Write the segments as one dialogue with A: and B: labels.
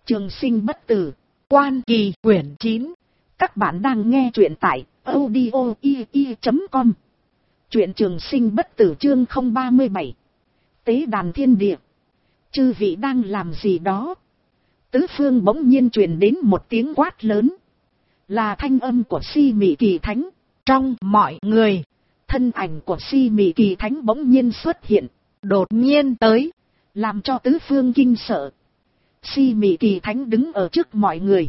A: Trường sinh bất tử, Quan Kỳ quyển 9. Các bạn đang nghe truyện tại audio.com. Truyện Trường sinh bất tử chương 037. Tế đàn thiên địa. Chư vị đang làm gì đó? Tứ phương bỗng nhiên truyền đến một tiếng quát lớn. Là thanh âm của Si Mị Kỳ Thánh. Trong mọi người, thân ảnh của Si Mị Kỳ Thánh bỗng nhiên xuất hiện, đột nhiên tới, làm cho tứ phương kinh sợ. Si Mị Kỳ Thánh đứng ở trước mọi người,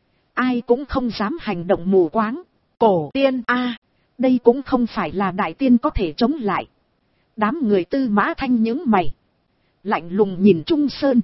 A: ai cũng không dám hành động mù quáng. Cổ tiên a, đây cũng không phải là đại tiên có thể chống lại. Đám người Tư Mã Thanh nhướng mày, lạnh lùng nhìn Trung Sơn.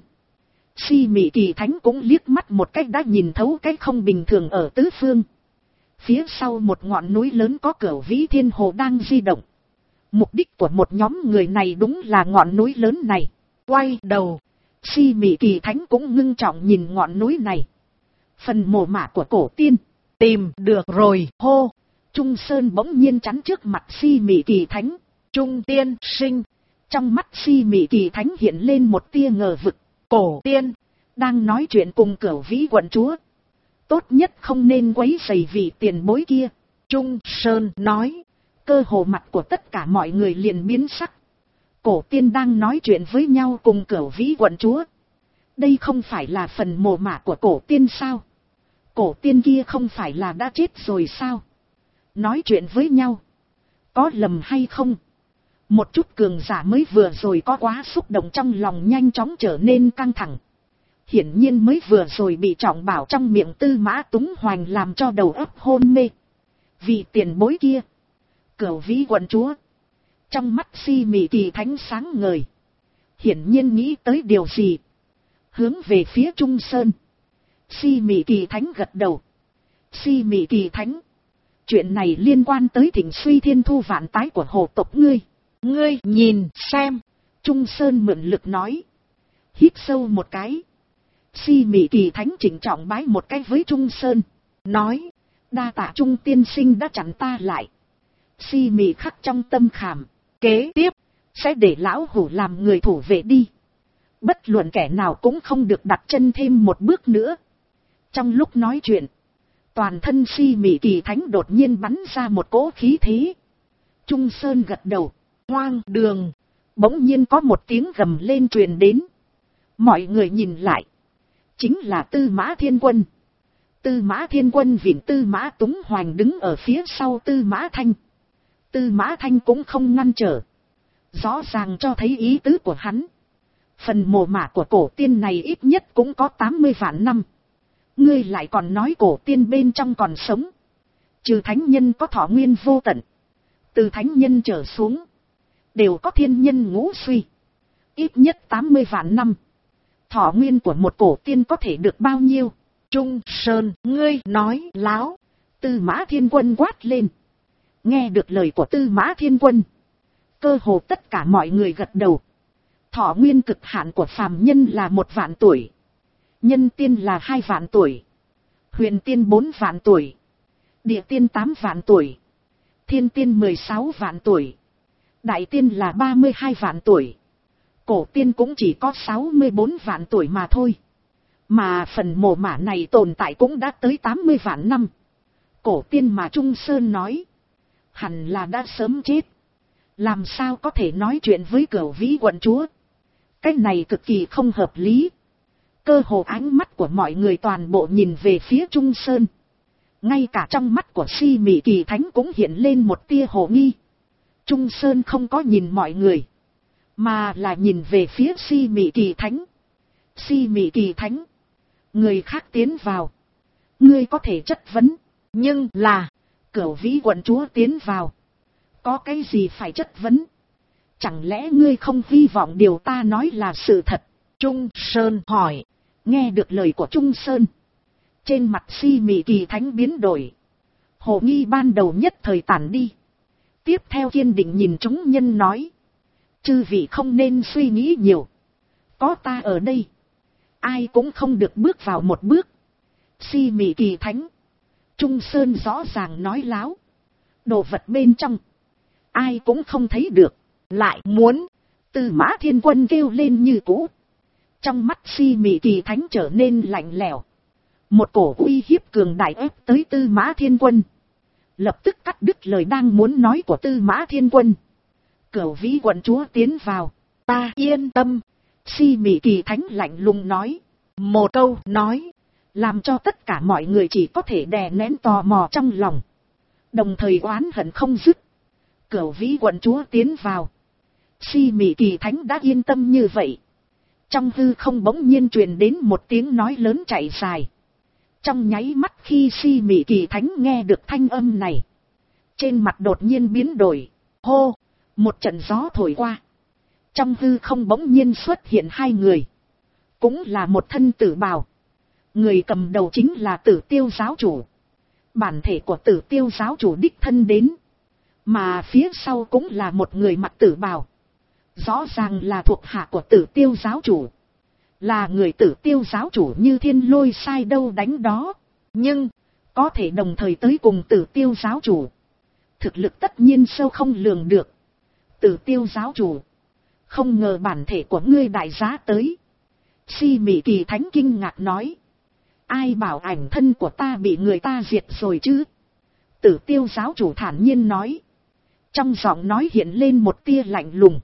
A: Si Mị Kỳ Thánh cũng liếc mắt một cách đã nhìn thấu cái không bình thường ở tứ phương. Phía sau một ngọn núi lớn có Cửu Vĩ Thiên Hồ đang di động. Mục đích của một nhóm người này đúng là ngọn núi lớn này. Quay đầu, Si Mị Kỳ Thánh cũng ngưng trọng nhìn ngọn núi này. Phần mồ mả của cổ tiên, tìm được rồi. Hô! Trung Sơn bỗng nhiên chắn trước mặt Si Mị Kỳ Thánh. Trung tiên sinh. Trong mắt Si Mị Kỳ Thánh hiện lên một tia ngờ vực. Cổ tiên đang nói chuyện cùng Cửu Vĩ quận chúa, tốt nhất không nên quấy rầy vị tiền bối kia. Trung Sơn nói. Cơ hồ mặt của tất cả mọi người liền biến sắc. Cổ tiên đang nói chuyện với nhau cùng Cửu Vĩ quận chúa. Đây không phải là phần mồ mả của cổ tiên sao? Cổ tiên kia không phải là đã chết rồi sao? Nói chuyện với nhau, có lầm hay không? Một chút cường giả mới vừa rồi có quá xúc động trong lòng nhanh chóng trở nên căng thẳng. Hiển nhiên mới vừa rồi bị Trọng Bảo trong miệng Tư Mã Túng Hoành làm cho đầu óc hôn mê. Vì tiền bối kia, Cửu Vĩ quận chúa, trong mắt Si Mị Kỳ Thánh sáng ngời, hiển nhiên nghĩ tới điều gì, hướng về phía Trung Sơn. Si Mị Kỳ Thánh gật đầu. Si Mị Kỳ Thánh, chuyện này liên quan tới Thịnh Suy Thiên Thu vạn tái của hồ tộc ngươi. Ngươi nhìn xem. Trung Sơn mượn lực nói. Hít sâu một cái, Si Mị Kỳ Thánh chỉnh trọng bái một cái với Trung Sơn, nói: đa tạ Trung tiên sinh đã chặn ta lại. Si Mị khắc trong tâm khảm, kế tiếp sẽ để lão hủ làm người thủ vệ đi. Bất luận kẻ nào cũng không được đặt chân thêm một bước nữa. Trong lúc nói chuyện, toàn thân Si Mị Kỳ Thánh đột nhiên bắn ra một cỗ khí thế. Trung Sơn gật đầu. Hoang đường! Bỗng nhiên có một tiếng gầm lên truyền đến. Mọi người nhìn lại, chính là Tư Mã Thiên Quân. Tư Mã Thiên Quân vịn Tư Mã Túng Hoành đứng ở phía sau Tư Mã Thanh. Tư Mã Thanh cũng không ngăn trở, rõ ràng cho thấy ý tứ của hắn. Phần mồ mả của cổ tiên này ít nhất cũng có 80 vạn năm. Ngươi lại còn nói cổ tiên bên trong còn sống. Trừ thánh nhân có thọ nguyên vô tận, từ thánh nhân trở xuống đều có thiên nhân ngũ suy. Ít nhất 80 vạn năm. Thọ nguyên của một cổ tiên có thể được bao nhiêu? Trung Sơn, ngươi nói láo! Tư Mã Thiên Quân quát lên. Nghe được lời của Tư Mã Thiên Quân, cơ hồ tất cả mọi người gật đầu. Thọ nguyên cực hạn của phàm nhân là 1 vạn tuổi. Nhân tiên là 2 vạn tuổi. Huyền tiên 4 vạn tuổi. Địa tiên 8 vạn tuổi. Thiên tiên 16 vạn tuổi. Đại tiên là 32 vạn tuổi. Cổ tiên cũng chỉ có 64 vạn tuổi mà thôi. Mà phần mồ mả này tồn tại cũng đã tới 80 vạn năm. Cổ tiên mà Trung Sơn nói, hẳn là đã sớm chết. Làm sao có thể nói chuyện với Cửu Vĩ quận chúa? Cái này cực kỳ không hợp lý. Cơ hồ ánh mắt của mọi người toàn bộ nhìn về phía Trung Sơn. Ngay cả trong mắt của Si Mị Kỳ Thánh cũng hiện lên một tia hồ nghi. Trung Sơn không có nhìn mọi người, mà là nhìn về phía Si Mị Kỳ Thánh. Si Mị Kỳ Thánh, người khác tiến vào, ngươi có thể chất vấn, nhưng là Cửu Vĩ quận chúa tiến vào, có cái gì phải chất vấn? Chẳng lẽ ngươi không hy vọng điều ta nói là sự thật? Trung Sơn hỏi. Nghe được lời của Trung Sơn, trên mặt Si Mị Kỳ Thánh biến đổi. Hồ nghi ban đầu nhất thời tản đi. Tiếp theo kiên định nhìn chúng nhân nói: chư vị không nên suy nghĩ nhiều. Có ta ở đây, ai cũng không được bước vào một bước. Si Mị Kỳ Thánh, Trung Sơn rõ ràng nói láo. Đồ vật bên trong, ai cũng không thấy được. Lại muốn, Tư Mã Thiên Quân kêu lên như cũ. Trong mắt Si Mị Kỳ Thánh trở nên lạnh lẽo. Một cổ uy hiếp cường đại ép tới Tư Mã Thiên Quân. Lập tức cắt đứt lời đang muốn nói của Tư Mã Thiên Quân. Cửu Vĩ quận chúa tiến vào. Ta yên tâm. Si Mị Kỳ Thánh lạnh lùng nói. Một câu nói. Làm cho tất cả mọi người chỉ có thể đè nén tò mò trong lòng. Đồng thời oán hận không dứt. Cửu Vĩ quận chúa tiến vào. Si Mị Kỳ Thánh đã yên tâm như vậy. Trong hư không bỗng nhiên truyền đến một tiếng nói lớn chạy dài. Trong nháy mắt khi Si Mị Kỳ Thánh nghe được thanh âm này. Trên mặt đột nhiên biến đổi. Hô! Một trận gió thổi qua. Trong hư không bỗng nhiên xuất hiện hai người. Cũng là một thân tử bào. Người cầm đầu chính là Tử Tiêu giáo chủ. Bản thể của Tử Tiêu giáo chủ đích thân đến. Mà phía sau cũng là một người mặc tử bào. Rõ ràng là thuộc hạ của Tử Tiêu giáo chủ. Là người Tử Tiêu giáo chủ như thiên lôi sai đâu đánh đó. Nhưng, có thể đồng thời tới cùng Tử Tiêu giáo chủ. Thực lực tất nhiên sâu không lường được. Tử Tiêu giáo chủ. Không ngờ bản thể của ngươi đại giá tới. Si Mị Kỳ Thánh kinh ngạc nói. Ai bảo ảnh thân của ta bị người ta diệt rồi chứ? Tử Tiêu giáo chủ thản nhiên nói. Trong giọng nói hiện lên một tia lạnh lùng.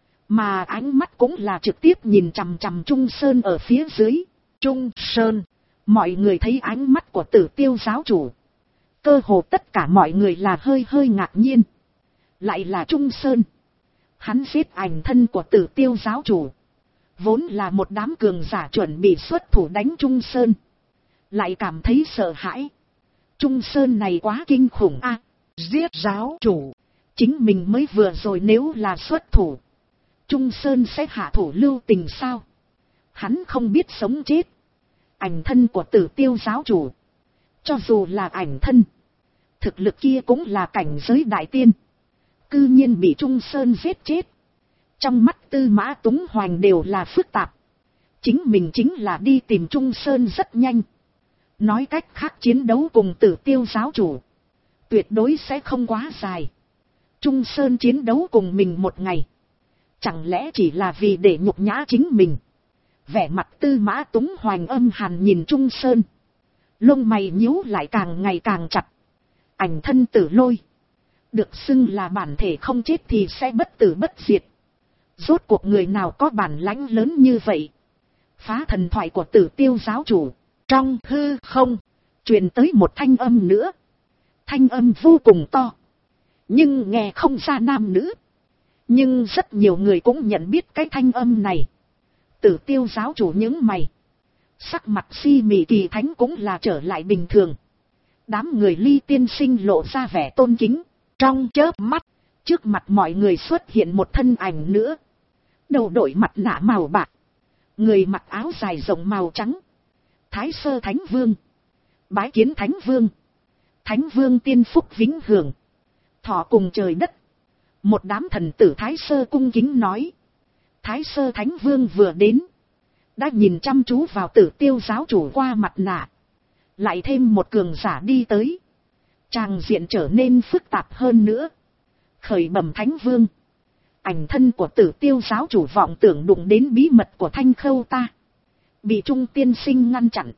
A: Mà ánh mắt cũng là trực tiếp nhìn chằm chằm Trung Sơn ở phía dưới. Trung Sơn. Mọi người thấy ánh mắt của Tử Tiêu giáo chủ. Cơ hồ tất cả mọi người là hơi ngạc nhiên. Lại là Trung Sơn. Hắn giết ảnh thân của Tử Tiêu giáo chủ. Vốn là một đám cường giả chuẩn bị xuất thủ đánh Trung Sơn. Lại cảm thấy sợ hãi. Trung Sơn này quá kinh khủng a. Giết giáo chủ. Chính mình mới vừa rồi nếu là xuất thủ. Trung Sơn sẽ hạ thủ lưu tình sao? Hắn không biết sống chết. Ảnh thân của Tử Tiêu giáo chủ. Cho dù là ảnh thân. Thực lực kia cũng là cảnh giới đại tiên. Cư nhiên bị Trung Sơn giết chết. Trong mắt Tư Mã Túng Hoành đều là phức tạp. Chính mình chính là đi tìm Trung Sơn rất nhanh. Nói cách khác chiến đấu cùng Tử Tiêu giáo chủ. Tuyệt đối sẽ không quá dài. Trung Sơn chiến đấu cùng mình một ngày. Chẳng lẽ chỉ là vì để nhục nhã chính mình. Vẻ mặt Tư Mã Túng Hoành âm hàn nhìn Trung Sơn. Lông mày nhíu lại càng ngày càng chặt. Ảnh thân Tử Lôi. Được xưng là bản thể không chết thì sẽ bất tử bất diệt. Rốt cuộc người nào có bản lãnh lớn như vậy. Phá thần thoại của Tử Tiêu giáo chủ. Trong hư không. Truyền tới một thanh âm nữa. Thanh âm vô cùng to. Nhưng nghe không ra nam nữ. Nhưng rất nhiều người cũng nhận biết cái thanh âm này. Tử Tiêu giáo chủ những mày. Sắc mặt Si Mị Kỳ Thánh cũng là trở lại bình thường. Đám người Ly tiên sinh lộ ra vẻ tôn kính. Trong chớp mắt, trước mặt mọi người xuất hiện một thân ảnh nữa. Đầu đội mặt nạ màu bạc. Người mặc áo dài rộng màu trắng. Thái Sơ Thánh Vương. Bái kiến Thánh Vương. Thánh Vương tiên phúc vĩnh hưởng. Thọ cùng trời đất. Một đám thần tử Thái Sơ cung kính nói. Thái Sơ Thánh Vương vừa đến. Đã nhìn chăm chú vào Tử Tiêu giáo chủ qua mặt nạ. Lại thêm một cường giả đi tới. Tràng diện trở nên phức tạp hơn nữa. Khởi bẩm Thánh Vương. Ảnh thân của Tử Tiêu giáo chủ vọng tưởng đụng đến bí mật của Thanh Khâu ta. Bị Trung tiên sinh ngăn chặn.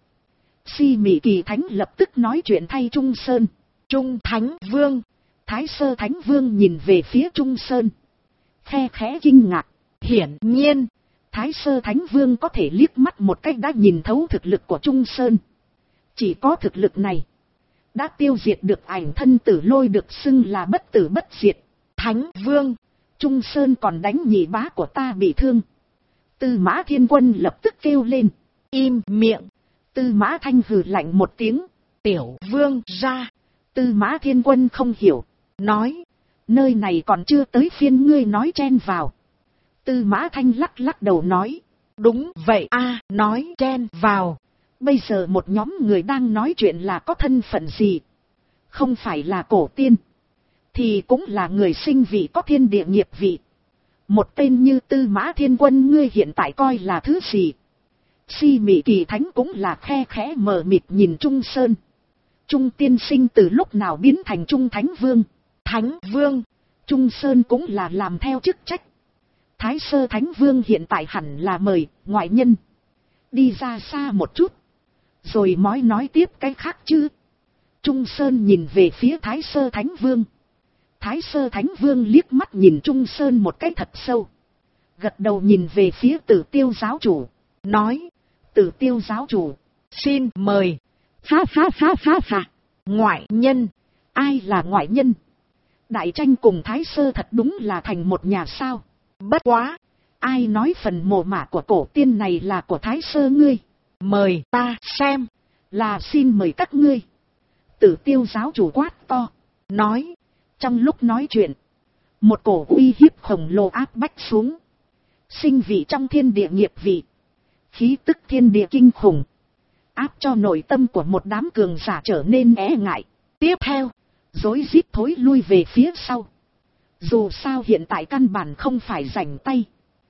A: Si Mị Kỳ Thánh lập tức nói chuyện thay Trung Sơn. Trung Thánh Vương. Thái Sơ Thánh Vương nhìn về phía Trung Sơn. Khe khẽ kinh ngạc. Hiển nhiên. Thái Sơ Thánh Vương có thể liếc mắt một cách đã nhìn thấu thực lực của Trung Sơn. Chỉ có thực lực này. Đã tiêu diệt được ảnh thân Tử Lôi được xưng là bất tử bất diệt. Thánh Vương. Trung Sơn còn đánh nhị bá của ta bị thương. Tư Mã Thiên Quân lập tức kêu lên. Im miệng. Tư Mã Thanh hừ lạnh một tiếng. Tiểu Vương ra. Tư Mã Thiên Quân không hiểu. Nói. Nơi này còn chưa tới phiên ngươi nói chen vào. Tư Mã Thanh lắc lắc đầu nói. Đúng vậy a, nói chen vào. Bây giờ một nhóm người đang nói chuyện là có thân phận gì? Không phải là cổ tiên. Thì cũng là người sinh vị có thiên địa nghiệp vị. Một tên như Tư Mã Thiên Quân ngươi hiện tại coi là thứ gì? Si Mị Kỳ Thánh cũng là khe khẽ mờ mịt nhìn Trung Sơn. Trung tiên sinh từ lúc nào biến thành Trung Thánh Vương? Thánh Vương. Trung Sơn cũng là làm theo chức trách. Thái Sơ Thánh Vương hiện tại hẳn là mời ngoại nhân. Đi ra xa một chút. Rồi mới nói tiếp cái khác chứ. Trung Sơn nhìn về phía Thái Sơ Thánh Vương. Thái Sơ Thánh Vương liếc mắt nhìn Trung Sơn một cái thật sâu. Gật đầu nhìn về phía Tử Tiêu giáo chủ. Nói. Tử Tiêu giáo chủ. Xin mời. Ha ha ha ha ha. Ngoại nhân. Ai là ngoại nhân? Đại Tranh cùng Thái Sơ thật đúng là thành một nhà sao. Bất quá. Ai nói phần mồ mả của cổ tiên này là của Thái Sơ ngươi? Mời ta xem. Là xin mời các ngươi. Tử Tiêu giáo chủ quát to. Nói. Trong lúc nói chuyện. Một cổ uy hiếp khổng lồ áp bách xuống. Sinh vị trong thiên địa nghiệp vị. Khí tức thiên địa kinh khủng. Áp cho nội tâm của một đám cường giả trở nên e ngại. Tiếp theo. Rối rít thối lui về phía sau. Dù sao hiện tại căn bản không phải rảnh tay.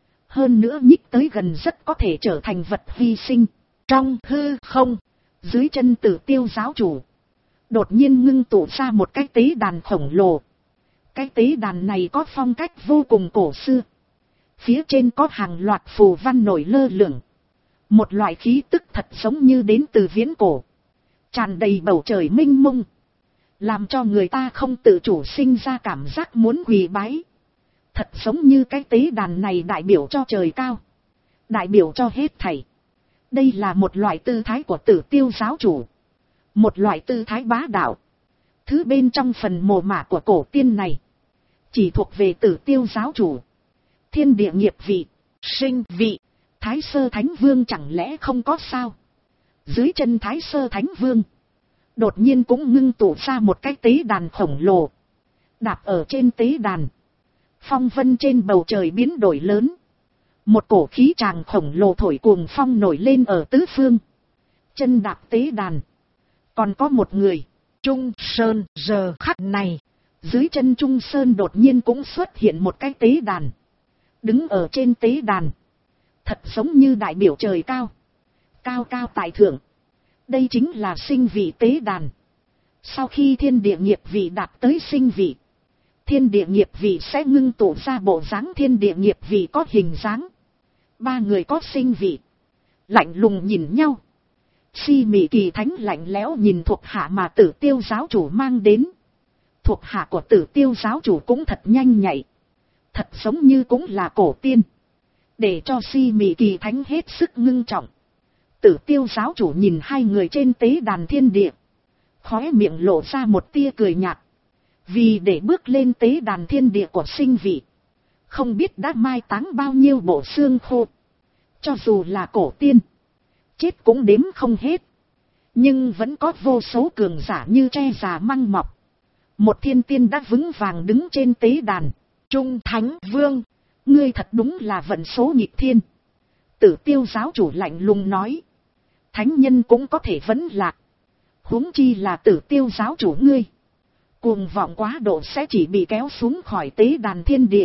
A: Hơn nữa nhích tới gần rất có thể trở thành vật hy sinh. Trong hư không. Dưới chân Tử Tiêu giáo chủ. Đột nhiên ngưng tụ ra một cái tế đàn khổng lồ. Cái tế đàn này có phong cách vô cùng cổ xưa. Phía trên có hàng loạt phù văn nổi lơ lửng. Một loại khí tức thật giống như đến từ viễn cổ. Tràn đầy bầu trời mênh mông. Làm cho người ta không tự chủ sinh ra cảm giác muốn quỳ bái. Thật giống như cái tế đàn này đại biểu cho trời cao. Đại biểu cho hết thảy. Đây là một loại tư thái của Tử Tiêu giáo chủ. Một loại tư thái bá đạo. Thứ bên trong phần mồ mả của cổ tiên này. Chỉ thuộc về Tử Tiêu giáo chủ. Thiên địa nghiệp vị. Sinh vị. Thái Sơ Thánh Vương chẳng lẽ không có sao? Dưới chân Thái Sơ Thánh Vương. Đột nhiên cũng ngưng tụ ra một cái tế đàn khổng lồ. Đạp ở trên tế đàn. Phong vân trên bầu trời biến đổi lớn. Một cổ khí tràng khổng lồ thổi cuồng phong nổi lên ở tứ phương. Chân đạp tế đàn. Còn có một người. Trung Sơn giờ khắc này. Dưới chân Trung Sơn đột nhiên cũng xuất hiện một cái tế đàn. Đứng ở trên tế đàn. Thật giống như đại biểu trời cao. Cao cao tại thượng. Đây chính là sinh vị tế đàn. Sau khi thiên địa nghiệp vị đạt tới sinh vị. Thiên địa nghiệp vị sẽ ngưng tụ ra bộ dáng thiên địa nghiệp vị có hình dáng. Ba người có sinh vị. Lạnh lùng nhìn nhau. Si Mị Kỳ Thánh lạnh lẽo nhìn thuộc hạ mà Tử Tiêu giáo chủ mang đến. Thuộc hạ của Tử Tiêu giáo chủ cũng thật nhanh nhạy. Thật giống như cũng là cổ tiên. Để cho Si Mị Kỳ Thánh hết sức ngưng trọng. Tử Tiêu giáo chủ nhìn hai người trên tế đàn thiên địa. Khóe miệng lộ ra một tia cười nhạt. Vì để bước lên tế đàn thiên địa của sinh vị. Không biết đã mai táng bao nhiêu bộ xương khô. Cho dù là cổ tiên. Chết cũng đếm không hết. Nhưng vẫn có vô số cường giả như tre già măng mọc. Một thiên tiên đã vững vàng đứng trên tế đàn. Trung Thánh Vương. Ngươi thật đúng là vận số nghịch thiên. Tử Tiêu giáo chủ lạnh lùng nói. Thánh nhân cũng có thể vẫn lạc. Huống chi là Tử Tiêu giáo chủ ngươi. Cuồng vọng quá độ sẽ chỉ bị kéo xuống khỏi tế đàn thiên địa.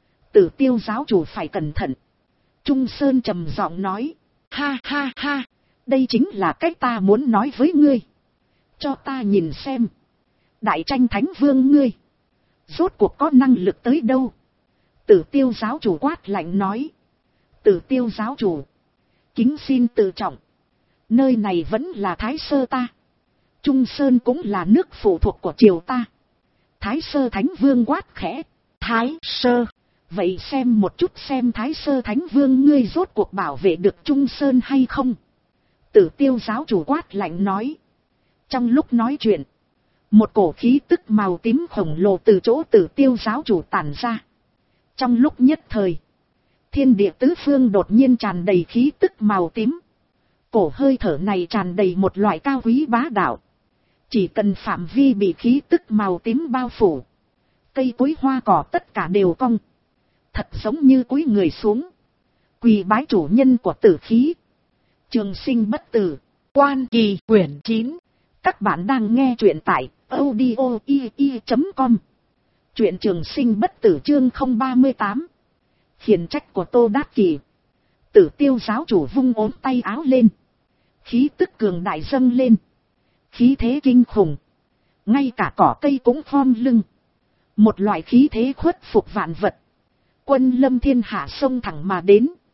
A: Tử Tiêu giáo chủ phải cẩn thận. Trung Sơn trầm giọng nói. Ha ha ha. Đây chính là cách ta muốn nói với ngươi. Cho ta nhìn xem. Đại Tranh Thánh Vương ngươi. Rốt cuộc có năng lực tới đâu. Tử Tiêu giáo chủ quát lạnh nói. Tử Tiêu giáo chủ. Kính xin tự trọng. Nơi này vẫn là Thái Sơ ta. Trung Sơn cũng là nước phụ thuộc của triều ta. Thái Sơ Thánh Vương quát khẽ. Thái Sơ. Vậy xem một chút xem Thái Sơ Thánh Vương ngươi rốt cuộc bảo vệ được Trung Sơn hay không. Tử Tiêu giáo chủ quát lạnh nói. Trong lúc nói chuyện. Một cổ khí tức màu tím khổng lồ từ chỗ Tử Tiêu giáo chủ tản ra. Trong lúc nhất thời. Thiên địa tứ phương đột nhiên tràn đầy khí tức màu tím. Cổ hơi thở này tràn đầy một loại cao quý bá đạo. Chỉ cần phạm vi bị khí tức màu tím bao phủ. Cây cối hoa cỏ tất cả đều cong. Thật giống như cúi người xuống. Quỳ bái chủ nhân của tử khí. Trường sinh bất tử. Quan Kỳ quyển 9. Các bạn đang nghe truyện tại audio.com. Truyện Trường Sinh bất tử chương 038. Khiển trách của Tô Đát Kỷ. Tử Tiêu giáo chủ vung ốm tay áo lên. Khí tức cường đại dâng lên. Khí thế kinh khủng. Ngay cả cỏ cây cũng khom lưng. Một loại khí thế khuất phục vạn vật. Quân lâm thiên hạ xông thẳng mà đến.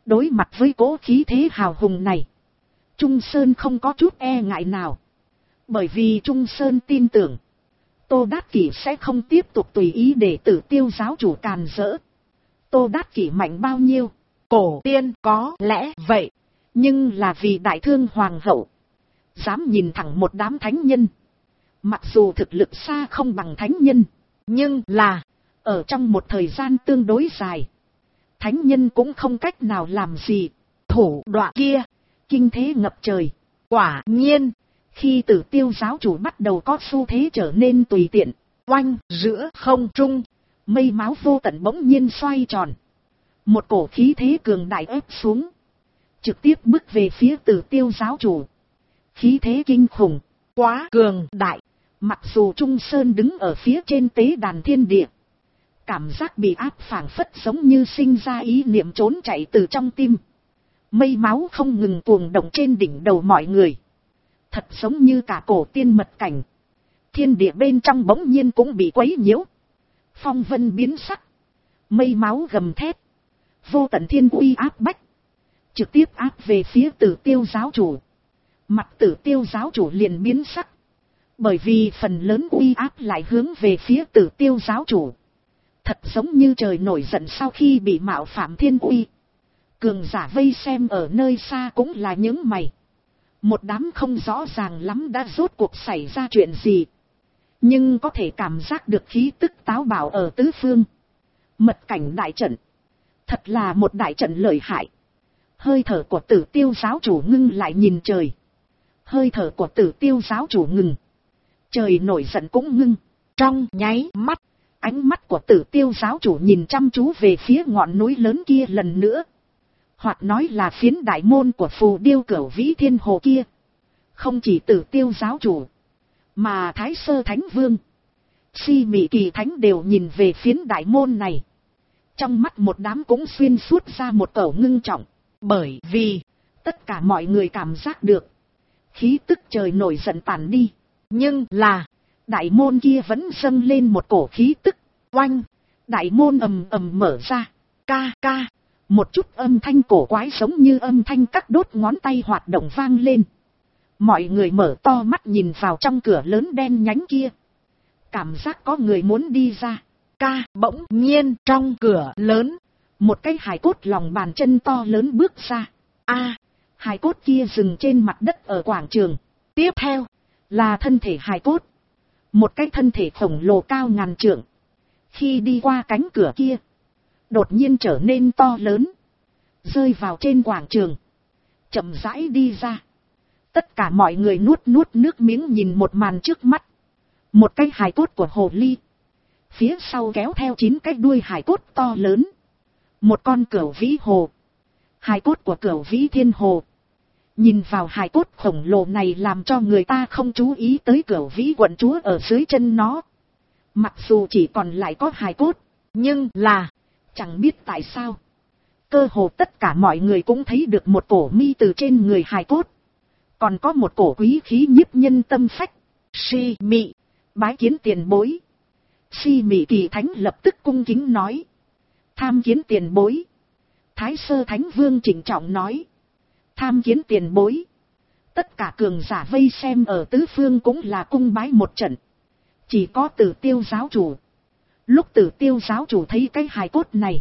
A: Đối mặt với cỗ khí thế hào hùng này, Trung Sơn không có chút e ngại nào. Bởi vì Trung Sơn tin tưởng, Tô Đát Kỷ sẽ không tiếp tục tùy ý để Tử Tiêu giáo chủ càn rỡ. Tô Đát Kỷ mạnh bao nhiêu, cổ tiên có lẽ vậy, nhưng là vì đại thương hoàng hậu, dám nhìn thẳng một đám thánh nhân. Mặc dù thực lực xa không bằng thánh nhân, nhưng là, ở trong một thời gian tương đối dài, thánh nhân cũng không cách nào làm gì. Thủ đoạn kia, kinh thế ngập trời. Quả nhiên, khi Tử Tiêu giáo chủ bắt đầu có xu thế trở nên tùy tiện, oanh giữa không trung, mây máu vô tận bỗng nhiên xoay tròn. Một cổ khí thế cường đại ép xuống, trực tiếp bước về phía Tử Tiêu giáo chủ. Khí thế kinh khủng, quá cường đại. Mặc dù Trung Sơn đứng ở phía trên tế đàn thiên địa, cảm giác bị áp phảng phất giống như sinh ra ý niệm trốn chạy từ trong tim. Mây máu không ngừng cuồng động trên đỉnh đầu mọi người. Thật giống như cả cổ tiên mật cảnh. Thiên địa bên trong bỗng nhiên cũng bị quấy nhiễu. Phong vân biến sắc. Mây máu gầm thét. Vô tận thiên uy áp bách. Trực tiếp áp về phía Tử Tiêu giáo chủ. Mặt Tử Tiêu giáo chủ liền biến sắc. Bởi vì phần lớn uy áp lại hướng về phía Tử Tiêu giáo chủ. Thật giống như trời nổi giận sau khi bị mạo phạm thiên uy. Cường giả vây xem ở nơi xa cũng là những mày. Một đám không rõ ràng lắm đã rốt cuộc xảy ra chuyện gì. Nhưng có thể cảm giác được khí tức táo bạo ở tứ phương. Mật cảnh đại trận. Thật là một đại trận lợi hại. Hơi thở của Tử Tiêu giáo chủ ngưng lại nhìn trời. Hơi thở của Tử Tiêu giáo chủ ngừng. Trời nổi giận cũng ngưng. Trong nháy mắt, ánh mắt của Tử Tiêu giáo chủ nhìn chăm chú về phía ngọn núi lớn kia lần nữa. Hoặc nói là phiến đại môn của Phù Điêu Cửu Vĩ Thiên Hồ kia. Không chỉ Tử Tiêu giáo chủ, mà Thái Sơ Thánh Vương, Si Mị Kỳ Thánh đều nhìn về phiến đại môn này. Trong mắt một đám cũng xuyên suốt ra một cẩu ngưng trọng. Bởi vì, tất cả mọi người cảm giác được, khí tức trời nổi giận tàn đi. Nhưng là, đại môn kia vẫn dâng lên một cổ khí tức. Oanh, đại môn ầm ầm mở ra. Ca ca. Một chút âm thanh cổ quái giống như âm thanh các đốt ngón tay hoạt động vang lên. Mọi người mở to mắt nhìn vào trong cửa lớn đen nhánh kia. Cảm giác có người muốn đi ra. Ca, bỗng nhiên trong cửa lớn, một cái hài cốt lòng bàn chân to lớn bước ra. Hài cốt kia dừng trên mặt đất ở quảng trường. Tiếp theo, là thân thể hài cốt. Một cái thân thể khổng lồ cao ngàn trượng. Khi đi qua cánh cửa kia, đột nhiên trở nên to lớn, rơi vào trên quảng trường, chậm rãi đi ra. Tất cả mọi người nuốt nước miếng nhìn một màn trước mắt. Một cái hài cốt của hồ ly, phía sau kéo theo 9 cái đuôi hài cốt to lớn. Một con cửu vĩ hồ, hài cốt của cửu vĩ thiên hồ. Nhìn vào hài cốt khổng lồ này làm cho người ta không chú ý tới cửu vĩ quận chúa ở dưới chân nó. Mặc dù chỉ còn lại có hài cốt, nhưng là, chẳng biết tại sao, cơ hồ tất cả mọi người cũng thấy được một cổ mi từ trên người hài cốt. Còn có một cổ quý khí nhiếp nhân tâm phách. Si Mị, bái kiến tiền bối. Si Mị Kỳ Thánh lập tức cung kính nói. Tham kiến tiền bối. Thái Sơ Thánh Vương trịnh trọng nói. Tham kiến tiền bối. Tất cả cường giả vây xem ở tứ phương cũng là cung bái một trận. Chỉ có Tử Tiêu giáo chủ. Lúc Tử Tiêu giáo chủ thấy cái hài cốt này,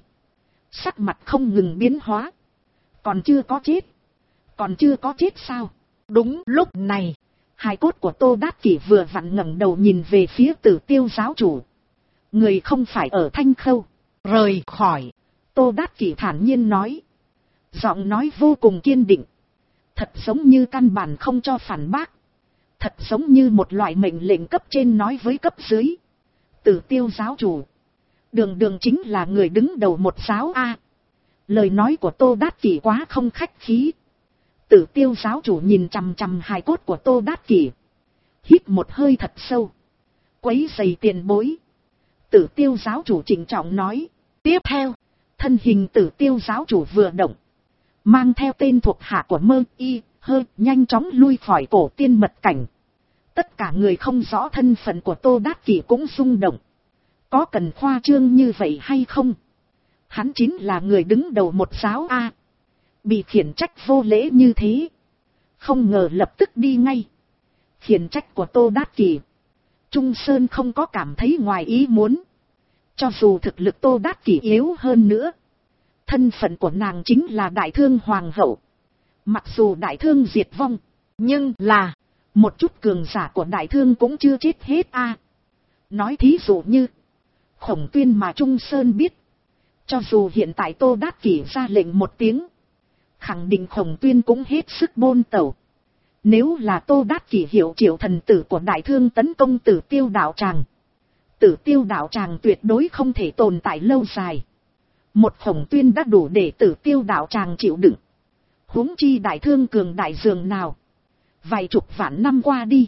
A: sắc mặt không ngừng biến hóa. Còn chưa có chết. Còn chưa có chết sao? Đúng lúc này, hài cốt của Tô Đát Kỷ vừa vặn ngẩng đầu nhìn về phía Tử Tiêu giáo chủ. Người không phải ở Thanh Khâu. Rời khỏi. Tô Đát Kỷ thản nhiên nói. Giọng nói vô cùng kiên định. Thật giống như căn bản không cho phản bác. Thật giống như một loại mệnh lệnh cấp trên nói với cấp dưới. Tử Tiêu giáo chủ, đường đường chính là người đứng đầu một giáo A. Lời nói của Tô Đát Kỷ quá không khách khí. Tử Tiêu giáo chủ nhìn chằm chằm hài cốt của Tô Đát Kỷ, hít một hơi thật sâu. Quấy rầy tiền bối. Tử Tiêu giáo chủ trịnh trọng nói. Tiếp theo, thân hình Tử Tiêu giáo chủ vừa động, mang theo tên thuộc hạ của Mơ Y Hơ nhanh chóng lui khỏi cổ tiên mật cảnh. Tất cả người không rõ thân phận của Tô Đát Kỷ cũng rung động. Có cần khoa trương như vậy hay không? Hắn chính là người đứng đầu một giáo A. Bị khiển trách vô lễ như thế. Không ngờ lập tức đi ngay. Khiển trách của Tô Đát Kỷ. Trung Sơn không có cảm thấy ngoài ý muốn. Cho dù thực lực Tô Đát Kỷ yếu hơn nữa. Thân phận của nàng chính là đại thương hoàng hậu. Mặc dù đại thương diệt vong. Nhưng là một chút cường giả của đại thương cũng chưa chết hết a. Nói thí dụ như Khổng Tuyên mà Trung Sơn biết. Cho dù hiện tại Tô Đát Kỷ ra lệnh một tiếng. Khẳng định Khổng Tuyên cũng hết sức bôn tẩu. Nếu là Tô Đát Kỷ hiệu triệu thần tử của đại thương tấn công Tử Tiêu đạo tràng. Tử Tiêu đạo tràng tuyệt đối không thể tồn tại lâu dài. Một Khổng Tuyên đã đủ để Tử Tiêu đạo tràng chịu đựng. Huống chi đại thương cường đại dường nào. Vài chục vạn năm qua đi.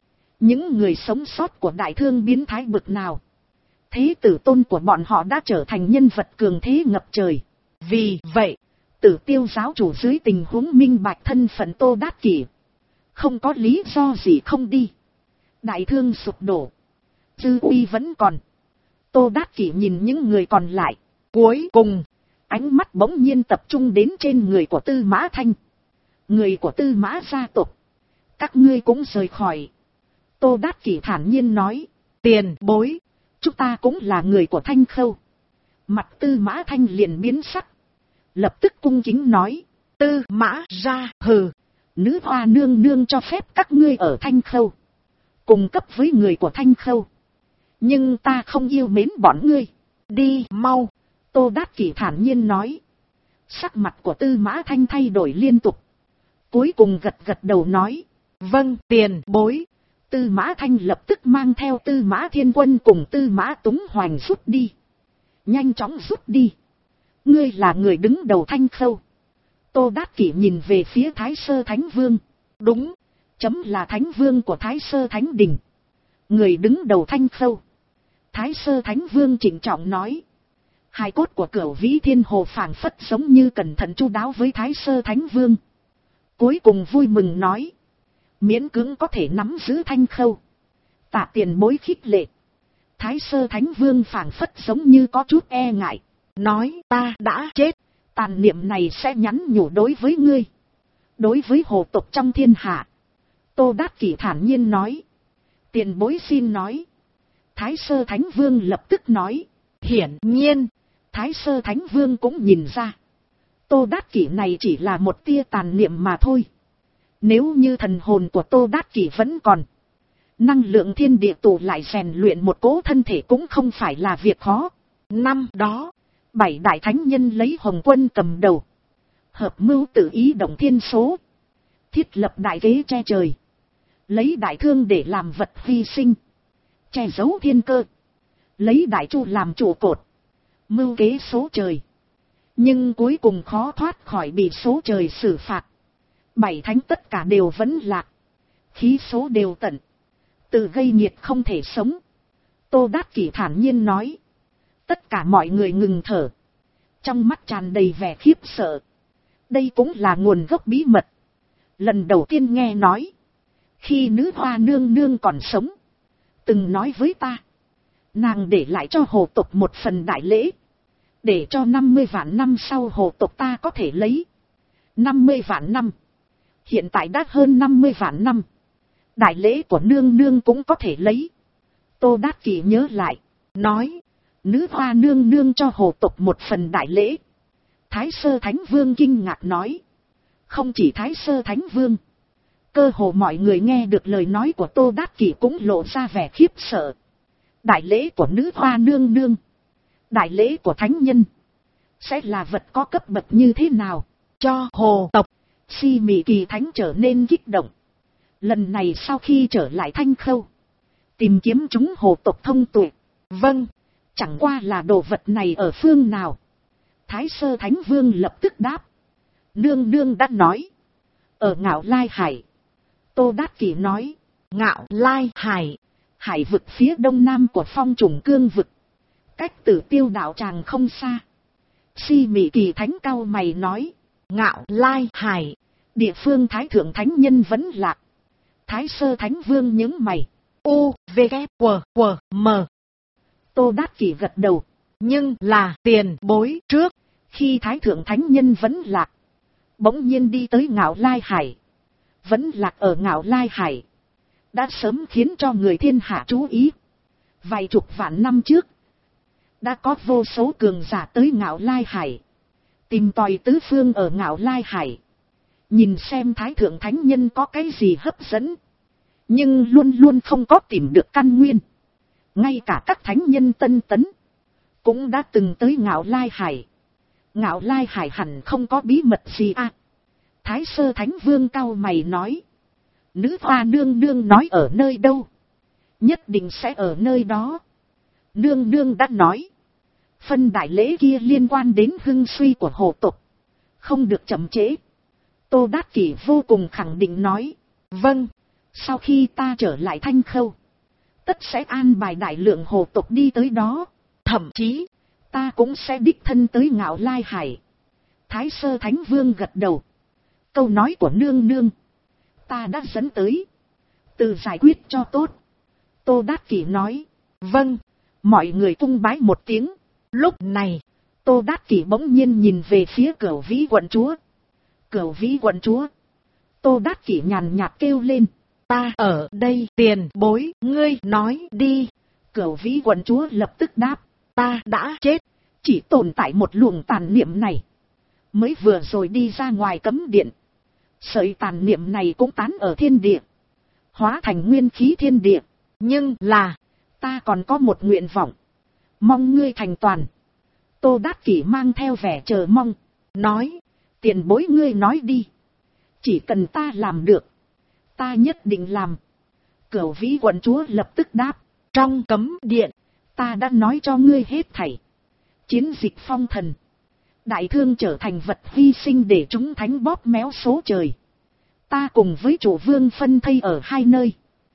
A: Những người sống sót của đại thương biến thái bực nào. Thế tử tôn của bọn họ đã trở thành nhân vật cường thế ngập trời. Vì vậy, Tử Tiêu giáo chủ dưới tình huống minh bạch thân phận Tô Đát Kỷ. Không có lý do gì không đi. Đại thương sụp đổ. Dư uy vẫn còn. Tô Đát Kỷ nhìn những người còn lại. Cuối cùng, ánh mắt bỗng nhiên tập trung đến trên người của Tư Mã Thanh. Người của Tư Mã gia tộc. Các ngươi cũng rời khỏi. Tô Đát Kỷ thản nhiên nói. Tiền bối. Chúng ta cũng là người của Thanh Khâu. Mặt Tư Mã Thanh liền biến sắc. Lập tức cung kính nói. Tư Mã ra hừ. Nữ hoa nương nương cho phép các ngươi ở Thanh Khâu. Cùng cấp với người của Thanh Khâu. Nhưng ta không yêu mến bọn ngươi. Đi mau. Tô Đát Kỷ thản nhiên nói. Sắc mặt của Tư Mã Thanh thay đổi liên tục. Cuối cùng gật gật đầu nói. Vâng tiền bối. Tư Mã Thanh lập tức mang theo Tư Mã Thiên Quân cùng Tư Mã Túng Hoành rút đi. Nhanh chóng rút đi. Ngươi là người đứng đầu Thanh Khâu. Tô Đát Kỷ nhìn về phía Thái Sơ Thánh Vương. Đúng. Chấm là Thánh Vương của Thái Sơ Thánh Đình. Người đứng đầu Thanh Khâu. Thái Sơ Thánh Vương trịnh trọng nói. Hài cốt của Cửu Vĩ Thiên Hồ phảng phất giống như cẩn thận chu đáo với Thái Sơ Thánh Vương. Cuối cùng vui mừng nói. Miễn cưỡng có thể nắm giữ Thanh Khâu. Tạ tiền bối khích lệ. Thái Sơ Thánh Vương phảng phất giống như có chút e ngại. Nói ta đã chết. Tàn niệm này sẽ nhắn nhủ đối với ngươi. Đối với hồ tộc trong thiên hạ. Tô Đát Kỷ thản nhiên nói. Tiền bối xin nói. Thái Sơ Thánh Vương lập tức nói. Hiển nhiên. Thái Sơ Thánh Vương cũng nhìn ra. Tô Đát Kỷ này chỉ là một tia tàn niệm mà thôi. Nếu như thần hồn của Tô Đát Kỷ vẫn còn. Năng lượng thiên địa tụ lại rèn luyện một cỗ thân thể cũng không phải là việc khó. Năm đó. 7 đại thánh nhân lấy Hồng Quân cầm đầu. Hợp mưu tự ý động thiên số. Thiết lập đại kế che trời. Lấy đại thương để làm vật hy sinh. Che giấu thiên cơ. Lấy đại chu làm trụ cột. Mưu kế số trời. Nhưng cuối cùng khó thoát khỏi bị số trời xử phạt. 7 thánh tất cả đều vẫn lạc. Khí số đều tận. Tự gây nghiệt không thể sống. Tô Đát Kỷ thản nhiên nói. Tất cả mọi người ngừng thở. Trong mắt tràn đầy vẻ khiếp sợ. Đây cũng là nguồn gốc bí mật. Lần đầu tiên nghe nói. Khi nữ hoa nương nương còn sống. Từng nói với ta. Nàng để lại cho hồ tộc một phần đại lễ. Để cho 50 vạn năm sau hồ tộc ta có thể lấy. 50 vạn năm. Hiện tại đã hơn 50 vạn năm. Đại lễ của nương nương cũng có thể lấy. Tô Đát Kỷ nhớ lại. Nói. Nữ hoa nương nương cho hồ tộc một phần đại lễ. Thái Sơ Thánh Vương kinh ngạc nói. Không chỉ Thái Sơ Thánh Vương. Cơ hồ mọi người nghe được lời nói của Tô Đát Kỷ cũng lộ ra vẻ khiếp sợ. Đại lễ của nữ hoa nương nương. Đại lễ của thánh nhân. Sẽ là vật có cấp bậc như thế nào? Cho hồ tộc. Si Mị Kỳ Thánh trở nên kích động. Lần này sau khi trở lại Thanh Khâu. Tìm kiếm chúng hồ tộc thông tuệ. Vâng. Chẳng qua là đồ vật này ở phương nào? Thái Sơ Thánh Vương lập tức đáp. Nương nương đã nói. Ở Ngạo Lai Hải. Tô Đát Kỷ nói. Ngạo Lai Hải. Hải vực phía đông nam của Phong Trùng Cương vực. Cách Tử Tiêu đạo tràng không xa. Si Mị Kỳ Thánh cau mày nói. Ngạo Lai Hải. Địa phương Thái Thượng Thánh Nhân vẫn lạc. Thái Sơ Thánh Vương nhướng mày. U, V, K, W, W, M. Tô Đát Kỷ gật đầu. Nhưng là tiền bối trước. Khi Thái Thượng Thánh Nhân vẫn lạc. bỗng nhiên đi tới Ngạo Lai Hải. Vẫn lạc ở Ngạo Lai Hải. Đã sớm khiến cho người thiên hạ chú ý. Vài chục vạn năm trước, đã có vô số cường giả tới Ngạo Lai Hải. Tìm tòi tứ phương ở Ngạo Lai Hải. Nhìn xem Thái Thượng Thánh Nhân có cái gì hấp dẫn. Nhưng luôn luôn không có tìm được căn nguyên. Ngay cả các thánh nhân Tân Tấn cũng đã từng tới Ngạo Lai Hải. Ngạo Lai Hải hẳn không có bí mật gì à? Thái Sơ Thánh Vương cau mày nói. Nữ hoa nương nương nói ở nơi đâu? Nhất định sẽ ở nơi đó. Nương nương đã nói. Phân đại lễ kia liên quan đến hưng suy của hồ tộc. Không được chậm trễ. Tô Đát Kỷ vô cùng khẳng định nói. Vâng, sau khi ta trở lại Thanh Khâu, tất sẽ an bài đại lượng hồ tộc đi tới đó. Thậm chí, ta cũng sẽ đích thân tới Ngạo Lai Hải. Thái Sơ Thánh Vương gật đầu. Câu nói của nương nương, ta đã dẫn tới. Tự giải quyết cho tốt. Tô Đát Kỷ nói. Vâng, mọi người cung bái một tiếng. Lúc này, Tô Đát Kỷ bỗng nhiên nhìn về phía Cửu Vĩ quận chúa. Cửu Vĩ quận chúa. Tô Đát Kỷ nhàn nhạt kêu lên. Ta ở đây, tiền bối, ngươi nói đi. Cửu Vĩ quận chúa lập tức đáp. Ta đã chết. Chỉ tồn tại một luồng tàn niệm này. Mới vừa rồi đi ra ngoài cấm điện. Sợi tàn niệm này cũng tán ở thiên địa. Hóa thành nguyên khí thiên địa. Nhưng là, ta còn có một nguyện vọng. Mong ngươi thành toàn. Tô Đát Kỷ mang theo vẻ chờ mong. Nói, tiền bối ngươi nói đi. Chỉ cần ta làm được, ta nhất định làm. Cửu Vĩ quận chúa lập tức đáp. Trong cấm điện, ta đã nói cho ngươi hết thảy. Chiến dịch phong thần. Đại thương trở thành vật hy sinh để chúng thánh bóp méo số trời. Ta cùng với chủ vương phân thây ở hai nơi.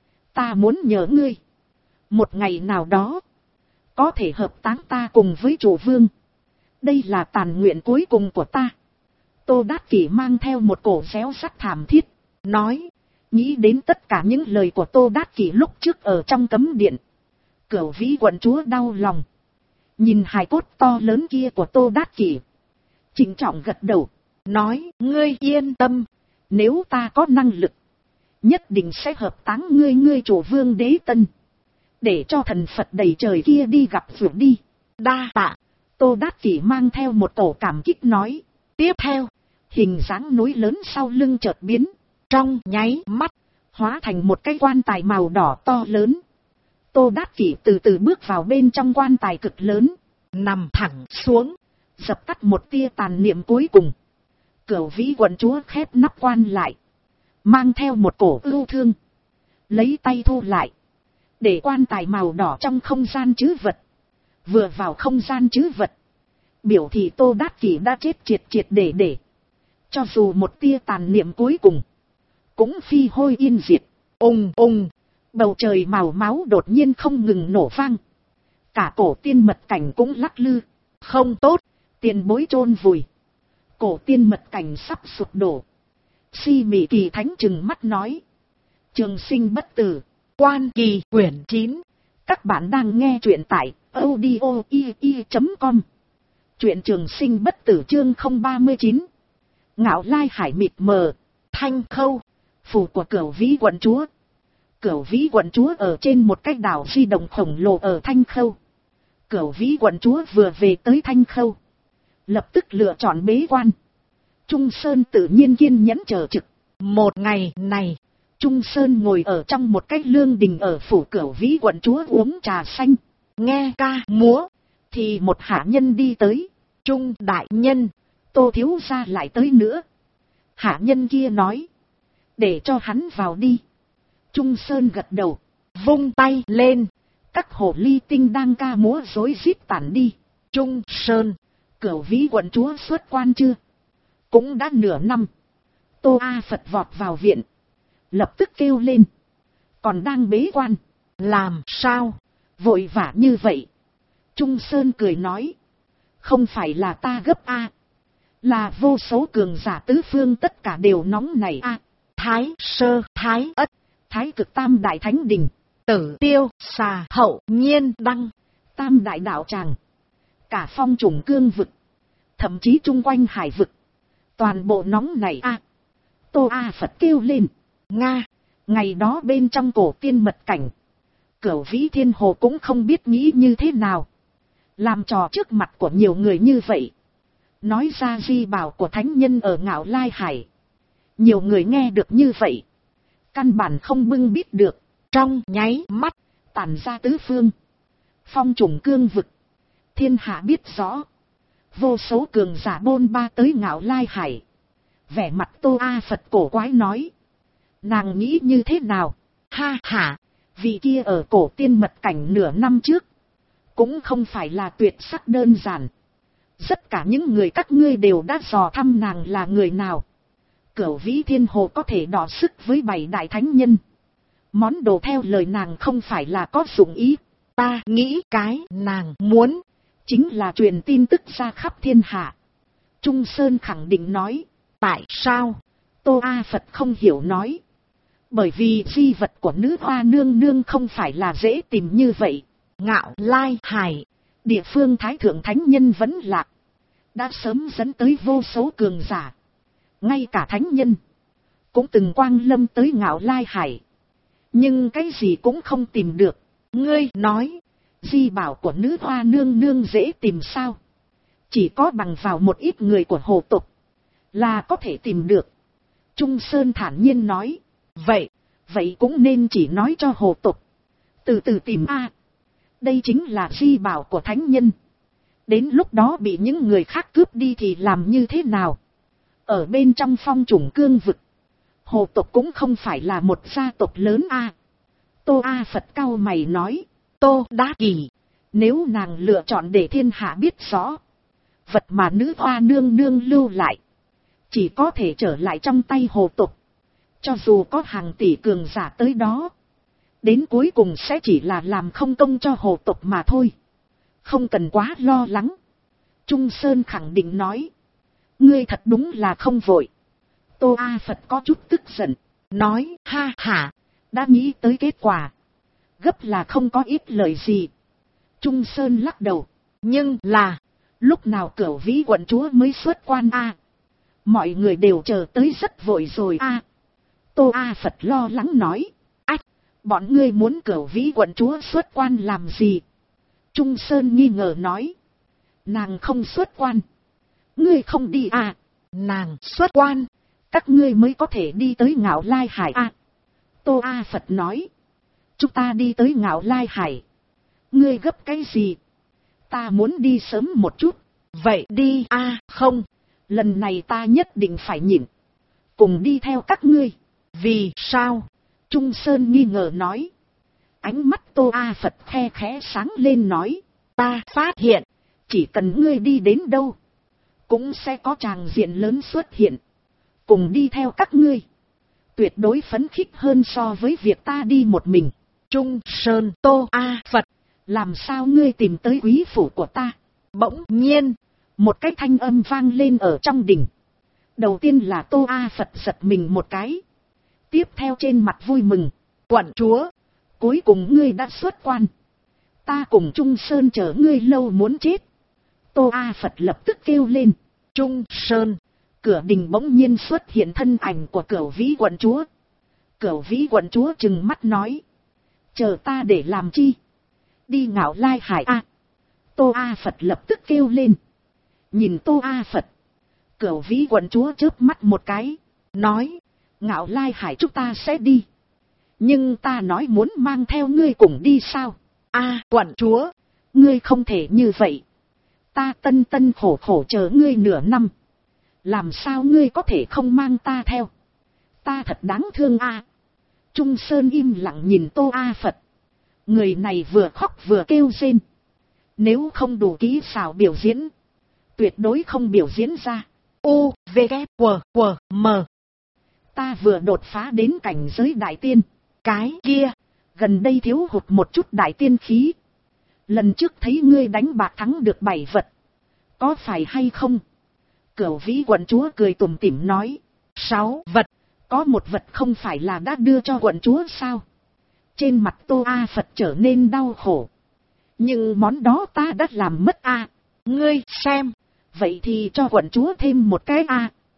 A: Ta muốn nhờ ngươi. Một ngày nào đó, có thể hợp táng ta cùng với chủ vương. Đây là tàn nguyện cuối cùng của ta. Tô Đát Kỷ mang theo một cổ réo rắt thảm thiết. Nói, nghĩ đến tất cả những lời của Tô Đát Kỷ lúc trước ở trong cấm điện. Cửu Vĩ quận chúa đau lòng. Nhìn hài cốt to lớn kia của Tô Đát Kỷ, trịnh trọng gật đầu. Nói, ngươi yên tâm. Nếu ta có năng lực, nhất định sẽ hợp táng ngươi chủ vương đế tân. Để cho thần Phật đầy trời kia đi gặp vượt đi. Đa tạ. Tô Đát Kỷ mang theo một tổ cảm kích nói. Tiếp theo, hình dáng núi lớn sau lưng chợt biến. Trong nháy mắt, hóa thành một cái quan tài màu đỏ to lớn. Tô Đát Kỷ từ từ bước vào bên trong quan tài cực lớn. Nằm thẳng xuống, dập tắt một tia tàn niệm cuối cùng. Cửu Vĩ quận chúa khép nắp quan lại, mang theo một cổ ưu thương, lấy tay thu lại, để quan tài màu đỏ trong không gian trữ vật. Vừa vào không gian trữ vật, biểu thị Tô Đát Kỷ đã chết triệt triệt để. Cho dù một tia tàn niệm cuối cùng, cũng phi hôi yên diệt. Ùng ùng, bầu trời màu máu đột nhiên không ngừng nổ vang. Cả cổ tiên mật cảnh cũng lắc lư. Không tốt, tiền bối chôn vùi. Cổ tiên mật cảnh sắp sụp đổ. Si Mị Kỳ Thánh trừng mắt nói. Trường sinh bất tử. Quan Kỳ quyển 9. Các bạn đang nghe truyện tại audio.com. Truyện Trường Sinh bất tử chương 039. Ngạo Lai Hải mịt mờ. Thanh Khâu. Phủ của Cửu Vĩ quận chúa. Cửu Vĩ quận chúa ở trên một cái đảo di động khổng lồ ở Thanh Khâu. Cửu Vĩ quận chúa vừa về tới Thanh Khâu, lập tức lựa chọn bế quan. Trung Sơn tự nhiên kiên nhẫn chờ trực. Một ngày này, Trung Sơn ngồi ở trong một cái lương đình ở phủ Cửu Vĩ quận chúa uống trà xanh, nghe ca múa. Thì một hạ nhân đi tới. Trung đại nhân, Tô thiếu gia lại tới nữa. Hạ nhân kia nói, để cho hắn vào đi. Trung Sơn gật đầu, vung tay lên. Các hồ ly tinh đang ca múa rối rít tản đi. Trung Sơn, Cửu Vĩ quận chúa xuất quan chưa? Cũng đã nửa năm. Tô A Phật vọt vào viện, lập tức kêu lên. Còn đang bế quan. Làm sao? Vội vã như vậy. Trung Sơn cười nói. Không phải là ta gấp A. Là vô số cường giả tứ phương tất cả đều nóng này A. Thái Sơ, Thái Ất, Thái Cực Tam Đại Thánh Đình, Tử Tiêu, Xà Hậu, Nhiên Đăng, Tam Đại Đạo Tràng, cả phong trùng cương vực, thậm chí chung quanh hải vực, Toàn bộ nóng này a. Tô A Phật kêu lên. Nga, ngày đó bên trong cổ tiên mật cảnh. Cửu Vĩ Thiên Hồ cũng không biết nghĩ như thế nào. Làm trò trước mặt của nhiều người như vậy. Nói ra di bảo của thánh nhân ở Ngạo Lai Hải. Nhiều người nghe được như vậy. Căn bản không bưng biết được. Trong nháy mắt, tản ra tứ phương. Phong trùng cương vực. Thiên hạ biết rõ. Vô số cường giả bôn ba tới Ngạo Lai Hải. Vẻ mặt Tô A Phật cổ quái nói. Nàng nghĩ như thế nào? Ha ha, vị kia ở cổ tiên mật cảnh nửa năm trước. Cũng không phải là tuyệt sắc đơn giản. Tất cả những người các ngươi đều đã dò thăm nàng là người nào. Cửu Vĩ Thiên Hồ có thể đọ sức với 7 đại thánh nhân. Món đồ theo lời nàng không phải là có dụng ý. Ta nghĩ cái nàng muốn chính là truyền tin tức ra khắp thiên hạ. Trung Sơn khẳng định nói. Tại sao? Tô A Phật không hiểu nói. Bởi vì di vật của nữ hoa nương nương không phải là dễ tìm như vậy. Ngạo Lai Hải, địa phương Thái Thượng Thánh Nhân vẫn lạc. Đã sớm dẫn tới vô số cường giả. Ngay cả thánh nhân cũng từng quang lâm tới Ngạo Lai Hải. Nhưng cái gì cũng không tìm được. Ngươi nói, di bảo của nữ hoa nương nương dễ tìm sao? Chỉ có bằng vào một ít người của hồ tộc là có thể tìm được. Trung Sơn thản nhiên nói. Vậy cũng nên chỉ nói cho hồ tộc. Từ từ tìm a. Đây chính là di bảo của thánh nhân. Đến lúc đó bị những người khác cướp đi thì làm như thế nào? Ở bên trong phong trùng cương vực, hồ tộc cũng không phải là một gia tộc lớn a. Tô A Phật cau mày nói. Tô Đá Kỳ, nếu nàng lựa chọn để thiên hạ biết rõ, vật mà nữ hoa nương nương lưu lại chỉ có thể trở lại trong tay hồ tộc. Cho dù có hàng tỷ cường giả tới đó, đến cuối cùng sẽ chỉ là làm không công cho hồ tộc mà thôi. Không cần quá lo lắng. Trung Sơn khẳng định nói. Ngươi thật đúng là không vội. Tô A Phật có chút tức giận. Nói ha ha, đã nghĩ tới kết quả. Gấp là không có ít lời gì. Trung Sơn lắc đầu. Nhưng là, lúc nào Cửu Vĩ quận chúa mới xuất quan a? Mọi người đều chờ tới rất vội rồi a. Tô A Phật lo lắng nói. Ách, bọn ngươi muốn Cửu Vĩ quận chúa xuất quan làm gì? Trung Sơn nghi ngờ nói. Nàng không xuất quan. Ngươi không đi à? Nàng xuất quan, các ngươi mới có thể đi tới Ngạo Lai Hải à? Tô A Phật nói. Chúng ta đi tới Ngạo Lai Hải. Ngươi gấp cái gì? Ta muốn đi sớm một chút. Vậy đi à? Không, lần này ta nhất định phải nhịn. Cùng đi theo các ngươi. Vì sao? Trung Sơn nghi ngờ nói. Ánh mắt Tô A Phật khe khẽ sáng lên nói. Ta phát hiện, chỉ cần ngươi đi đến đâu, cũng sẽ có tràng diện lớn xuất hiện. Cùng đi theo các ngươi, tuyệt đối phấn khích hơn so với việc ta đi một mình. Trung Sơn, Tô A Phật, làm sao ngươi tìm tới quý phủ của ta? Bỗng nhiên, một cái thanh âm vang lên ở trong đình. Đầu tiên là Tô A Phật giật mình một cái. Tiếp theo trên mặt vui mừng. Quận chúa, cuối cùng ngươi đã xuất quan. Ta cùng Trung Sơn chờ ngươi lâu muốn chết. Tô A Phật lập tức kêu lên. Trung Sơn, cửa đình bỗng nhiên xuất hiện thân ảnh của Cửu Vĩ quận chúa. Cửu Vĩ quận chúa trừng mắt nói. Chờ ta để làm chi? Đi Ngạo Lai Hải a. Tô A Phật lập tức kêu lên. Nhìn Tô A Phật, Cửu Vĩ quận chúa chớp mắt một cái, nói. Ngạo Lai Hải chúng ta sẽ đi. Nhưng ta nói muốn mang theo ngươi cùng đi sao? A quận chúa, ngươi không thể như vậy. Ta tân tân khổ khổ chờ ngươi nửa năm. Làm sao ngươi có thể không mang ta theo? Ta thật đáng thương a. Trung Sơn im lặng nhìn Tô A Phật. Người này vừa khóc vừa kêu rên. Nếu không đủ kỹ xảo biểu diễn, tuyệt đối không biểu diễn ra. U, V, K, W, W, M. Ta vừa đột phá đến cảnh giới đại tiên. Cái kia, gần đây thiếu hụt một chút đại tiên khí. Lần trước thấy ngươi đánh bạc thắng được 7 vật. Có phải hay không? Cửu Vĩ quận chúa cười tủm tỉm nói. 6 vật, có một vật không phải là đã đưa cho quận chúa sao? Trên mặt Tô A Phật trở nên đau khổ. Nhưng món đó ta đã làm mất a. Ngươi xem, vậy thì cho quận chúa thêm một cái a.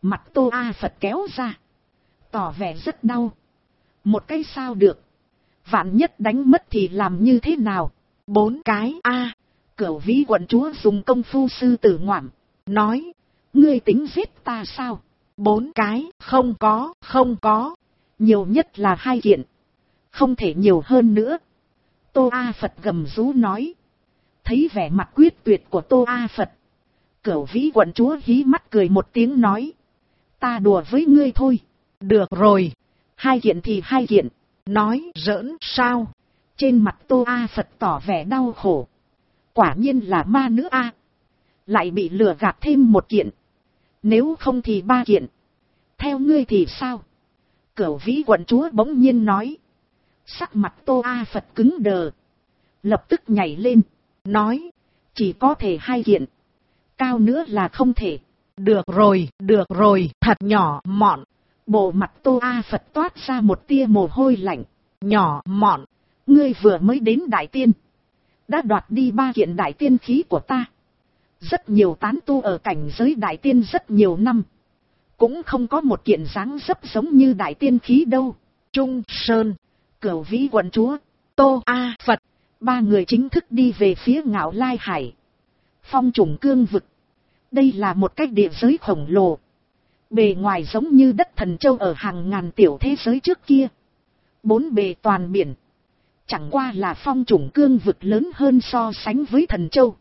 A: Mặt Tô A Phật kéo ra, tỏ vẻ rất đau. Một cái sao được, vạn nhất đánh mất thì làm như thế nào? 4 cái a. Cửu Vĩ quận chúa dùng công phu sư tử ngoạm, nói, ngươi tính giết ta sao? 4 cái, không có, nhiều nhất là 2 kiện, không thể nhiều hơn nữa. Tô A Phật gầm rú nói. Thấy vẻ mặt quyết tuyệt của Tô A Phật, Cửu Vĩ quận chúa hí mắt cười một tiếng nói, ta đùa với ngươi thôi. Được rồi, 2 kiện thì 2 kiện. Nói giỡn sao? Trên mặt Tô A Phật tỏ vẻ đau khổ. Quả nhiên là ma nữ a, lại bị lừa gạt thêm 1 kiện. Nếu không thì 3 kiện. Theo ngươi thì sao? Cửu Vĩ quận chúa bỗng nhiên nói. Sắc mặt Tô A Phật cứng đờ, lập tức nhảy lên, nói, chỉ có thể 2 kiện, cao nữa là không thể. Được rồi, thật nhỏ mọn. Bộ mặt Tô A Phật toát ra một tia mồ hôi lạnh. Nhỏ mọn, ngươi vừa mới đến đại tiên, đã đoạt đi 3 kiện đại tiên khí của ta. Rất nhiều tán tu ở cảnh giới đại tiên rất nhiều năm, cũng không có 1 kiện dáng dấp giống như đại tiên khí đâu. Trung Sơn, Cửu Vĩ quận chúa, Tô A Phật, 3 người chính thức đi về phía Ngạo Lai Hải. Phong Trùng Cương vực, đây là một cái địa giới khổng lồ, bề ngoài giống như đất Thần Châu ở hàng ngàn tiểu thế giới trước kia. 4 bề toàn biển, chẳng qua là Phong Trùng Cương vực lớn hơn so sánh với Thần Châu.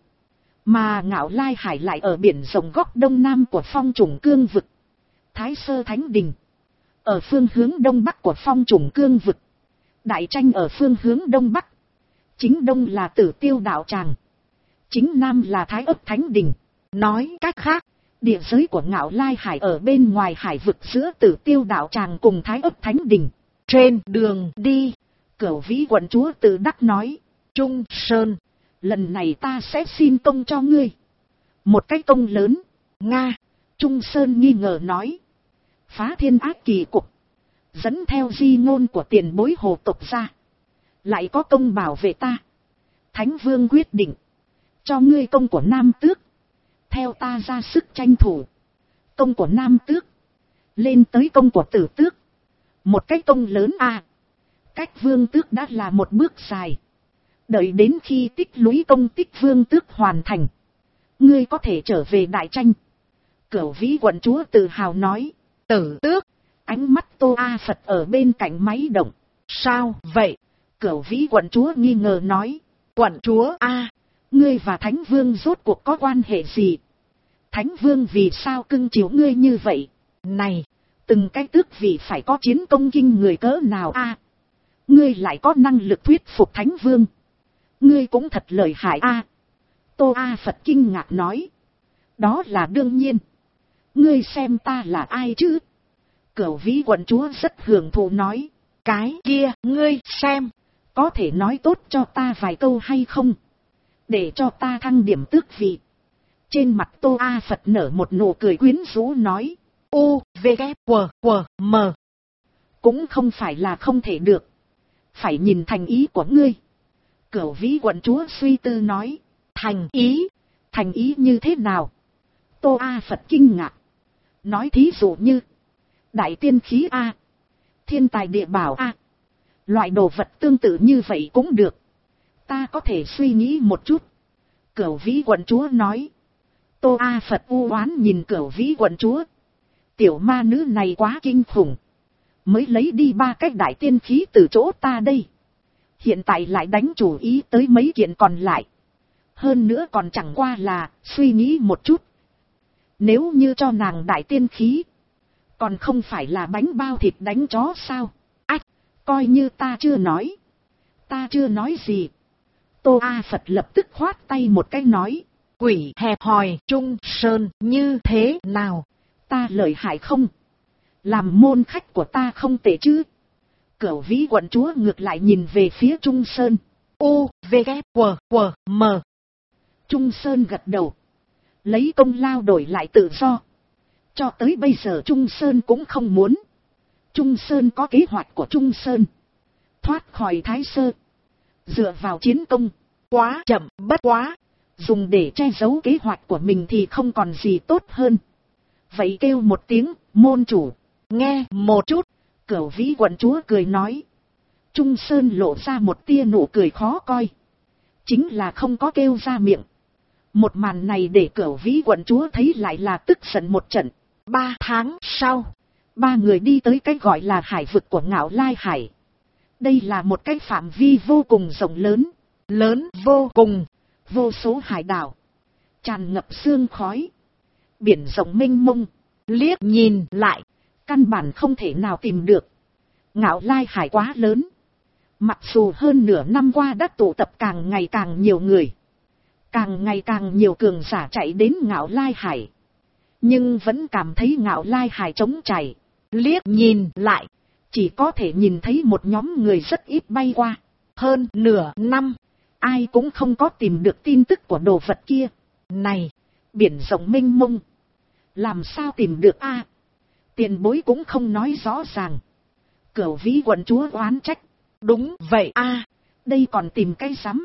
A: Mà Ngạo Lai Hải lại ở biển rộng góc đông nam của Phong Trùng Cương vực. Thái Sơ Thánh Đình ở phương hướng đông bắc của Phong Trùng Cương vực. Đại Tranh ở phương hướng đông bắc. Chính đông là Tử Tiêu đạo tràng, chính nam là Thái Ấp Thánh Đình. Nói cách khác, địa giới của Ngạo Lai Hải ở bên ngoài hải vực giữa Tử Tiêu đạo tràng cùng Thái Ấp Thánh Đình. Trên đường đi, Cửu Vĩ quận chúa tự đắc nói, Trung Sơn, lần này ta sẽ xin công cho ngươi. Một cái công lớn. Nga. Trung Sơn nghi ngờ nói, phá thiên ác kỳ cục, dẫn theo di ngôn của tiền bối Hồ tộc ra, lại có công bảo vệ ta. Thánh Vương quyết định cho ngươi công của Nam Tước, theo ta ra sức tranh thủ. Công của Nam Tước lên tới công của Tử Tước, một cái công lớn a. Cách Vương Tước đã là một bước dài, đợi đến khi tích lũy công tích Vương Tước hoàn thành, ngươi có thể trở về Đại Tranh. Cửu Vĩ quận chúa tự hào nói. Tử Tước. Ánh mắt Tô A Phật ở bên cạnh máy động. Sao vậy? Cửu Vĩ quận chúa nghi ngờ nói. Quận chúa a, ngươi và Thánh Vương rốt cuộc có quan hệ gì? Thánh Vương vì sao cưng chiều ngươi như vậy? Này, từng cái tước vị phải có chiến công kinh người cỡ nào a? Ngươi lại có năng lực thuyết phục Thánh Vương, ngươi cũng thật lợi hại a. Tô A Phật kinh ngạc nói. Đó là đương nhiên. Ngươi xem ta là ai chứ? Cửu Vĩ quận chúa rất hưởng thụ nói. Cái kia, ngươi xem, có thể nói tốt cho ta vài câu hay không? Để cho ta thăng điểm tước vị. Trên mặt Tô A Phật nở một nụ cười quyến rũ nói. U, V, K, W, M. Cũng không phải là không thể được, phải nhìn thành ý của ngươi. Cửu Vĩ quận chúa suy tư nói. Thành ý? Thành ý như thế nào? Tô A Phật kinh ngạc. Nói thí dụ như đại tiên khí a, thiên tài địa bảo a, loại đồ vật tương tự như vậy cũng được. Ta có thể suy nghĩ một chút. Cửu Vĩ quận chúa nói. Tô A Phật u oán nhìn Cửu Vĩ quận chúa. Tiểu ma nữ này quá kinh khủng, mới lấy đi 3 cái đại tiên khí từ chỗ ta đây, hiện tại lại đánh chủ ý tới mấy kiện còn lại. Hơn nữa còn chẳng qua là suy nghĩ một chút. Nếu như cho nàng đại tiên khí, còn không phải là bánh bao thịt đánh chó sao? Ách, coi như ta chưa nói. Ta chưa nói gì. Tô A Phật lập tức khoát tay một cái nói. Quỷ hẹp hòi Trung Sơn như thế nào? Ta lợi hại không? Làm môn khách của ta không tệ chứ? Cửu Vĩ quận chúa ngược lại nhìn về phía Trung Sơn. U, V, K, W, M. Trung Sơn gật đầu. Lấy công lao đổi lại tự do. Cho tới bây giờ Trung Sơn cũng không muốn. Trung Sơn có kế hoạch của Trung Sơn. Thoát khỏi Thái Sơ, dựa vào chiến công. Quá chậm, bất quá dùng để che giấu kế hoạch của mình thì không còn gì tốt hơn. Vậy kêu một tiếng, môn chủ, nghe một chút. Cửu Vĩ quận chúa cười nói. Trung Sơn lộ ra một tia nụ cười khó coi. Chính là không có kêu ra miệng. Một màn này để Cửu Vĩ quận chúa thấy lại là tức giận một trận. 3 tháng sau, ba người đi tới cái gọi là hải vực của Ngạo Lai Hải. Đây là một cái phạm vi vô cùng rộng lớn, lớn vô cùng, vô số hải đảo, tràn ngập sương khói, biển rộng mênh mông, liếc nhìn lại, căn bản không thể nào tìm được. Ngạo Lai Hải quá lớn, mặc dù hơn nửa năm qua đã tụ tập càng ngày càng nhiều người, càng ngày càng nhiều cường giả chạy đến Ngạo Lai Hải, nhưng vẫn cảm thấy Ngạo Lai Hải trống trải. Liếc nhìn lại, chỉ có thể nhìn thấy một nhóm người rất ít bay qua. Hơn nửa năm, ai cũng không có tìm được tin tức của đồ vật kia. Này, biển rộng mênh mông, làm sao tìm được a? Tiền bối cũng không nói rõ ràng. Cửu Vĩ quận chúa oán trách. Đúng vậy a, đây còn tìm cái rắm.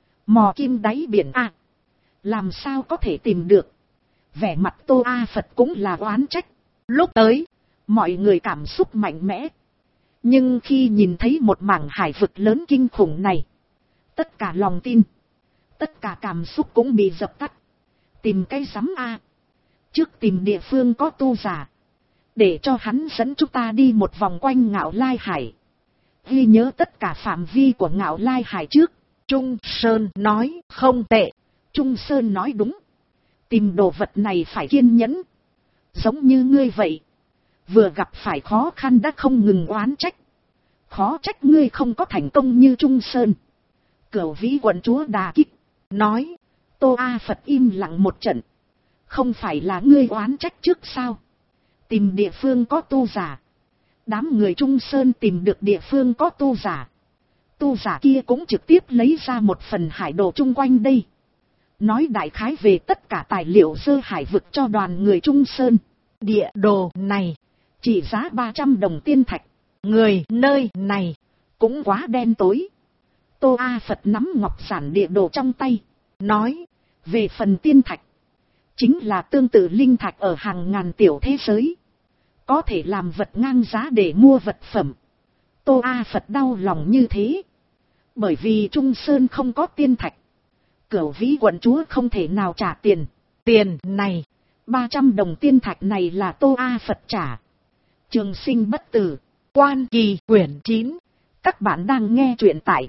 A: Mò kim đáy biển a, làm sao có thể tìm được? Vẻ mặt Tô A Phật cũng là oán trách. Lúc tới, mọi người cảm xúc mạnh mẽ. Nhưng khi nhìn thấy một mảng hải vực lớn kinh khủng này, tất cả lòng tin, tất cả cảm xúc cũng bị dập tắt. Tìm cái rắm a, trước tìm địa phương có tu giả, để cho hắn dẫn chúng ta đi một vòng quanh Ngạo Lai Hải, ghi nhớ tất cả phạm vi của Ngạo Lai Hải trước. Trung Sơn nói không tệ. Trung Sơn nói đúng. Tìm đồ vật này phải kiên nhẫn. Giống như ngươi vậy, vừa gặp phải khó khăn đã không ngừng oán trách. Khó trách ngươi không có thành công như Trung Sơn. Cửu Vĩ quận chúa đà kích, nói. Tô A Phật im lặng một trận. Không phải là ngươi oán trách trước sao? Tìm địa phương có tu giả. Đám người Trung Sơn tìm được địa phương có tu giả. Tu giả kia cũng trực tiếp lấy ra một phần hải đồ chung quanh đây. Nói đại khái về tất cả tài liệu dơ hải vực cho đoàn người Trung Sơn. Địa đồ này chỉ giá 300 đồng tiên thạch. Người nơi này cũng quá đen tối. Tô A Phật nắm ngọc giản địa đồ trong tay, nói. Về phần tiên thạch, chính là tương tự linh thạch ở hàng ngàn tiểu thế giới, có thể làm vật ngang giá để mua vật phẩm. Tô A Phật đau lòng như thế, bởi vì Trung Sơn không có tiên thạch. Cửu Vĩ quận chúa không thể nào trả tiền. Tiền này, 300 đồng tiên thạch này là Tô A Phật trả. Trường Sinh bất tử, Quan Kỳ quyển 9. Các bạn đang nghe truyện tại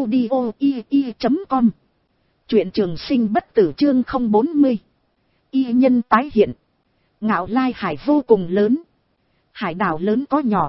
A: audio.com. Truyện Trường Sinh bất tử chương 040. Y nhân tái hiện. Ngạo Lai Hải vô cùng lớn. Hải đảo lớn có nhỏ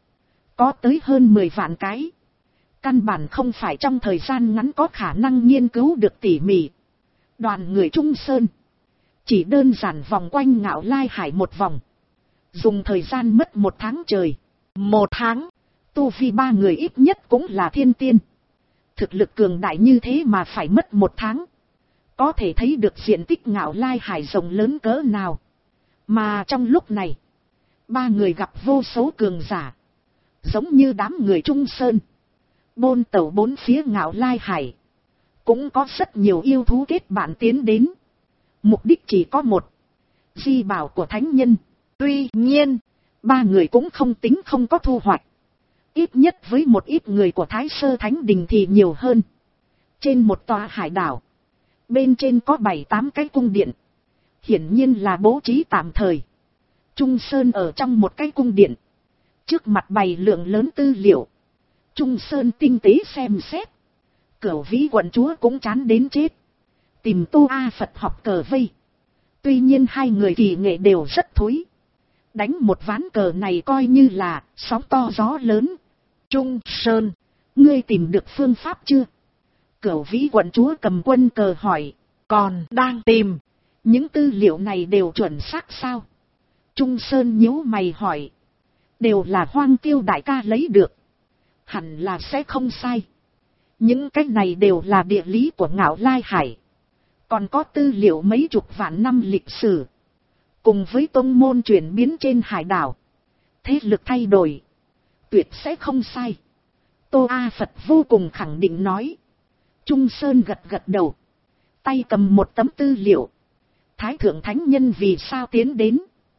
A: có tới hơn 10 vạn cái. Căn bản không phải trong thời gian ngắn có khả năng nghiên cứu được tỉ mỉ. Đoàn người Trung Sơn chỉ đơn giản vòng quanh Ngạo Lai Hải một vòng, dùng thời gian mất 1 tháng trời. 1 tháng, tu vi ba người ít nhất cũng là thiên tiên. Thực lực cường đại như thế mà phải mất 1 tháng. Có thể thấy được diện tích Ngạo Lai Hải rộng lớn cỡ nào. Mà trong lúc này, ba người gặp vô số cường giả, giống như đám người Trung Sơn, bôn tẩu bốn phía Ngạo Lai Hải. Cũng có rất nhiều yêu thú kết bạn tiến đến. Mục đích chỉ có một, di bảo của thánh nhân. Tuy nhiên, ba người cũng không tính không có thu hoạch. Ít nhất với một ít người của Thái Sơ Thánh Đình thì nhiều hơn. Trên một tòa hải đảo, bên trên có 7-8 cái cung điện, hiển nhiên là bố trí tạm thời. Trung Sơn ở trong một cái cung điện, trước mặt bày lượng lớn tư liệu. Trung Sơn tinh tế xem xét. Cửu Vĩ quận chúa cũng chán đến chết, tìm Tô A Phật học cờ vây. Tuy nhiên hai người kỳ nghệ đều rất thối, đánh một ván cờ này coi như là sóng to gió lớn. Trung Sơn, ngươi tìm được phương pháp chưa? Cửu Vĩ quận chúa cầm quân cờ hỏi. Còn đang tìm. Những tư liệu này đều chuẩn xác sao? Trung Sơn nhíu mày hỏi. Đều là Hoang Tiêu đại ca lấy được, hẳn là sẽ không sai. Những cái này đều là địa lý của Ngạo Lai Hải, còn có tư liệu mấy chục vạn năm lịch sử, cùng với tông môn chuyển biến trên hải đảo, thế lực thay đổi, tuyệt sẽ không sai. Tô A Phật vô cùng khẳng định nói. Trung Sơn gật gật đầu, tay cầm một tấm tư liệu. Thái thượng thánh nhân vì sao tiến đến?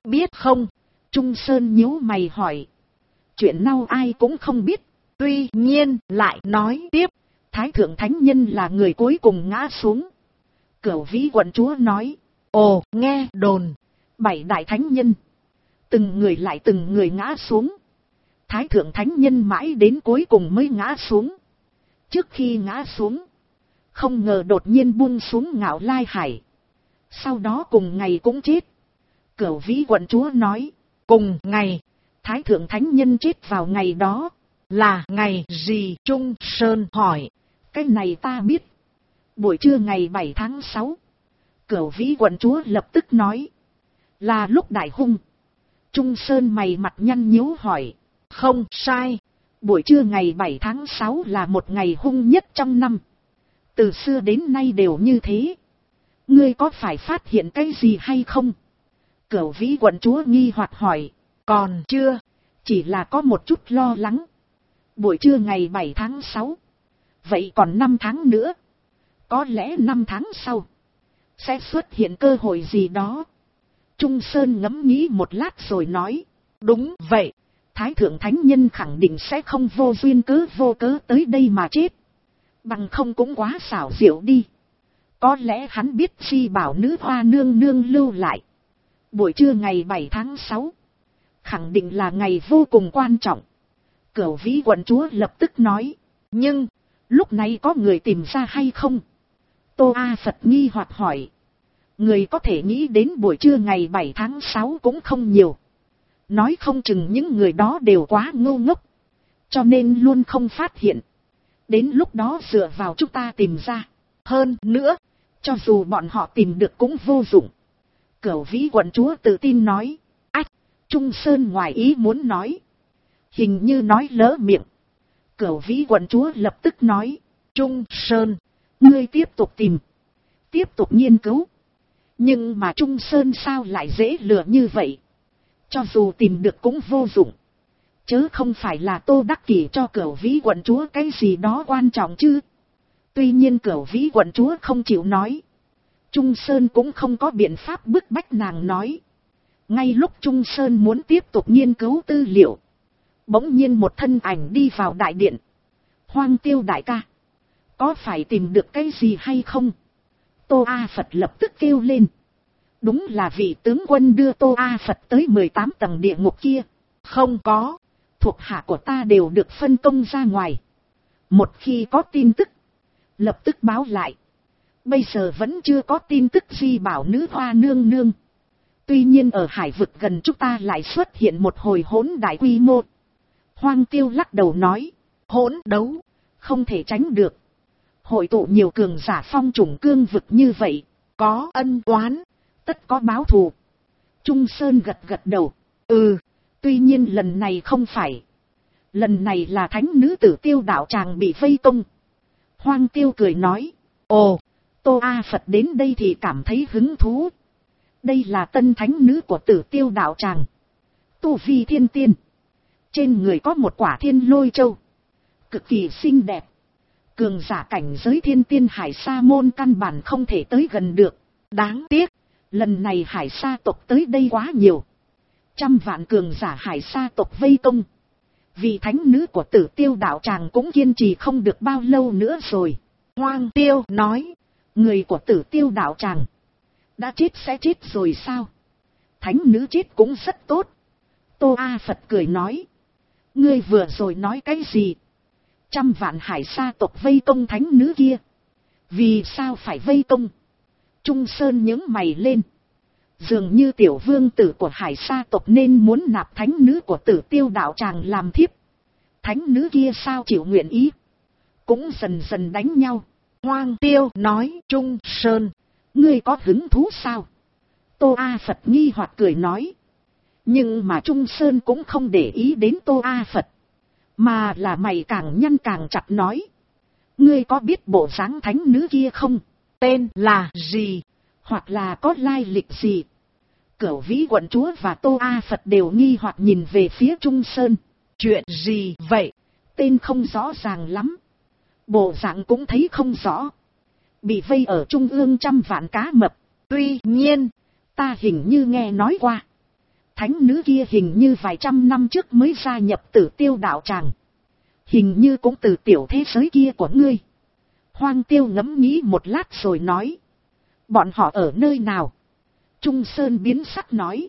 A: biết không? Trung Sơn nhíu mày hỏi. Chuyện nào ai cũng không biết. Tuy nhiên lại nói tiếp. Thái thượng thánh nhân là người cuối cùng ngã xuống. Cửu Vĩ quận chúa nói. Ồ, nghe đồn. 7 đại thánh nhân. Từng người lại từng người ngã xuống. Thái thượng thánh nhân mãi đến cuối cùng mới ngã xuống. Trước khi ngã xuống, không ngờ đột nhiên buông xuống Ngạo Lai Hải. Sau đó cùng ngày cũng chết. Cửu Vĩ quận chúa nói. Cùng ngày, Thái thượng thánh nhân chết vào ngày đó. Là ngày gì? Trung Sơn hỏi. Cái này ta biết. Buổi trưa ngày 7 tháng 6. Cửu Vĩ quận chúa lập tức nói. Là lúc đại hung. Trung Sơn mày mặt nhăn nhíu hỏi. Không sai. Buổi trưa ngày 7 tháng 6 là một ngày hung nhất trong năm. Từ xưa đến nay đều như thế. Ngươi có phải phát hiện cái gì hay không? Cửu Vĩ quận chúa nghi hoặc hỏi. Còn chưa. Chỉ là có một chút lo lắng. Buổi trưa ngày 7 tháng 6. Vậy còn 5 tháng nữa. Có lẽ 5 tháng sau. Sẽ xuất hiện cơ hội gì đó. Trung Sơn ngẫm nghĩ một lát rồi nói. Đúng vậy. Thái thượng thánh nhân khẳng định sẽ không vô duyên vô cớ tới đây mà chết. Bằng không cũng quá xảo diệu đi. Có lẽ hắn biết Phi Bảo nữ hoa nương nương lưu lại. Buổi trưa ngày 7 tháng 6. Khẳng định là ngày vô cùng quan trọng. Cửu Vĩ quận chúa lập tức nói. Nhưng, lúc này có người tìm ra hay không? Tô A Phật nghi hoặc hỏi. Người có thể nghĩ đến buổi trưa ngày 7 tháng 6 cũng không nhiều. Nói không chừng những người đó đều quá ngu ngốc. Cho nên luôn không phát hiện. Đến lúc đó dựa vào chúng ta tìm ra. Hơn nữa, cho dù bọn họ tìm được cũng vô dụng. Cửu Vĩ quận chúa tự tin nói. Ách, Trung Sơn ngoài ý muốn nói. Hình như nói lỡ miệng. Cửu Vĩ quận chúa lập tức nói. Trung Sơn, ngươi tiếp tục tìm. Tiếp tục nghiên cứu. Nhưng mà Trung Sơn sao lại dễ lừa như vậy? Cho dù tìm được cũng vô dụng. Chớ không phải là Tô Đắc Kỷ cho Cửu Vĩ quận chúa cái gì đó quan trọng chứ. Tuy nhiên Cửu Vĩ quận chúa không chịu nói. Trung Sơn cũng không có biện pháp bức bách nàng nói. Ngay lúc Trung Sơn muốn tiếp tục nghiên cứu tư liệu. Bỗng nhiên một thân ảnh đi vào đại điện. Hoang Tiêu đại ca. Có phải tìm được cái gì hay không? Tô A Phật lập tức kêu lên. Đúng là vị tướng quân đưa Tô A Phật tới 18 tầng địa ngục kia. Không có. Thuộc hạ của ta đều được phân công ra ngoài. Một khi có tin tức, lập tức báo lại. Bây giờ vẫn chưa có tin tức gì bảo nữ hoa nương nương. Tuy nhiên ở hải vực gần chúng ta lại xuất hiện một hồi hỗn đại quy mô. Hoang Tiêu lắc đầu nói. Hỗn đấu, không thể tránh được. Hội tụ nhiều cường giả phong chủng cương vực như vậy. Có ân oán, tất có báo thù. Trung Sơn gật gật đầu. Tuy nhiên lần này không phải. Lần này là thánh nữ tử Tiêu đạo tràng bị vây công. Hoang Tiêu cười nói. Ồ, Tô A Phật đến đây thì cảm thấy hứng thú. Đây là tân thánh nữ của tử Tiêu đạo tràng. Tu vi thiên tiên. Trên người có một quả thiên lôi châu. Cực kỳ xinh đẹp. Cường giả cảnh giới thiên tiên Hải Sa môn căn bản không thể tới gần được. Đáng tiếc, lần này Hải Sa tộc tới đây quá nhiều. 100 vạn cường giả Hải Sa tộc vây công. Vì thánh nữ của tử Tiêu đạo tràng cũng kiên trì không được bao lâu nữa rồi. Hoang Tiêu nói, người của tử Tiêu đạo tràng đã chết sẽ chết rồi sao? Thánh nữ chết cũng rất tốt. Tô A Phật cười nói. Ngươi vừa rồi nói cái gì? 100 vạn Hải Sa tộc vây công thánh nữ kia. Vì sao phải vây công? Trung Sơn nhướng mày lên. Dường như tiểu vương tử của Hải Sa tộc nên muốn nạp thánh nữ của tử Tiêu đạo tràng làm thiếp. Thánh nữ kia sao chịu nguyện ý? Cũng dần dần đánh nhau. Hoang Tiêu nói. Trung Sơn, ngươi có hứng thú sao? Tô A Phật nghi hoặc cười nói. Nhưng mà Trung Sơn cũng không để ý đến Tô A Phật. Mà là mày càng nhăn càng chặt nói. Ngươi có biết bộ dáng thánh nữ kia không? Tên là gì? Hoặc là có lai lịch gì? Cửu Vĩ quận chúa và Tô A Phật đều nghi hoặc nhìn về phía Trung Sơn. Chuyện gì vậy? Tên không rõ ràng lắm. Bộ dạng cũng thấy không rõ. Bị vây ở trung ương 100 vạn cá mập. Tuy nhiên, ta hình như nghe nói qua. Thánh nữ kia hình như vài trăm năm trước mới gia nhập Tử Tiêu đạo tràng. Hình như cũng từ tiểu thế giới kia của ngươi. Hoang Tiêu ngẫm nghĩ một lát rồi nói. Bọn họ ở nơi nào? Trung Sơn biến sắc nói.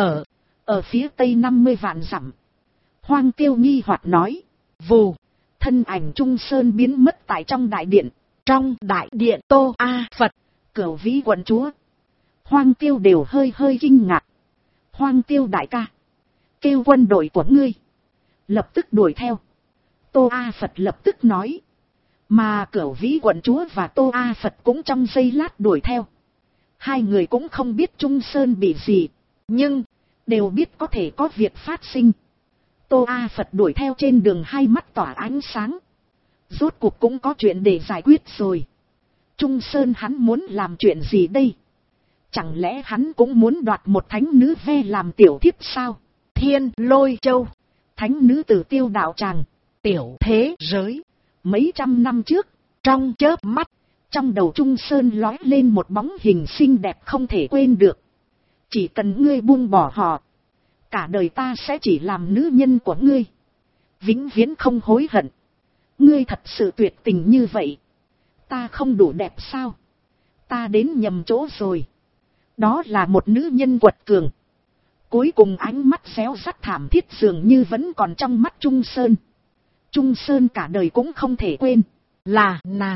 A: Ở phía tây 50 vạn dặm. Hoang Tiêu nghi hoặc nói. Vù, thân ảnh Trung Sơn biến mất tại trong đại điện. Trong đại điện Tô A Phật, Cửu Vĩ quận chúa. Hoang Tiêu đều hơi kinh ngạc. Hoang Tiêu đại ca, kêu quân đội của ngươi lập tức đuổi theo. Tô A Phật lập tức nói. Mà Cửu Vĩ quận chúa và Tô A Phật cũng trong giây lát đuổi theo. Hai người cũng không biết Trung Sơn bị gì, nhưng đều biết có thể có việc phát sinh. Tô A Phật đuổi theo trên đường hai mắt tỏa ánh sáng. Rốt cuộc cũng có chuyện để giải quyết rồi. Trung Sơn hắn muốn làm chuyện gì đây? Chẳng lẽ hắn cũng muốn đoạt một thánh nữ ve làm tiểu thiếp sao? Thiên Lôi Châu, thánh nữ Tử Tiêu đạo tràng, tiểu thế giới. Mấy trăm năm trước, trong chớp mắt, trong đầu Trung Sơn lói lên một bóng hình xinh đẹp không thể quên được. Chỉ cần ngươi buông bỏ họ, cả đời ta sẽ chỉ làm nữ nhân của ngươi, vĩnh viễn không hối hận. Ngươi thật sự tuyệt tình như vậy, ta không đủ đẹp sao? Ta đến nhầm chỗ rồi. Đó là một nữ nhân quật cường. Cuối cùng ánh mắt réo rắt thảm thiết dường như vẫn còn trong mắt Trung Sơn. Trung Sơn cả đời cũng không thể quên. Là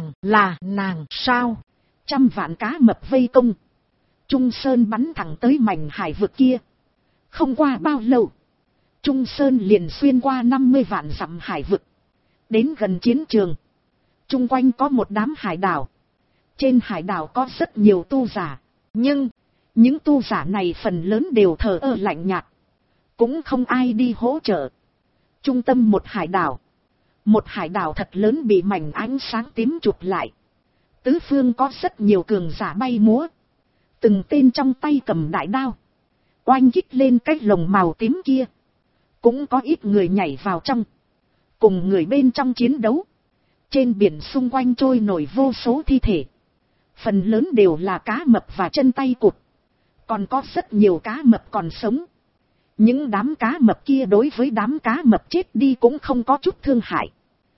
A: nàng sao? Trăm vạn cá mập vây công. Trung Sơn bắn thẳng tới mảnh hải vực kia. Không qua bao lâu, Trung Sơn liền xuyên qua 50 vạn dặm hải vực. Đến gần chiến trường. Chung quanh có một đám hải đảo. Trên hải đảo có rất nhiều tu giả. Nhưng những tu giả này phần lớn đều thờ ơ lạnh nhạt. Cũng không ai đi hỗ trợ. Trung tâm một hải đảo. Một hải đảo thật lớn bị mảnh ánh sáng tím chụp lại. Tứ phương có rất nhiều cường giả bay múa. Từng tên trong tay cầm đại đao. Oanh kích lên cái lồng màu tím kia. Cũng có ít người nhảy vào trong. Cùng người bên trong chiến đấu. Trên biển xung quanh trôi nổi vô số thi thể. Phần lớn đều là cá mập và chân tay cụt. Còn có rất nhiều cá mập còn sống. Những đám cá mập kia đối với đám cá mập chết đi cũng không có chút thương hại.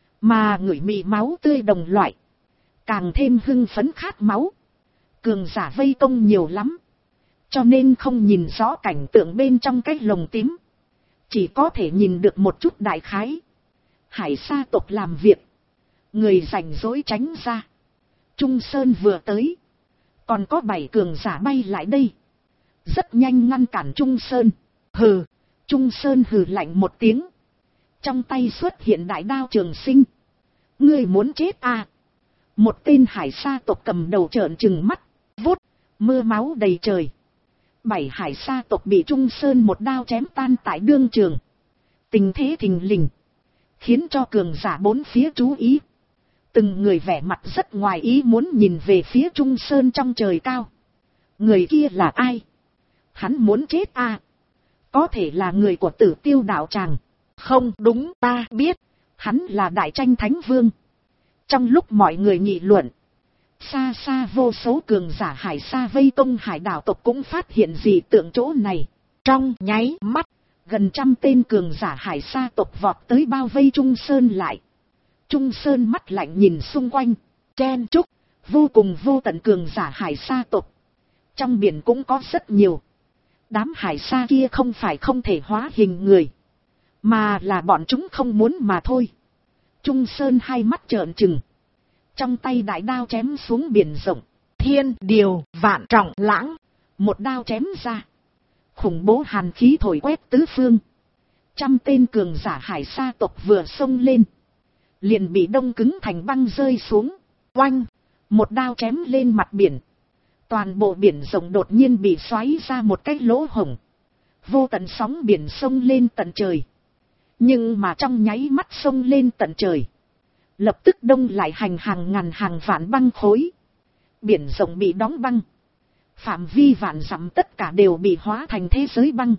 A: Mà ngửi mị máu tươi đồng loại. Càng thêm hưng phấn khát máu. Cường giả vây công nhiều lắm. Cho nên không nhìn rõ cảnh tượng bên trong cái lồng tím. Chỉ có thể nhìn được một chút đại khái. Hải sa tộc làm việc. Người rảnh rỗi tránh ra. Trung Sơn vừa tới. Còn có 7 cường giả bay lại đây. Rất nhanh ngăn cản Trung Sơn. Hừ. Trung Sơn hừ lạnh một tiếng. Trong tay xuất hiện đại đao trường sinh. Ngươi muốn chết à? Một tên hải sa tộc cầm đầu trợn trừng mắt. Vút. Mưa máu đầy trời. 7 hải sa tộc bị Trung Sơn một đao chém tan tại đương trường. Tình thế thình lình. Khiến cho cường giả bốn phía chú ý. Từng người vẻ mặt rất ngoài ý muốn nhìn về phía Trung Sơn trong trời cao. Người kia là ai? Hắn muốn chết à? Có thể là người của Tử Tiêu đạo tràng. Không đúng, ta biết. Hắn là Đại Tranh Thánh Vương. Trong lúc mọi người nghị luận, xa xa vô số cường giả hải sa vây công hải đảo tộc cũng phát hiện dị tượng chỗ này. Trong nháy mắt, gần 100 tên cường giả hải sa tộc vọt tới bao vây Trung Sơn lại. Trung Sơn mắt lạnh nhìn xung quanh, chen chúc, vô cùng vô tận cường giả hải sa tộc. Trong biển cũng có rất nhiều. Đám hải sa kia không phải không thể hóa hình người, mà là bọn chúng không muốn mà thôi. Trung Sơn hai mắt trợn trừng. Trong tay đại đao chém xuống biển rộng. Thiên điều vạn trọng lãng. Một đao chém ra. Khủng bố hàn khí thổi quét tứ phương. 100 tên cường giả hải sa tộc vừa xông lên. Liền bị đông cứng thành băng rơi xuống. Oanh. Một đao chém lên mặt biển. Toàn bộ biển rộng đột nhiên bị xoáy ra một cái lỗ hổng. Vô tận sóng biển sông lên tận trời. Nhưng mà trong nháy mắt sông lên tận trời. Lập tức đông lại hàng ngàn hàng vạn băng khối. Biển rộng bị đóng băng. Phạm vi vạn dặm tất cả đều bị hóa thành thế giới băng.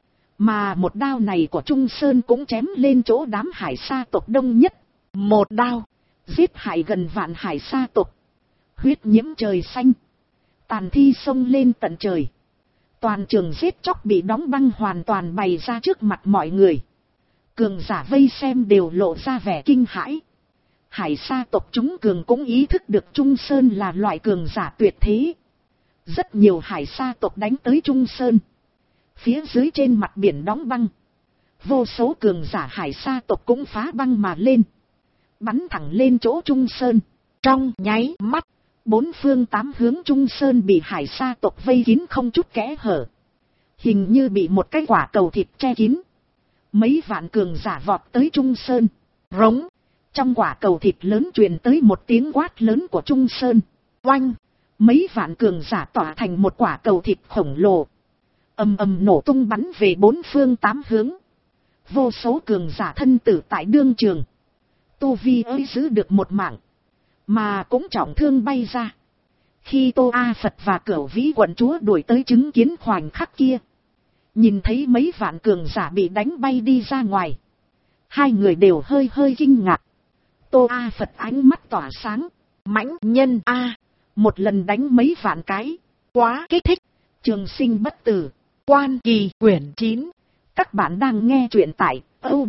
A: Mà một đao này của Trung Sơn cũng chém lên chỗ đám hải sa tộc đông nhất. Một đao, giết hại gần vạn hải sa tộc. Huyết nhiễm trời xanh. Tàn thi sông lên tận trời. Toàn trường giết chóc bị đóng băng hoàn toàn bày ra trước mặt mọi người. Cường giả vây xem đều lộ ra vẻ kinh hãi. Hải sa tộc chúng cường cũng ý thức được Trung Sơn là loại cường giả tuyệt thế. Rất nhiều hải sa tộc đánh tới Trung Sơn. Phía dưới trên mặt biển đóng băng. Vô số cường giả hải sa tộc cũng phá băng mà lên. Bắn thẳng lên chỗ Trung Sơn. Trong nháy mắt, bốn phương tám hướng Trung Sơn bị hải sa tộc vây kín không chút kẽ hở. Hình như bị một cái quả cầu thịt che kín. Mấy vạn cường giả vọt tới Trung Sơn. Rống. Trong quả cầu thịt lớn truyền tới một tiếng quát lớn của Trung Sơn. Oanh. Mấy vạn cường giả tỏa thành một quả cầu thịt khổng lồ. Ầm ầm nổ tung bắn về bốn phương tám hướng. Vô số cường giả thân tử tại đương trường. Tô Vi ơi giữ được một mạng. Mà cũng trọng thương bay ra. Khi Tô A Phật và Cửu Vĩ quận chúa đuổi tới chứng kiến khoảnh khắc kia. Nhìn thấy mấy vạn cường giả bị đánh bay đi ra ngoài. Hai người đều hơi kinh ngạc. Tô A Phật ánh mắt tỏa sáng. Mãnh nhân A. Một lần đánh mấy vạn cái. Quá kích thích. Trường Sinh Bất Tử. Quan Kỳ quyển 9. Các bạn đang nghe truyện tại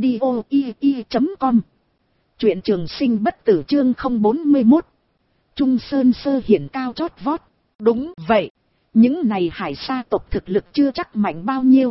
A: audio.com. Truyện Trường Sinh Bất Tử chương 041. Trung Sơn sơ hiển cao chót vót. Đúng vậy. Những này hải sa tộc thực lực chưa chắc mạnh bao nhiêu.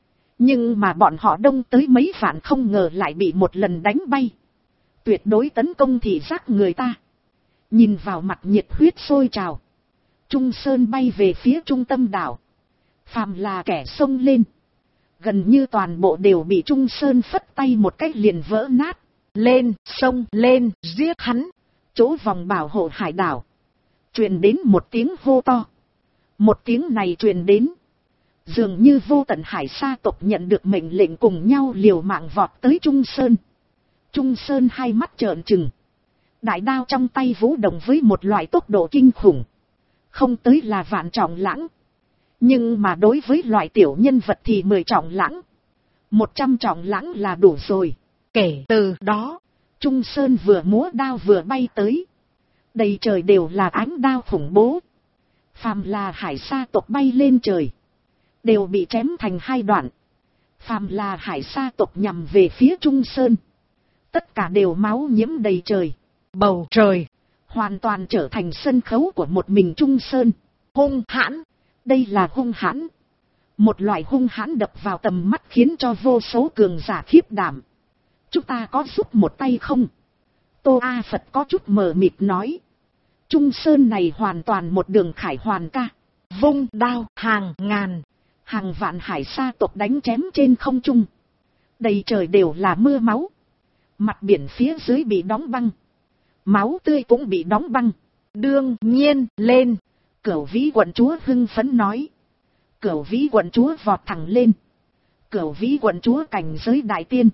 A: Nhưng mà bọn họ đông tới mấy vạn không ngờ lại bị một lần đánh bay. Tuyệt đối tấn công thị giác người ta. Nhìn vào mặt nhiệt huyết sôi trào. Trung Sơn bay về phía trung tâm đảo. Phàm là kẻ xông lên. Gần như toàn bộ đều bị Trung Sơn phất tay một cách liền vỡ nát. Lên, xông lên, giết hắn. Chỗ vòng bảo hộ hải đảo. Truyền đến một tiếng hô to. Một tiếng này truyền đến. Dường như vô tận hải sa tộc nhận được mệnh lệnh cùng nhau liều mạng vọt tới Trung Sơn. Trung Sơn hai mắt trợn trừng. Đại đao trong tay vũ động với một loại tốc độ kinh khủng. Không tới là vạn trọng lãng. Nhưng mà đối với loại tiểu nhân vật thì 10 trọng lãng. 100 trọng lãng là đủ rồi. Kể từ đó, Trung Sơn vừa múa đao vừa bay tới. Đầy trời đều là ánh đao khủng bố. Phàm là hải sa tộc bay lên trời. Đều bị chém thành hai đoạn. Phàm là hải sa tộc nhằm về phía Trung Sơn. Tất cả đều máu nhiễm đầy trời. Bầu trời hoàn toàn trở thành sân khấu của một mình Trung Sơn. Hung hãn. Đây là hung hãn. Một loại hung hãn đập vào tầm mắt khiến cho vô số cường giả khiếp đảm. Chúng ta có giúp một tay không? Tô A Phật có chút mờ mịt nói. Trung Sơn này hoàn toàn một đường khải hoàn ca. Vung đao hàng ngàn. Hàng vạn hải sa tộc đánh chém trên không trung. Đầy trời đều là mưa máu. Mặt biển phía dưới bị đóng băng. Máu tươi cũng bị đóng băng. Đương nhiên lên. Cửu Vĩ quận chúa hưng phấn nói. Cửu Vĩ quận chúa vọt thẳng lên. Cửu Vĩ quận chúa cảnh giới đại tiên.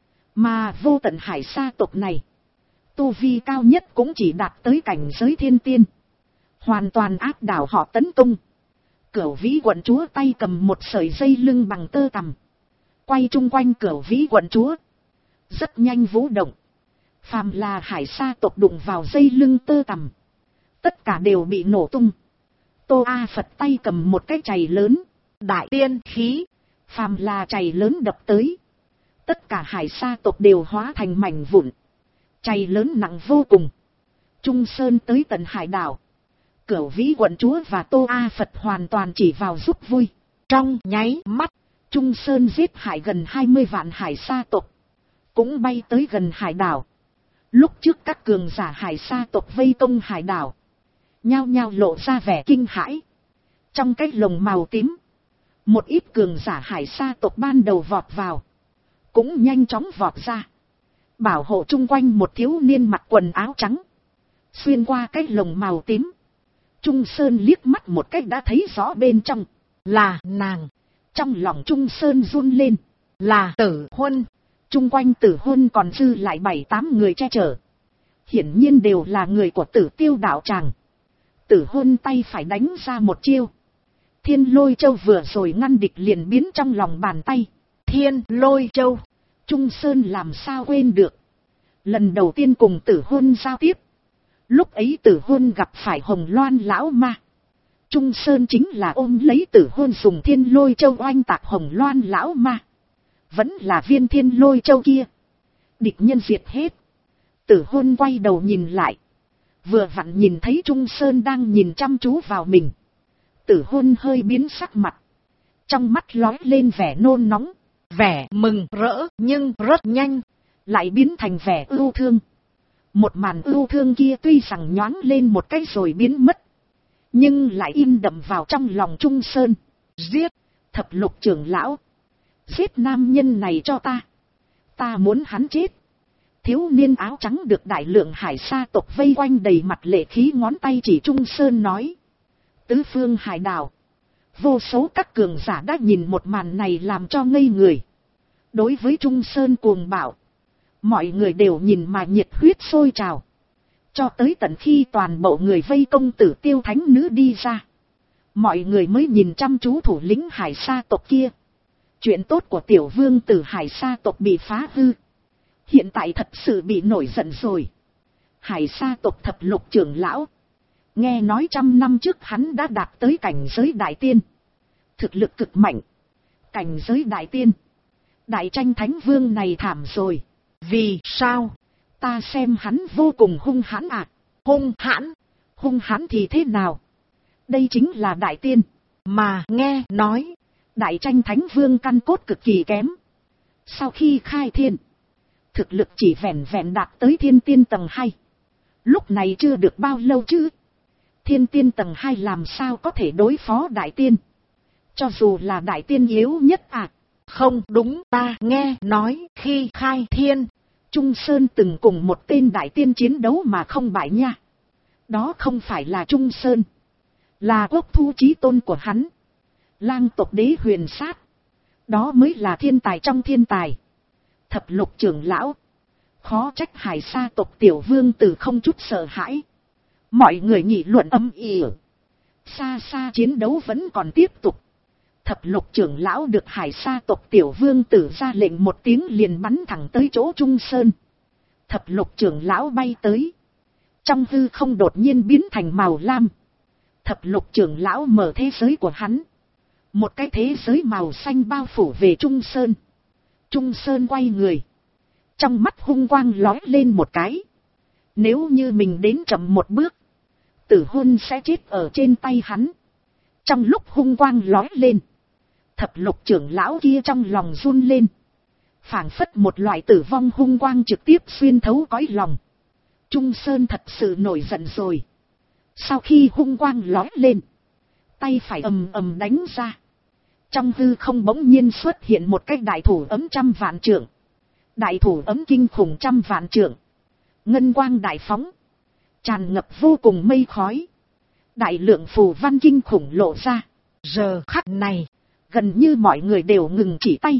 A: Mà vô tận hải sa tộc này. Tu vi cao nhất cũng chỉ đạt tới cảnh giới thiên tiên. Hoàn toàn áp đảo họ tấn công. Cửu Vĩ quận chúa tay cầm một sợi dây lưng bằng tơ tằm. Quay chung quanh Cửu Vĩ quận chúa. Rất nhanh vũ động. Phàm là hải sa tộc đụng vào dây lưng tơ tằm. Tất cả đều bị nổ tung. Tô A Phật tay cầm một cái chày lớn. Đại tiên khí. Phàm là chày lớn đập tới. Tất cả hải sa tộc đều hóa thành mảnh vụn. Chày lớn nặng vô cùng. Trung Sơn tới tận hải đảo. Cửu Vĩ quận chúa và Tô A Phật hoàn toàn chỉ vào giúp vui. Trong nháy mắt, Trung Sơn giết hại gần 20 vạn hải sa tộc. Cũng bay tới gần hải đảo. Lúc trước các cường giả hải sa tộc vây công hải đảo. Nhao nhao lộ ra vẻ kinh hãi. Trong cái lồng màu tím. Một ít cường giả hải sa tộc ban đầu vọt vào. Cũng nhanh chóng vọt ra. Bảo hộ chung quanh một thiếu niên mặc quần áo trắng. Xuyên qua cái lồng màu tím. Trung Sơn liếc mắt một cách đã thấy rõ bên trong. Là nàng. Trong lòng Trung Sơn run lên. Là Tử Huân. Chung quanh Tử Huân còn dư lại 7-8 người che chở. Hiển nhiên đều là người của Tử Tiêu đạo tràng. Tử Huân tay phải đánh ra một chiêu. Thiên Lôi Châu vừa rồi ngăn địch liền biến trong lòng bàn tay. Thiên Lôi Châu. Trung Sơn làm sao quên được. Lần đầu tiên cùng Tử Huân giao tiếp. Lúc ấy Tử Huân gặp phải Hồng Loan lão ma. Trung Sơn chính là ôm lấy Tử Hôn dùng Thiên Lôi Châu oanh tạc Hồng Loan lão ma. Vẫn là viên Thiên Lôi Châu kia. Địch nhân diệt hết. Tử Hôn quay đầu nhìn lại. Vừa vặn nhìn thấy Trung Sơn đang nhìn chăm chú vào mình. Tử Hôn hơi biến sắc mặt. Trong mắt lóe lên vẻ nôn nóng, vẻ mừng rỡ, nhưng rất nhanh lại biến thành vẻ ưu thương. Một màn ưu thương kia tuy rằng nhoáng lên một cái rồi biến mất, nhưng lại in đậm vào trong lòng Trung Sơn. Giết Thập Lục trưởng lão, giết nam nhân này cho ta. Ta muốn hắn chết. Thiếu niên áo trắng được đại lượng hải sa tộc vây quanh đầy mặt lệ khí, ngón tay chỉ Trung Sơn nói. Tứ phương hải đảo. Vô số các cường giả đã nhìn một màn này làm cho ngây người. Đối với Trung Sơn cuồng bạo, mọi người đều nhìn mà nhiệt huyết sôi trào. Cho tới tận khi toàn bộ người vây công Tử Tiêu thánh nữ đi ra, mọi người mới nhìn chăm chú thủ lĩnh hải sa tộc kia. Chuyện tốt của tiểu vương tử hải sa tộc bị phá hư. Hiện tại thật sự bị nổi giận rồi. Hải sa tộc Thập Lục trưởng lão, nghe nói 100 năm trước hắn đã đạt tới cảnh giới đại tiên. Thực lực cực mạnh. Cảnh giới đại tiên. Đại tranh thánh vương này thảm rồi. Vì sao? Ta xem hắn vô cùng hung hãn à. Hung hãn? Hung hãn thì thế nào? Đây chính là đại tiên. Mà nghe nói, đại tranh thánh vương căn cốt cực kỳ kém. Sau khi khai thiên, thực lực chỉ vẹn vẹn đạt tới thiên tiên tầng 2. Lúc này chưa được bao lâu chứ. Thiên tiên tầng 2 làm sao có thể đối phó đại tiên? Cho dù là đại tiên yếu nhất à? Không đúng, ta nghe nói khi khai thiên, Trung Sơn từng cùng một tên đại tiên chiến đấu mà không bại nha. Đó không phải là Trung Sơn, là Quốc Thu chí tôn của hắn, Lang tộc đế Huyền Sát. Đó mới là thiên tài trong thiên tài. Thập Lục trưởng lão, khó trách hải sa tộc tiểu vương tử không chút sợ hãi. Mọi người nghị luận âm ỉ. Xa xa chiến đấu vẫn còn tiếp tục. Thập Lục trưởng lão được hải sa tộc tiểu vương tử ra lệnh một tiếng liền bắn thẳng tới chỗ Trung Sơn. Thập Lục trưởng lão bay tới. Trong hư không đột nhiên biến thành màu lam. Thập Lục trưởng lão mở thế giới của hắn. Một cái thế giới màu xanh bao phủ về Trung Sơn. Trung Sơn quay người. Trong mắt hung quang lóe lên một cái. Nếu như mình đến chậm một bước, Tử Hôn sẽ chết ở trên tay hắn. Trong lúc hung quang lóe lên, Thập Lục trưởng lão kia trong lòng run lên. Phảng phất một loại tử vong hung quang trực tiếp xuyên thấu cõi lòng. Trung Sơn thật sự nổi giận rồi. Sau khi hung quang lóe lên, tay phải ầm ầm đánh ra. Trong hư không bỗng nhiên xuất hiện một cái đại thủ ấm 100 vạn trượng. Đại thủ ấm kinh khủng 100 vạn trượng. Ngân quang đại phóng, tràn ngập vô cùng mây khói. Đại lượng phù văn kinh khủng lộ ra. Giờ khắc này, gần như mọi người đều ngừng chỉ tay.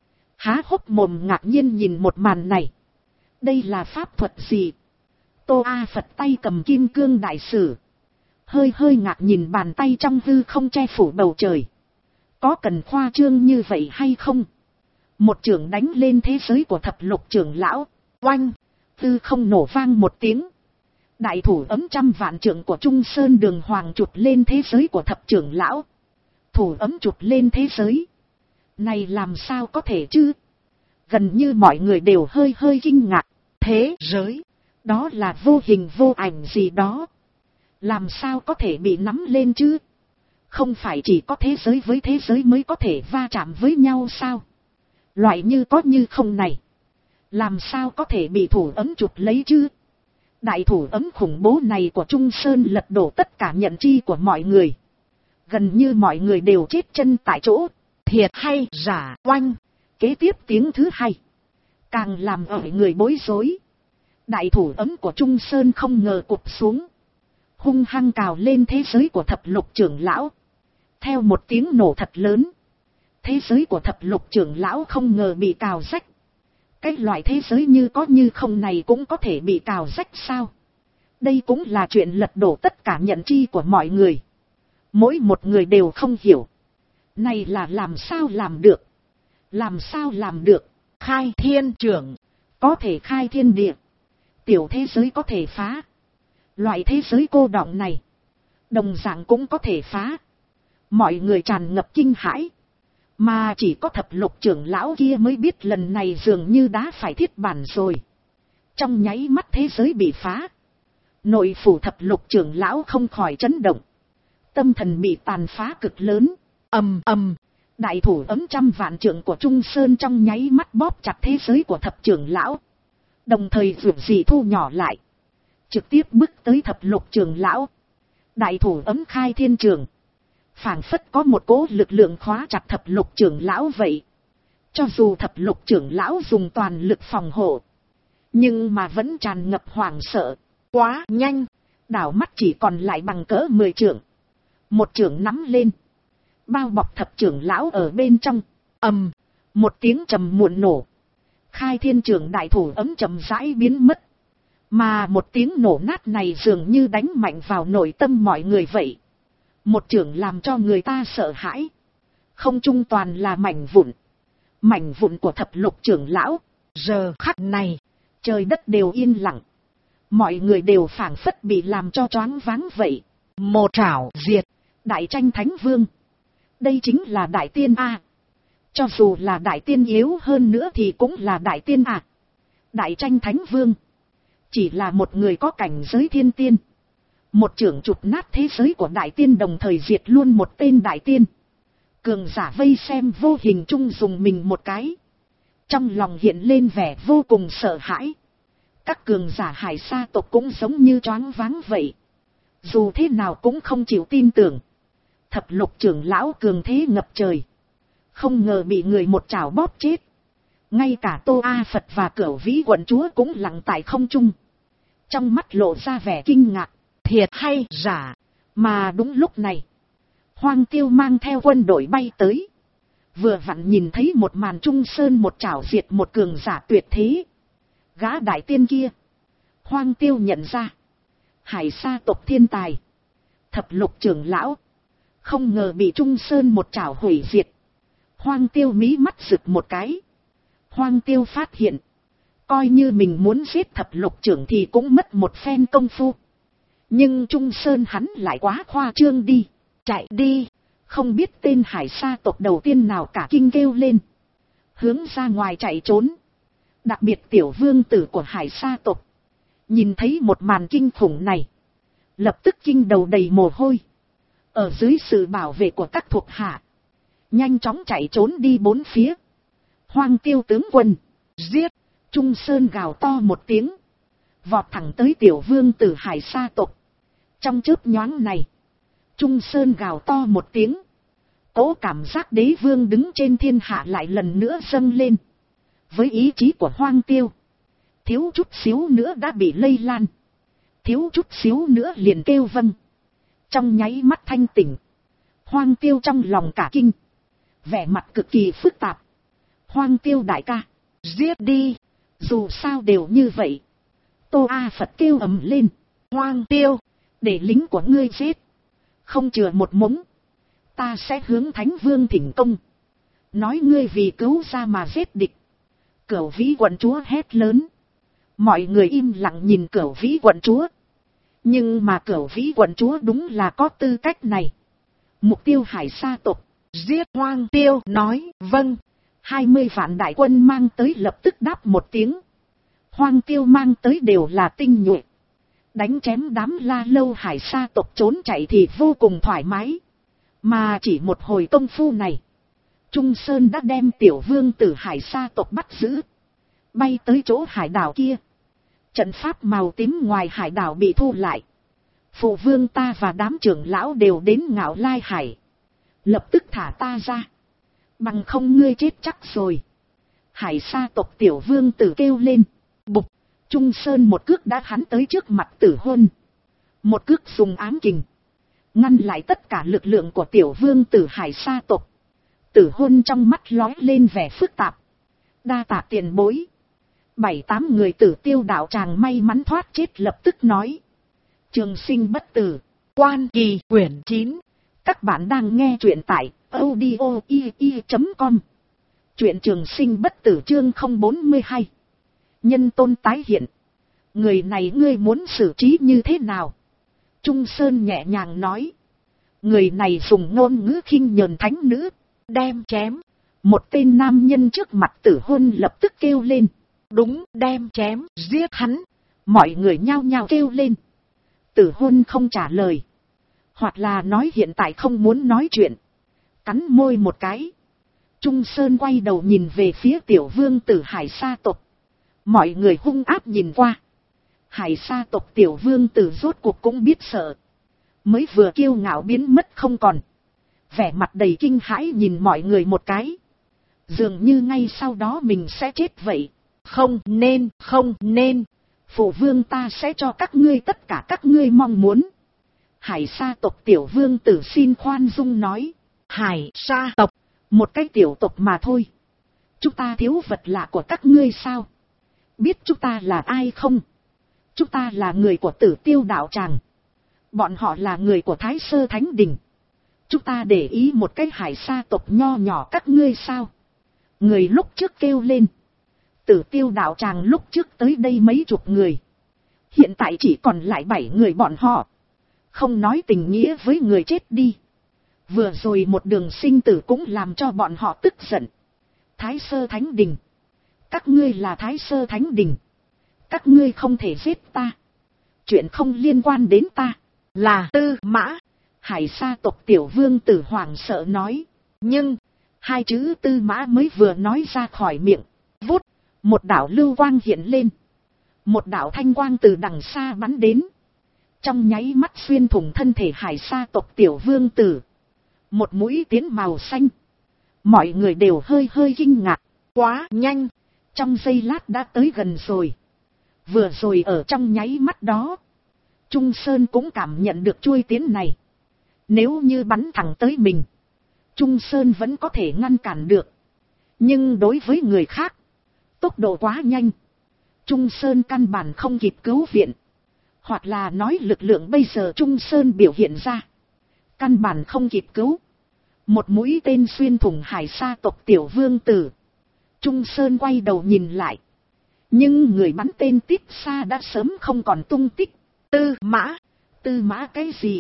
A: Há hốc mồm ngạc nhiên nhìn một màn này. Đây là pháp thuật gì? Tô A Phật tay cầm kim cương đại sử, hơi hơi ngạc nhìn bàn tay trong hư không che phủ bầu trời. Có cần khoa trương như vậy hay không? Một chưởng đánh lên thế giới của Thập Lục trưởng lão. Oanh! Hư không nổ vang một tiếng. Đại thủ ấm 100 vạn trượng của Trung Sơn đường hoàng chụp lên thế giới của Thập trưởng lão. Thủ ấm chụp lên thế giới. Này làm sao có thể chứ? Gần như mọi người đều hơi hơi kinh ngạc. Thế giới, đó là vô hình vô ảnh gì đó. Làm sao có thể bị nắm lên chứ? Không phải chỉ có thế giới với thế giới mới có thể va chạm với nhau sao? Loại như có như không này, làm sao có thể bị thủ ấm chụp lấy chứ? Đại thủ ấm khủng bố này của Trung Sơn lật đổ tất cả nhận chi của mọi người. Gần như mọi người đều chết chân tại chỗ. Thiệt hay giả? Oanh! Kế tiếp tiếng thứ hai, càng làm ở người bối rối. Đại thủ ấm của Trung Sơn không ngờ cụp xuống, hung hăng cào lên thế giới của Thập Lục trưởng lão. Theo một tiếng nổ thật lớn, thế giới của Thập Lục trưởng lão không ngờ bị cào rách. Cái loại thế giới như có như không này cũng có thể bị cào rách sao? Đây cũng là chuyện lật đổ tất cả nhận chi của mọi người. Mỗi một người đều không hiểu. Này là làm sao làm được? Làm sao làm được? Khai thiên trưởng, có thể khai thiên địa. Tiểu thế giới có thể phá. Loại thế giới cô đọng này, đồng dạng cũng có thể phá. Mọi người tràn ngập kinh hãi, mà chỉ có thập lục trưởng lão kia mới biết lần này dường như đã phải thiết bản rồi. Trong nháy mắt thế giới bị phá, nội phủ thập lục trưởng lão không khỏi chấn động, tâm thần bị tàn phá cực lớn. Ầm ầm, đại thủ ấm trăm vạn trượng của Trung Sơn trong nháy mắt bóp chặt thế giới của thập trưởng lão, đồng thời dường gì thu nhỏ lại, trực tiếp bước tới thập lục trưởng lão. Đại thủ ấm khai thiên trường, phảng phất có một cỗ lực lượng khóa chặt thập lục trưởng lão vậy. Cho dù thập lục trưởng lão dùng toàn lực phòng hộ, nhưng mà vẫn tràn ngập hoảng sợ. Quá nhanh, đảo mắt chỉ còn lại bằng cỡ 10 trượng. Một trượng nắm lên, bao bọc thập trưởng lão ở bên trong. Ầm, một tiếng trầm muộn nổ, khai thiên trường đại thủ ấm chậm rãi biến mất. Mà một tiếng nổ nát này dường như đánh mạnh vào nội tâm mọi người vậy. Một chưởng làm cho người ta sợ hãi. Không trung toàn là mảnh vụn. Mảnh vụn của thập lục trưởng lão. Giờ khắc này, trời đất đều yên lặng. Mọi người đều phảng phất bị làm cho choáng váng vậy. Một trảo diệt đại tranh thánh vương. Đây chính là đại tiên A. Cho dù là đại tiên yếu hơn nữa thì cũng là đại tiên A. Đại tranh thánh vương chỉ là một người có cảnh giới thiên tiên. Một chưởng chụp nát thế giới của đại tiên, đồng thời diệt luôn một tên đại tiên. Cường giả vây xem vô hình chung dùng mình một cái, trong lòng hiện lên vẻ vô cùng sợ hãi. Các cường giả Hải Sa tộc cũng giống như choáng váng vậy, dù thế nào cũng không chịu tin tưởng. Thập lục trưởng lão cường thế ngập trời, không ngờ bị người một chảo bóp chết. Ngay cả Tô A Phật và Cửu Vĩ quận chúa cũng lặng tại không trung, trong mắt lộ ra vẻ kinh ngạc. Thiệt hay giả? Mà đúng lúc này, Hoang Tiêu mang theo quân đội bay tới, vừa vặn nhìn thấy một màn Trung Sơn một chảo diệt một cường giả tuyệt thế. Gã đại tiên kia, Hoang Tiêu nhận ra, Hải Sa tộc thiên tài, thập lục trưởng lão, không ngờ bị Trung Sơn một chảo hủy diệt. Hoang Tiêu mí mắt rực một cái. Hoang Tiêu phát hiện, coi như mình muốn giết thập lục trưởng thì cũng mất một phen công phu. Nhưng Trung Sơn hắn lại quá khoa trương đi. Chạy đi. Không biết tên Hải Sa tộc đầu tiên nào cả kinh kêu lên, hướng ra ngoài chạy trốn. Đặc biệt tiểu vương tử của Hải Sa tộc, nhìn thấy một màn kinh khủng này, lập tức kinh đầu đầy mồ hôi. Ở dưới sự bảo vệ của các thuộc hạ, nhanh chóng chạy trốn đi bốn phía. Hoang Tiêu tướng quân, giết! Trung Sơn gào to một tiếng, vọt thẳng tới tiểu vương tử Hải Sa tộc. Trong chớp nhoáng này, Trung Sơn gào to một tiếng, cố cảm giác đế vương đứng trên thiên hạ lại lần nữa dâng lên. Với ý chí của Hoang Tiêu, thiếu chút xíu nữa đã bị lây lan, thiếu chút xíu nữa liền kêu vâng. Trong nháy mắt thanh tỉnh, Hoang Tiêu trong lòng cả kinh, vẻ mặt cực kỳ phức tạp. Hoang Tiêu đại ca, giết đi, dù sao đều như vậy. Tô A Phật kêu ầm lên, Hoang Tiêu, để lính của ngươi giết, không chừa một mống, ta sẽ hướng Thánh Vương thỉnh công, nói ngươi vì cứu ra mà giết địch. Cửu Vĩ quận chúa hét lớn. Mọi người im lặng nhìn Cửu Vĩ quận chúa, nhưng mà Cửu Vĩ quận chúa đúng là có tư cách này. Mục tiêu Hải Sa tộc, giết! Hoang Tiêu nói vâng. 20 vạn đại quân mang tới lập tức đáp một tiếng. Hoang Tiêu mang tới đều là tinh nhuệ, đánh chém đám La Lâu Hải Sa tộc trốn chạy thì vô cùng thoải mái. Mà chỉ một hồi công phu này, Trung Sơn đã đem tiểu vương tử Hải Sa tộc bắt giữ, bay tới chỗ hải đảo kia. Trận pháp màu tím ngoài hải đảo bị thu lại. Phụ vương ta và đám trưởng lão đều đến Ngạo Lai Hải, lập tức thả ta ra, bằng không ngươi chết chắc rồi. Hải Sa tộc tiểu vương tử kêu lên. Bục! Trung Sơn một cước đã hắn tới trước mặt Tử Hôn. Một cước dùng ám kình, ngăn lại tất cả lực lượng của tiểu vương tử Hải Sa tộc. Tử Hôn trong mắt lóe lên vẻ phức tạp. Đa tạ tiền bối. 7-8 người Tử Tiêu đạo tràng may mắn thoát chết lập tức nói. Trường sinh bất tử. Quan Kỳ quyển 9. Các bạn đang nghe truyện tại audio.com. Truyện Trường sinh bất tử chương 042. Nhân tôn tái hiện. Người này ngươi muốn xử trí như thế nào? Trung Sơn nhẹ nhàng nói. Người này dùng ngôn ngữ khinh nhờn thánh nữ, đem chém. Một tên nam nhân trước mặt Tử Hôn lập tức kêu lên. Đúng, đem chém, giết hắn. Mọi người nhao nhao kêu lên. Tử Hôn không trả lời. Hoặc là nói hiện tại không muốn nói chuyện. Cắn môi một cái. Trung Sơn quay đầu nhìn về phía tiểu vương tử Hải Sa tộc. Mọi người hung áp nhìn qua. Hải Sa tộc tiểu vương tử rốt cuộc cũng biết sợ. Mới vừa kiêu ngạo biến mất không còn. Vẻ mặt đầy kinh hãi nhìn mọi người một cái. Dường như ngay sau đó mình sẽ chết vậy. Không nên, không nên. Phụ vương ta sẽ cho các ngươi tất cả các ngươi mong muốn. Hải Sa tộc tiểu vương tử xin khoan dung nói. Hải Sa tộc, một cái tiểu tộc mà thôi. Chúng ta thiếu vật lạ của các ngươi sao? Biết chúng ta là ai không? Chúng ta là người của Tử Tiêu đạo tràng. Bọn họ là người của Thái Sơ Thánh Đình. Chúng ta để ý một cái Hải Sa tộc nho nhỏ các ngươi sao? Người lúc trước kêu lên. Tử Tiêu đạo tràng lúc trước tới đây mấy chục người. Hiện tại chỉ còn lại 7 người bọn họ. Không nói tình nghĩa với người chết đi. Vừa rồi một đường sinh tử cũng làm cho bọn họ tức giận. Thái Sơ Thánh Đình. Các ngươi là Thái Sơ Thánh Đình. Các ngươi không thể giết ta. Chuyện không liên quan đến ta. Là Tư Mã. Hải Sa tộc tiểu vương tử hoảng sợ nói. Nhưng, hai chữ Tư Mã mới vừa nói ra khỏi miệng. Vút, một đạo lưu quang hiện lên. Một đạo thanh quang từ đằng xa bắn đến. Trong nháy mắt xuyên thủng thân thể Hải Sa tộc tiểu vương tử. Một mũi tiến màu xanh. Mọi người đều hơi hơi kinh ngạc. Quá nhanh. Trong giây lát đã tới gần rồi. Vừa rồi ở trong nháy mắt đó. Trung Sơn cũng cảm nhận được chuôi tiến này. Nếu như bắn thẳng tới mình. Trung Sơn vẫn có thể ngăn cản được. Nhưng đối với người khác. Tốc độ quá nhanh. Trung Sơn căn bản không kịp cứu viện. Hoặc là nói lực lượng bây giờ Trung Sơn biểu hiện ra. Căn bản không kịp cứu. Một mũi tên xuyên thủng Hải Sa tộc tiểu vương tử. Trung Sơn quay đầu nhìn lại. Nhưng người bắn tên tiếp xa đã sớm không còn tung tích. Tư Mã. Tư Mã cái gì?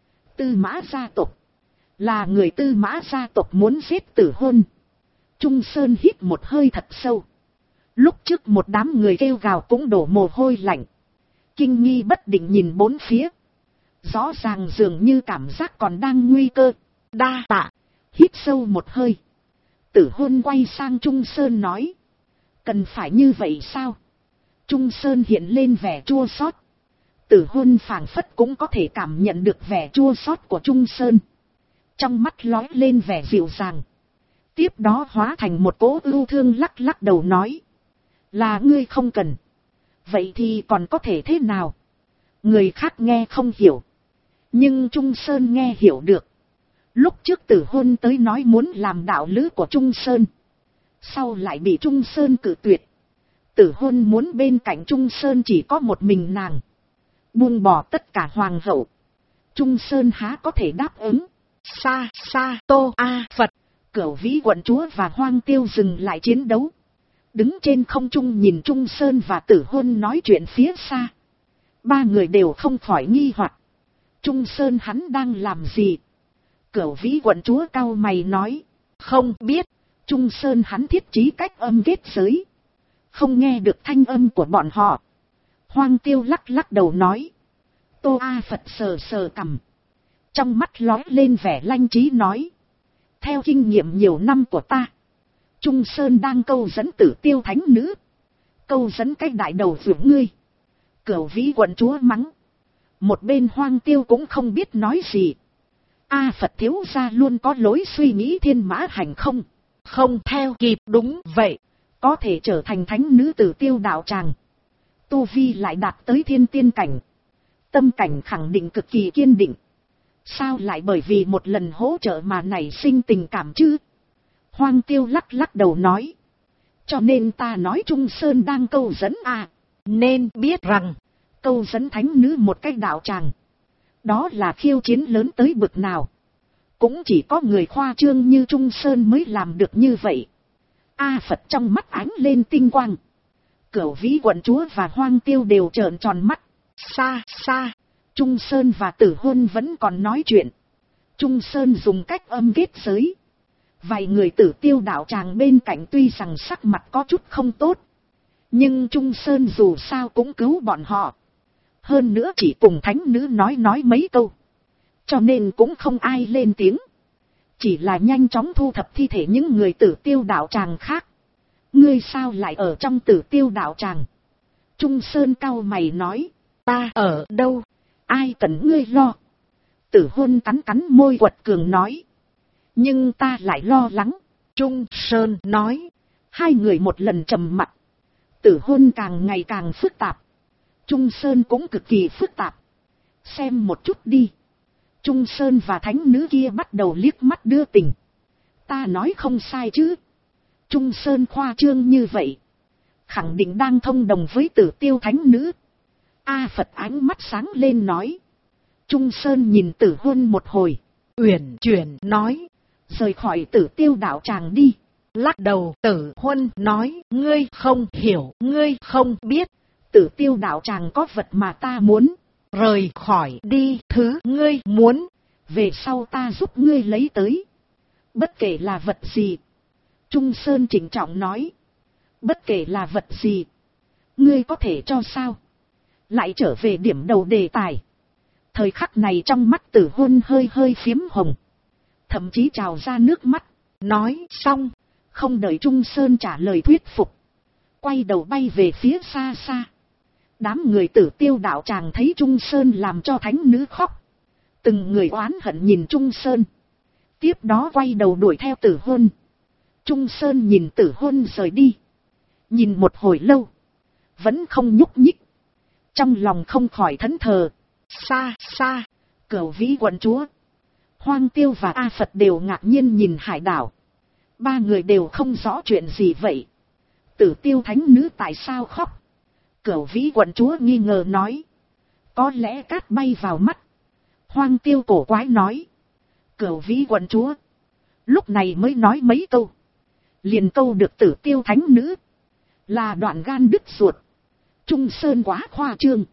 A: Tư Mã gia tộc. Là người Tư Mã gia tộc muốn giết Tử Hôn. Trung Sơn hít một hơi thật sâu. Lúc trước một đám người kêu gào cũng đổ mồ hôi lạnh. Kinh nghi bất định nhìn bốn phía. Rõ ràng dường như cảm giác còn đang nguy cơ. Đa tạ. Hít sâu một hơi. Tử Hôn quay sang Trung Sơn nói. Cần phải như vậy sao? Trung Sơn hiện lên vẻ chua xót. Tử Hôn phảng phất cũng có thể cảm nhận được vẻ chua xót của Trung Sơn. Trong mắt lóe lên vẻ dịu dàng. Tiếp đó hóa thành một cỗ ưu thương lắc lắc đầu nói. Là ngươi không cần. Vậy thì còn có thể thế nào? Người khác nghe không hiểu. Nhưng Trung Sơn nghe hiểu được. Lúc trước Tử Hôn tới nói muốn làm đạo lữ của Trung Sơn. Sau lại bị Trung Sơn cự tuyệt. Tử Hôn muốn bên cạnh Trung Sơn chỉ có một mình nàng. Buông bỏ tất cả hoàng hậu. Trung Sơn há có thể đáp ứng. Sa Sa Tô A Phật. Cửu Vĩ quận chúa và Hoang Tiêu dừng lại chiến đấu. Đứng trên không trung nhìn Trung Sơn và Tử Hôn nói chuyện phía xa. Ba người đều không khỏi nghi hoặc. Trung Sơn hắn đang làm gì? Cửu Vĩ quận chúa cau mày nói. Không biết. Trung Sơn hắn thiết trí cách âm kết giới. Không nghe được thanh âm của bọn họ. Hoang Tiêu lắc lắc đầu nói. Tô A Phật sờ sờ cằm. Trong mắt lóe lên vẻ lanh trí nói. Theo kinh nghiệm nhiều năm của ta. Trung Sơn đang câu dẫn Tử Tiêu thánh nữ. Câu dẫn cái đại đầu vượt ngươi. Cửu Vĩ quận chúa mắng. Một bên Hoang Tiêu cũng không biết nói gì. A Phật thiếu gia luôn có lối suy nghĩ thiên mã hành không. Không theo kịp đúng vậy. Có thể trở thành thánh nữ Tử Tiêu đạo tràng. Tu Vi lại đạt tới thiên tiên cảnh. Tâm cảnh khẳng định cực kỳ kiên định. Sao lại bởi vì một lần hỗ trợ mà nảy sinh tình cảm chứ? Hoang Tiêu lắc lắc đầu nói. Cho nên ta nói Trung Sơn đang câu dẫn à. Nên biết rằng. Câu dẫn thánh nữ một cách đạo tràng. Đó là khiêu chiến lớn tới bực nào. Cũng chỉ có người khoa trương như Trung Sơn mới làm được như vậy. A Phật trong mắt ánh lên tinh quang. Cửu Vĩ quận chúa và Hoang Tiêu đều trợn tròn mắt. Xa xa. Trung Sơn và Tử Hôn vẫn còn nói chuyện. Trung Sơn dùng cách âm kết giới. Vài người Tử Tiêu đạo tràng bên cạnh tuy rằng sắc mặt có chút không tốt, nhưng Trung Sơn dù sao cũng cứu bọn họ. Hơn nữa chỉ cùng thánh nữ nói mấy câu, cho nên cũng không ai lên tiếng. Chỉ là nhanh chóng thu thập thi thể những người Tử Tiêu đạo tràng khác. Ngươi sao lại ở trong Tử Tiêu đạo tràng? Trung Sơn cau mày nói. Ta ở đâu? Ai cần ngươi lo? Tử Hôn cắn môi quật cường nói. Nhưng ta lại lo lắng. Trung Sơn nói. Hai người một lần trầm mặc. Tử Hôn càng ngày càng phức tạp. Trung Sơn cũng cực kỳ phức tạp. Xem một chút đi. Trung Sơn và thánh nữ kia bắt đầu liếc mắt đưa tình. Ta nói không sai chứ? Trung Sơn khoa trương như vậy, khẳng định đang thông đồng với Tử Tiêu thánh nữ. A Phật ánh mắt sáng lên nói. Trung Sơn nhìn Tử Hôn một hồi, uyển chuyển nói. Rời khỏi Tử Tiêu đạo tràng đi. Lắc đầu Tử Hôn nói. Ngươi không hiểu, ngươi không biết. Tử Tiêu đạo tràng có vật mà ta muốn. Rời khỏi đi, thứ ngươi muốn, về sau ta giúp ngươi lấy tới. Bất kể là vật gì. Trung Sơn trịnh trọng nói. Bất kể là vật gì, ngươi có thể cho sao? Lại trở về điểm đầu đề tài. Thời khắc này trong mắt Tử Hôn hơi phiếm hồng, thậm chí trào ra nước mắt. Nói xong, không đợi Trung Sơn trả lời thuyết phục, quay đầu bay về phía xa xa. Đám người Tử Tiêu đạo tràng thấy Trung Sơn làm cho thánh nữ khóc, từng người oán hận nhìn Trung Sơn. Tiếp đó quay đầu đuổi theo Tử Hôn. Trung Sơn nhìn Tử Hôn rời đi, nhìn một hồi lâu, vẫn không nhúc nhích. Trong lòng không khỏi thẫn thờ. Xa xa, Cửu Vĩ quận chúa, Hoang Tiêu và A Phật đều ngạc nhiên nhìn hải đảo. Ba người đều không rõ chuyện gì vậy. Tử Tiêu thánh nữ tại sao khóc? Cửu Vĩ quận chúa nghi ngờ nói. Có lẽ cát bay vào mắt. Hoang Tiêu cổ quái nói. Cửu Vĩ quận chúa lúc này mới nói mấy câu, liền câu được Tử Tiêu thánh nữ là đoạn gan đứt ruột. Trung Sơn quá khoa trương.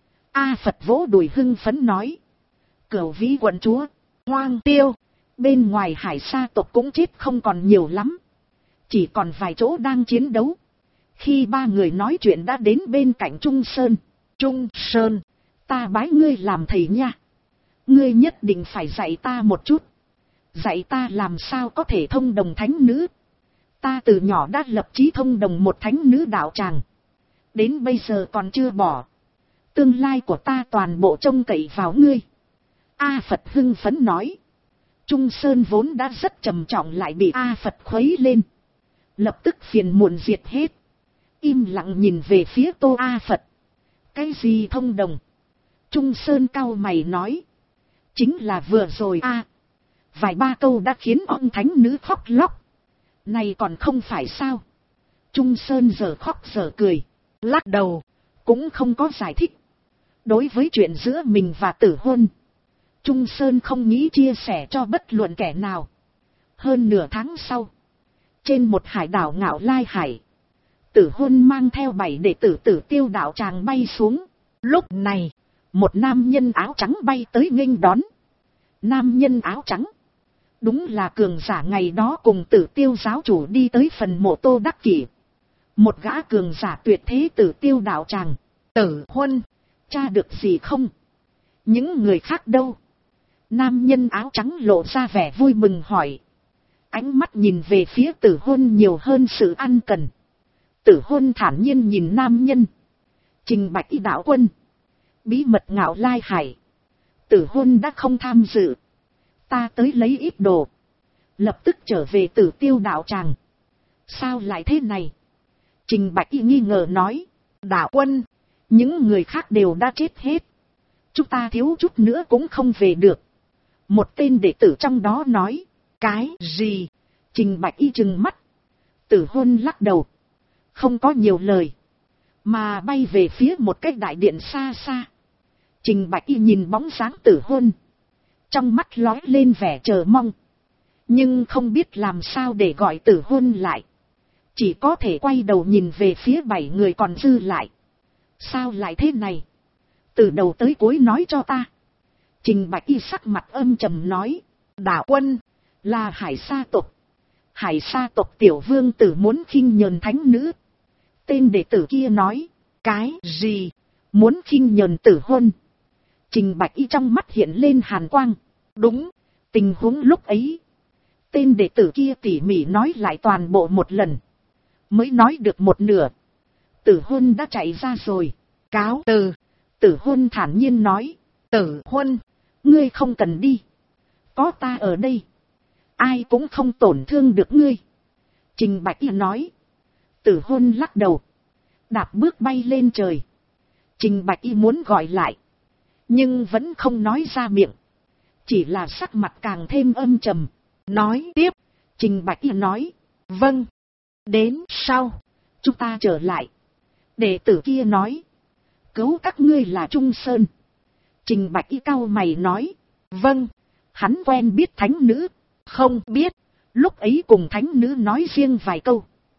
A: A Phật vỗ đùi hưng phấn nói. Cửu Vĩ quận chúa, Hoang Tiêu, bên ngoài hải sa tộc cũng chết không còn nhiều lắm, chỉ còn vài chỗ đang chiến đấu. Khi ba người nói chuyện đã đến bên cạnh Trung Sơn. Trung Sơn, ta bái ngươi làm thầy nha. Ngươi nhất định phải dạy ta một chút. Dạy ta làm sao có thể thông đồng thánh nữ. Ta từ nhỏ đã lập chí thông đồng một thánh nữ đạo tràng, đến bây giờ còn chưa bỏ. Tương lai của ta toàn bộ trông cậy vào ngươi. A Phật hưng phấn nói. Trung Sơn vốn đã rất trầm trọng lại bị A Phật khuấy lên, lập tức phiền muộn diệt hết. Im lặng nhìn về phía Tô A Phật. Cái gì thông đồng? Trung Sơn cau mày nói. Chính là vừa rồi a. Vài ba câu đã khiến ông thánh nữ khóc lóc. Này còn không phải sao? Trung Sơn giờ khóc giờ cười, lắc đầu, cũng không có giải thích. Đối với chuyện giữa mình và Tử Hôn, Trung Sơn không nghĩ chia sẻ cho bất luận kẻ nào. Hơn nửa tháng sau, trên một hải đảo Ngạo Lai Hải, Tử Hôn mang theo 7 đệ tử Tử Tiêu đạo tràng bay xuống. Lúc này, một nam nhân áo trắng bay tới nghênh đón. Nam nhân áo trắng, đúng là cường giả ngày đó cùng Tử Tiêu giáo chủ đi tới phần mộ Tô Đắc Kỷ. Một gã cường giả tuyệt thế Tử Tiêu đạo tràng. Tử Hôn, tra được gì không? Những người khác đâu? Nam nhân áo trắng lộ ra vẻ vui mừng hỏi. Ánh mắt nhìn về phía Tử Hôn nhiều hơn sự ăn cần. Tử Hôn thản nhiên nhìn nam nhân. Trình bạch y đạo quân, bí mật Ngạo Lai Hải, Tử Hôn đã không tham dự. Ta tới lấy ít đồ, lập tức trở về Tử Tiêu đạo tràng. Sao lại thế này? Trình bạch y nghi ngờ nói. Đạo quân, những người khác đều đã chết hết, chúng ta thiếu chút nữa cũng không về được. Một tên đệ tử trong đó nói. Cái gì? Trình bạch y trừng mắt. Tử Hôn lắc đầu, không có nhiều lời, mà bay về phía một cái đại điện xa xa. Trình bạch y nhìn bóng dáng Tử Hôn, trong mắt lóe lên vẻ chờ mong, nhưng không biết làm sao để gọi Tử Hôn lại, chỉ có thể quay đầu nhìn về phía 7 người còn dư lại. Sao lại thế này? Từ đầu tới cuối nói cho ta. Trình Bạch Y sắc mặt âm trầm nói. Đạo quân, là Hải Sa tộc. Hải Sa tộc tiểu vương tử muốn khinh nhờn thánh nữ. Tên đệ tử kia nói. Cái gì? Muốn khinh nhờn tử hôn? Trình Bạch Y trong mắt hiện lên hàn quang. Đúng, tình huống lúc ấy. Tên đệ tử kia tỉ mỉ nói lại toàn bộ một lần. Mới nói được một nửa. Tử hôn đã chạy ra rồi. Cáo từ. Tử hôn thản nhiên nói. Tử hôn, ngươi không cần đi. Có ta ở đây. Ai cũng không tổn thương được ngươi. Trình Bạch Y nói. Tử hôn lắc đầu. Đạp bước bay lên trời. Trình Bạch Y muốn gọi lại. Nhưng vẫn không nói ra miệng. Chỉ là sắc mặt càng thêm âm trầm. Nói tiếp. Trình Bạch Y nói. Vâng. Đến sau. Chúng ta trở lại. Đệ tử kia nói. Cứu các ngươi là Trung Sơn. Trình Bạch Y cau mày nói. Vâng. Hắn quen biết thánh nữ. Không biết. Lúc ấy cùng thánh nữ nói riêng vài câu.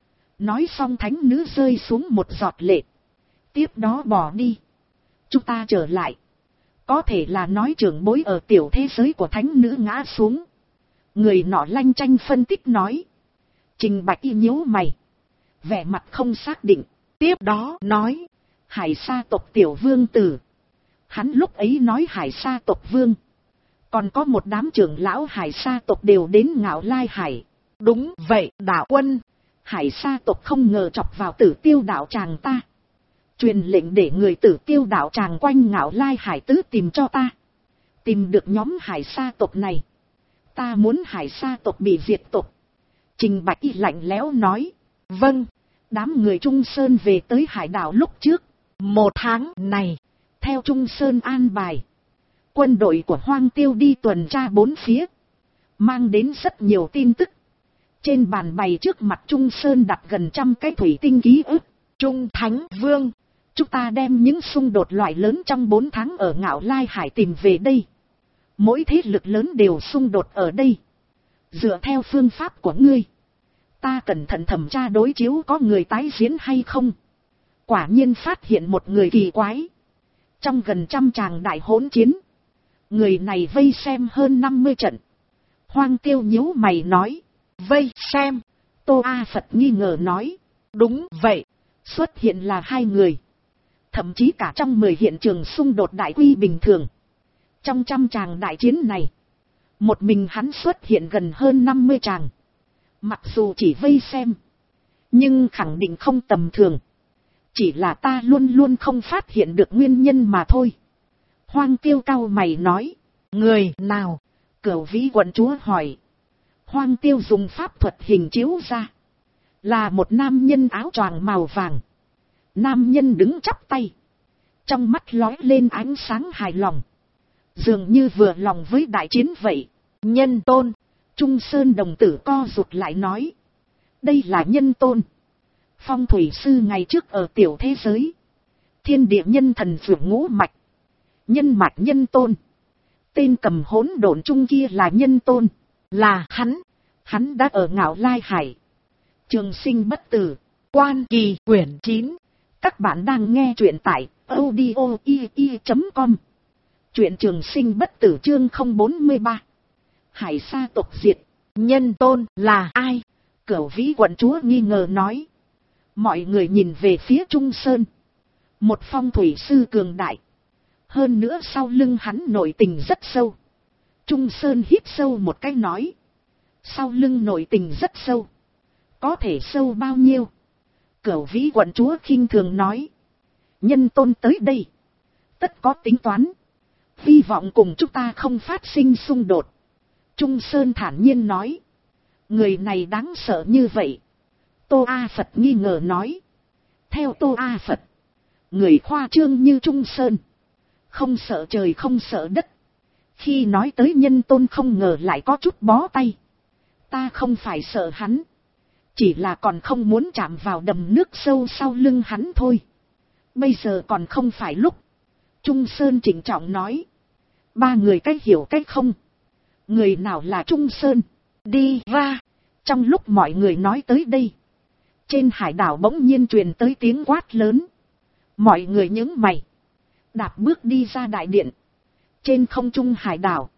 A: Nói xong thánh nữ rơi xuống một giọt lệ. Tiếp đó bỏ đi. Chúng ta trở lại. Có thể là nói trưởng bối ở tiểu thế giới của thánh nữ ngã xuống. Người nọ lanh chanh phân tích nói. Trình Bạch Y nhíu mày. Vẻ mặt không xác định. Tiếp đó nói. Hải Sa tộc tiểu vương tử. Hắn lúc ấy nói Hải Sa tộc vương. Còn có một đám trưởng lão Hải Sa tộc đều đến Ngạo Lai Hải. Đúng vậy đạo quân. Hải Sa tộc không ngờ chọc vào Tử Tiêu đạo tràng ta. Truyền lệnh để người Tử Tiêu đạo tràng quanh Ngạo Lai Hải tứ tìm cho ta. Tìm được nhóm Hải Sa tộc này. Ta muốn Hải Sa tộc bị diệt tộc. Trình Bạch Y lạnh lẽo nói. Vâng. Đám người Trung Sơn về tới hải đảo lúc trước. 1 tháng này. Theo Trung Sơn an bài. Quân đội của Hoang Tiêu đi tuần tra 4 phía. Mang đến rất nhiều tin tức. Trên bàn bày trước mặt Trung Sơn đặt gần 100 cái thủy tinh ký ức. Trung Thánh Vương. Chúng ta đem những xung đột loại lớn trong 4 tháng ở Ngạo Lai Hải tìm về đây. Mỗi thế lực lớn đều xung đột ở đây. Dựa theo phương pháp của ngươi. Ta cẩn thận thẩm tra đối chiếu có người tái diễn hay không. Quả nhiên phát hiện một người kỳ quái. Trong gần 100 tràng đại hỗn chiến. Người này vây xem hơn 50 trận. Hoang Tiêu nhíu mày nói. Vây xem. Tô A Phật nghi ngờ nói. Đúng vậy. Xuất hiện là 2 người. Thậm chí cả trong 10 hiện trường xung đột đại quy bình thường. Trong 100 tràng đại chiến này. Một mình hắn xuất hiện gần hơn 50 tràng. Mặc dù chỉ vây xem. Nhưng khẳng định không tầm thường. Chỉ là ta luôn luôn không phát hiện được nguyên nhân mà thôi. Hoang Tiêu cau mày nói. Người nào? Cửu Vĩ quận chúa hỏi. Hoang Tiêu dùng pháp thuật hình chiếu ra. Là một nam nhân áo choàng màu vàng. Nam nhân đứng chắp tay. Trong mắt lóe lên ánh sáng hài lòng. Dường như vừa lòng với đại chiến vậy. Nhân Tôn. Trung Sơn đồng tử co rụt lại nói. Đây là Nhân Tôn. Phong thủy sư ngày trước ở tiểu thế giới. Thiên địa nhân thần phượng ngũ mạch. Nhân mạch Nhân Tôn. Tên cầm hỗn độn chung kia là Nhân Tôn. Là hắn. Hắn đã ở Ngạo Lai Hải. Trường sinh bất tử. Quan Kỳ quyển 9. Các bạn đang nghe truyện tại audio.com. Truyện Trường Sinh bất tử chương 043. Hải Sa tộc diệt. Nhân Tôn là ai? Cửu Vĩ quận chúa nghi ngờ nói. Mọi người nhìn về phía Trung Sơn. Một phong thủy sư cường đại. Hơn nữa sau lưng hắn nội tình rất sâu. Trung Sơn hít sâu một cái nói. Sau lưng nội tình rất sâu. Có thể sâu bao nhiêu? Cửu Vĩ quận chúa khinh thường nói. Nhân Tôn tới đây. Tất có tính toán. Hy vọng cùng chúng ta không phát sinh xung đột. Trung Sơn thản nhiên nói. Người này đáng sợ như vậy. Tô A Phật nghi ngờ nói. Theo Tô A Phật. Người khoa trương như Trung Sơn. Không sợ trời không sợ đất. Khi nói tới Nhân Tôn không ngờ lại có chút bó tay. Ta không phải sợ hắn. Chỉ là còn không muốn chạm vào đầm nước sâu sau lưng hắn thôi. Bây giờ còn không phải lúc. Trung Sơn chỉnh trọng nói. 3 người cách hiểu cách không. Người nào là Trung Sơn? Đi ra. Trong lúc mọi người nói tới đây. Trên hải đảo bỗng nhiên truyền tới tiếng quát lớn. Mọi người nhướng mày. Đạp bước đi ra đại điện. Trên không trung hải đảo,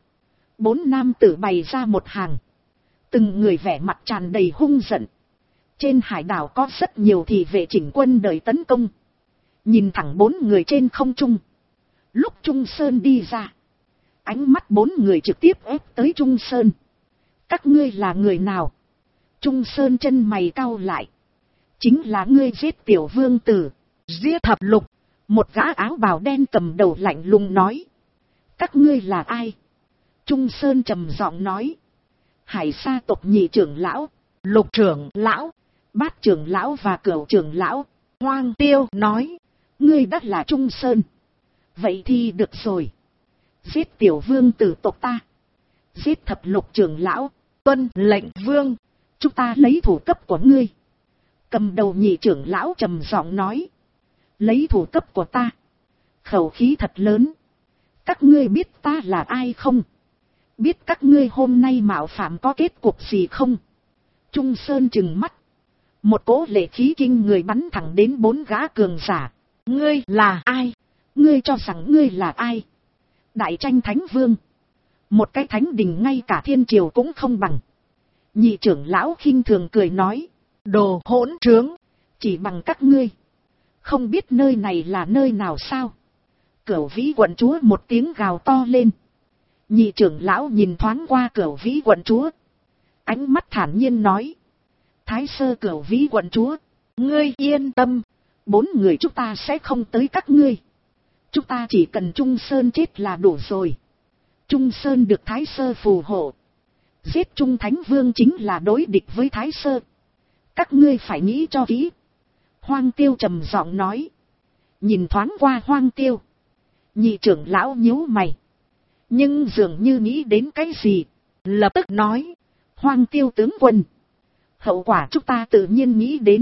A: 4 nam tử bày ra một hàng. Từng người vẻ mặt tràn đầy hung giận. Trên hải đảo có rất nhiều thị vệ chỉnh quân đợi tấn công. Nhìn thẳng 4 người trên không trung. Lúc Trung Sơn đi ra, ánh mắt 4 người trực tiếp ép tới Trung Sơn. Các ngươi là người nào? Trung Sơn chân mày cau lại. Chính là ngươi giết tiểu vương tử. Giết Thập Lục. Một gã áo bào đen cầm đầu lạnh lùng nói. Các ngươi là ai? Trung Sơn trầm giọng nói. Hải Sa tộc nhị trưởng lão, Lục trưởng lão, Bát trưởng lão và Cửu trưởng lão. Hoang Tiêu nói. Ngươi đã là Trung Sơn. Vậy thì được rồi. Giết tiểu vương tử tộc ta. Giết Thập Lục trưởng lão. Tuân lệnh vương. Chúng ta lấy thủ cấp của ngươi. Cầm đầu nhị trưởng lão trầm giọng nói. Lấy thủ cấp của ta. Khẩu khí thật lớn. Các ngươi biết ta là ai không? Biết các ngươi hôm nay mạo phạm có kết cục gì không? Trung Sơn trừng mắt. Một cỗ lệ khí kinh người bắn thẳng đến 4 gã cường giả. Ngươi là ai? Ngươi cho rằng ngươi là ai? Đại tranh thánh vương. Một cái thánh đình ngay cả thiên triều cũng không bằng. Nhị trưởng lão khinh thường cười nói. Đồ hỗn trướng. Chỉ bằng các ngươi. Không biết nơi này là nơi nào sao? Cửu Vĩ quận chúa một tiếng gào to lên. Nhị trưởng lão nhìn thoáng qua Cửu Vĩ quận chúa. Ánh mắt thản nhiên nói. Thái sơ Cửu Vĩ quận chúa. Ngươi yên tâm. 4 người chúng ta sẽ không tới các ngươi. Chúng ta chỉ cần Trung Sơn chết là đủ rồi. Trung Sơn được Thái sơ phù hộ. Giết Trung Thánh Vương chính là đối địch với Thái sơ. Các ngươi phải nghĩ cho kỹ. Hoang Tiêu trầm giọng nói. Nhìn thoáng qua Hoang Tiêu. Nhị trưởng lão nhíu mày. Nhưng dường như nghĩ đến cái gì. Lập tức nói. Hoang Tiêu tướng quân. Hậu quả chúng ta tự nhiên nghĩ đến.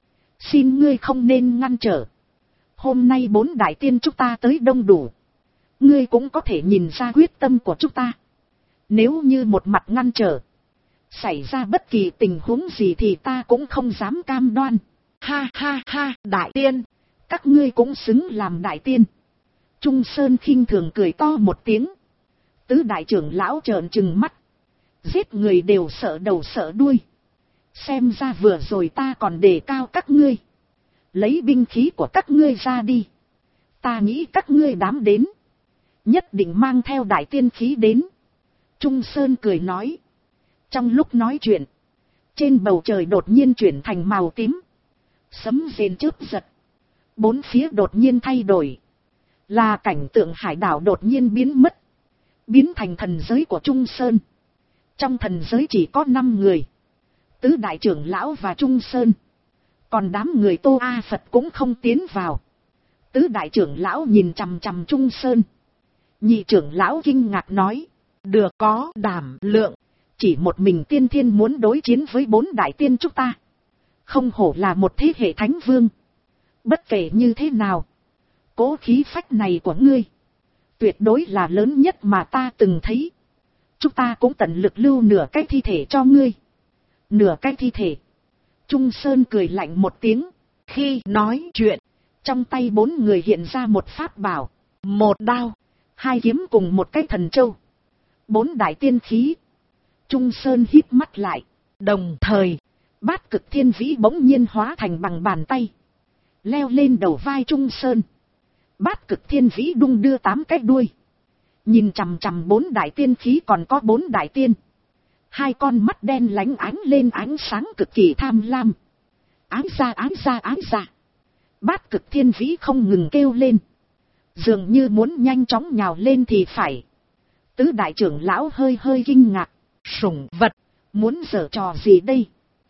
A: Xin ngươi không nên ngăn trở. Hôm nay 4 đại tiên chúng ta tới đông đủ. Ngươi cũng có thể nhìn ra quyết tâm của chúng ta. Nếu như một mặt ngăn trở. Xảy ra bất kỳ tình huống gì thì ta cũng không dám cam đoan. Ha ha ha, đại tiên. Các ngươi cũng xứng làm đại tiên. Trung Sơn khinh thường cười to một tiếng. Tứ đại trưởng lão trợn trừng mắt. Giết người đều sợ đầu sợ đuôi. Xem ra vừa rồi ta còn đề cao các ngươi. Lấy binh khí của các ngươi ra đi. Ta nghĩ các ngươi dám đến. Nhất định mang theo đại tiên khí đến. Trung Sơn cười nói. Trong lúc nói chuyện. Trên bầu trời đột nhiên chuyển thành màu tím. Sấm rền chớp giật. 4 phía đột nhiên thay đổi. Là cảnh tượng hải đảo đột nhiên biến mất. Biến thành thần giới của Trung Sơn. Trong thần giới chỉ có 5 người. Tứ đại trưởng lão và Trung Sơn. Còn đám người Tô A Phật cũng không tiến vào. Tứ đại trưởng lão nhìn chằm chằm Trung Sơn. Nhị trưởng lão kinh ngạc nói. Được có đảm lượng. Chỉ một mình tiên thiên muốn đối chiến với 4 đại tiên chúng ta. Không hổ là một thế hệ thánh vương. Bất kể như thế nào. Cố khí phách này của ngươi. Tuyệt đối là lớn nhất mà ta từng thấy. Chúng ta cũng tận lực lưu nửa cái thi thể cho ngươi. Nửa cái thi thể. Trung Sơn cười lạnh một tiếng. Khi nói chuyện. Trong tay 4 người hiện ra một pháp bảo. Một đao. 2 kiếm cùng một cái thần châu. 4 đại tiên khí. Trung Sơn híp mắt lại. Đồng thời. Bát Cực Thiên Vĩ bỗng nhiên hóa thành bằng bàn tay. Leo lên đầu vai Trung Sơn. Bát Cực Thiên Vĩ đung đưa 8 cái đuôi. Nhìn chằm chằm 4 đại tiên khí còn có 4 đại tiên. 2 con mắt đen lánh ánh lên ánh sáng cực kỳ tham lam. Ái ra ái ra ái ra. Bát Cực Thiên Vĩ không ngừng kêu lên. Dường như muốn nhanh chóng nhào lên thì phải. Tứ đại trưởng lão hơi hơi kinh ngạc. Sủng vật. Muốn giở trò gì đây?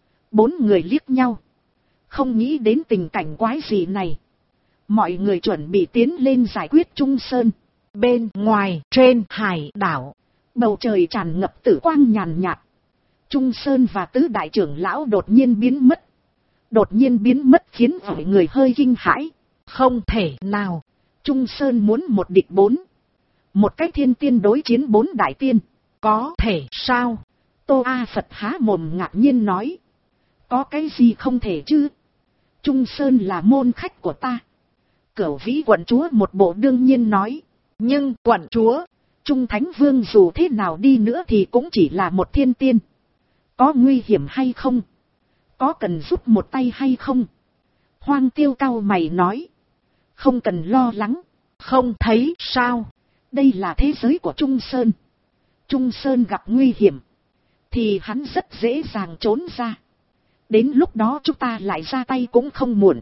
A: 4 người liếc nhau. Không nghĩ đến tình cảnh quái gì này. Mọi người chuẩn bị tiến lên giải quyết Trung Sơn. Bên ngoài trên hải đảo. Bầu trời tràn ngập tử quang nhàn nhạt. Trung Sơn và tứ đại trưởng lão đột nhiên biến mất. Đột nhiên biến mất khiến mọi người hơi kinh hãi. Không thể nào. Trung Sơn muốn một địch 4. Một cái thiên tiên đối chiến 4 đại tiên. Có thể sao? Tô A Phật há mồm ngạc nhiên nói. Có cái gì không thể chứ? Trung Sơn là môn khách của ta. Cửu Vĩ quận chúa một bộ đương nhiên nói. Nhưng quận chúa, Trung Thánh Vương dù thế nào đi nữa thì cũng chỉ là một thiên tiên. Có nguy hiểm hay không? Có cần giúp một tay hay không? Hoang Tiêu cau mày nói. Không cần lo lắng. Không thấy sao? Đây là thế giới của Trung Sơn. Trung Sơn gặp nguy hiểm thì hắn rất dễ dàng trốn ra. Đến lúc đó chúng ta lại ra tay cũng không muộn.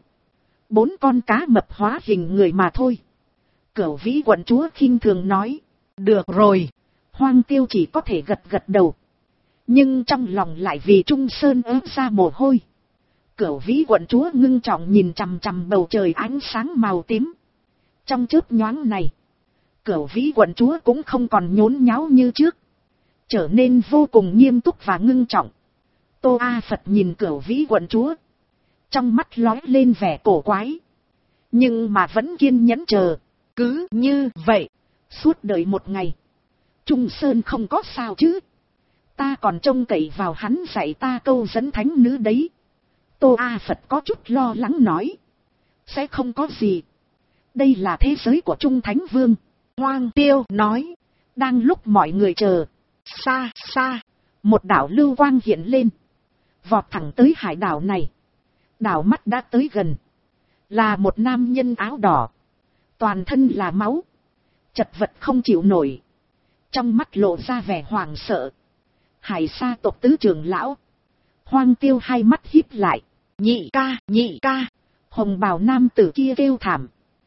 A: 4 con cá mập hóa hình người mà thôi. Cửu Vĩ quận chúa khinh thường nói. Được rồi. Hoang Tiêu chỉ có thể gật gật đầu. Nhưng trong lòng lại vì Trung Sơn ớt ra mồ hôi. Cửu Vĩ quận chúa ngưng trọng nhìn chằm chằm bầu trời ánh sáng màu tím. Trong chớp nhoáng này, Cửu Vĩ quận chúa cũng không còn nhốn nháo như trước, trở nên vô cùng nghiêm túc và ngưng trọng. Tô A Phật nhìn Cửu Vĩ quận chúa, trong mắt lóe lên vẻ cổ quái, nhưng mà vẫn kiên nhẫn chờ. Cứ như vậy, suốt đời một ngày, Trung Sơn không có sao chứ? Ta còn trông cậy vào hắn dạy ta câu dẫn thánh nữ đấy. Tô A Phật có chút lo lắng nói. Sẽ không có gì. Đây là thế giới của Trung Thánh Vương. Hoang Tiêu nói. Đang lúc mọi người chờ, xa xa, một đảo lưu quang hiện lên, vọt thẳng tới hải đảo này. Đảo mắt đã tới gần. Là một nam nhân áo đỏ, toàn thân là máu, chật vật không chịu nổi, trong mắt lộ ra vẻ hoảng sợ. Hải Sa tộc tứ trưởng lão. Hoang Tiêu hai mắt híp lại. Nhị ca, nhị ca. Hồng bào nam tử kia kêu thảm.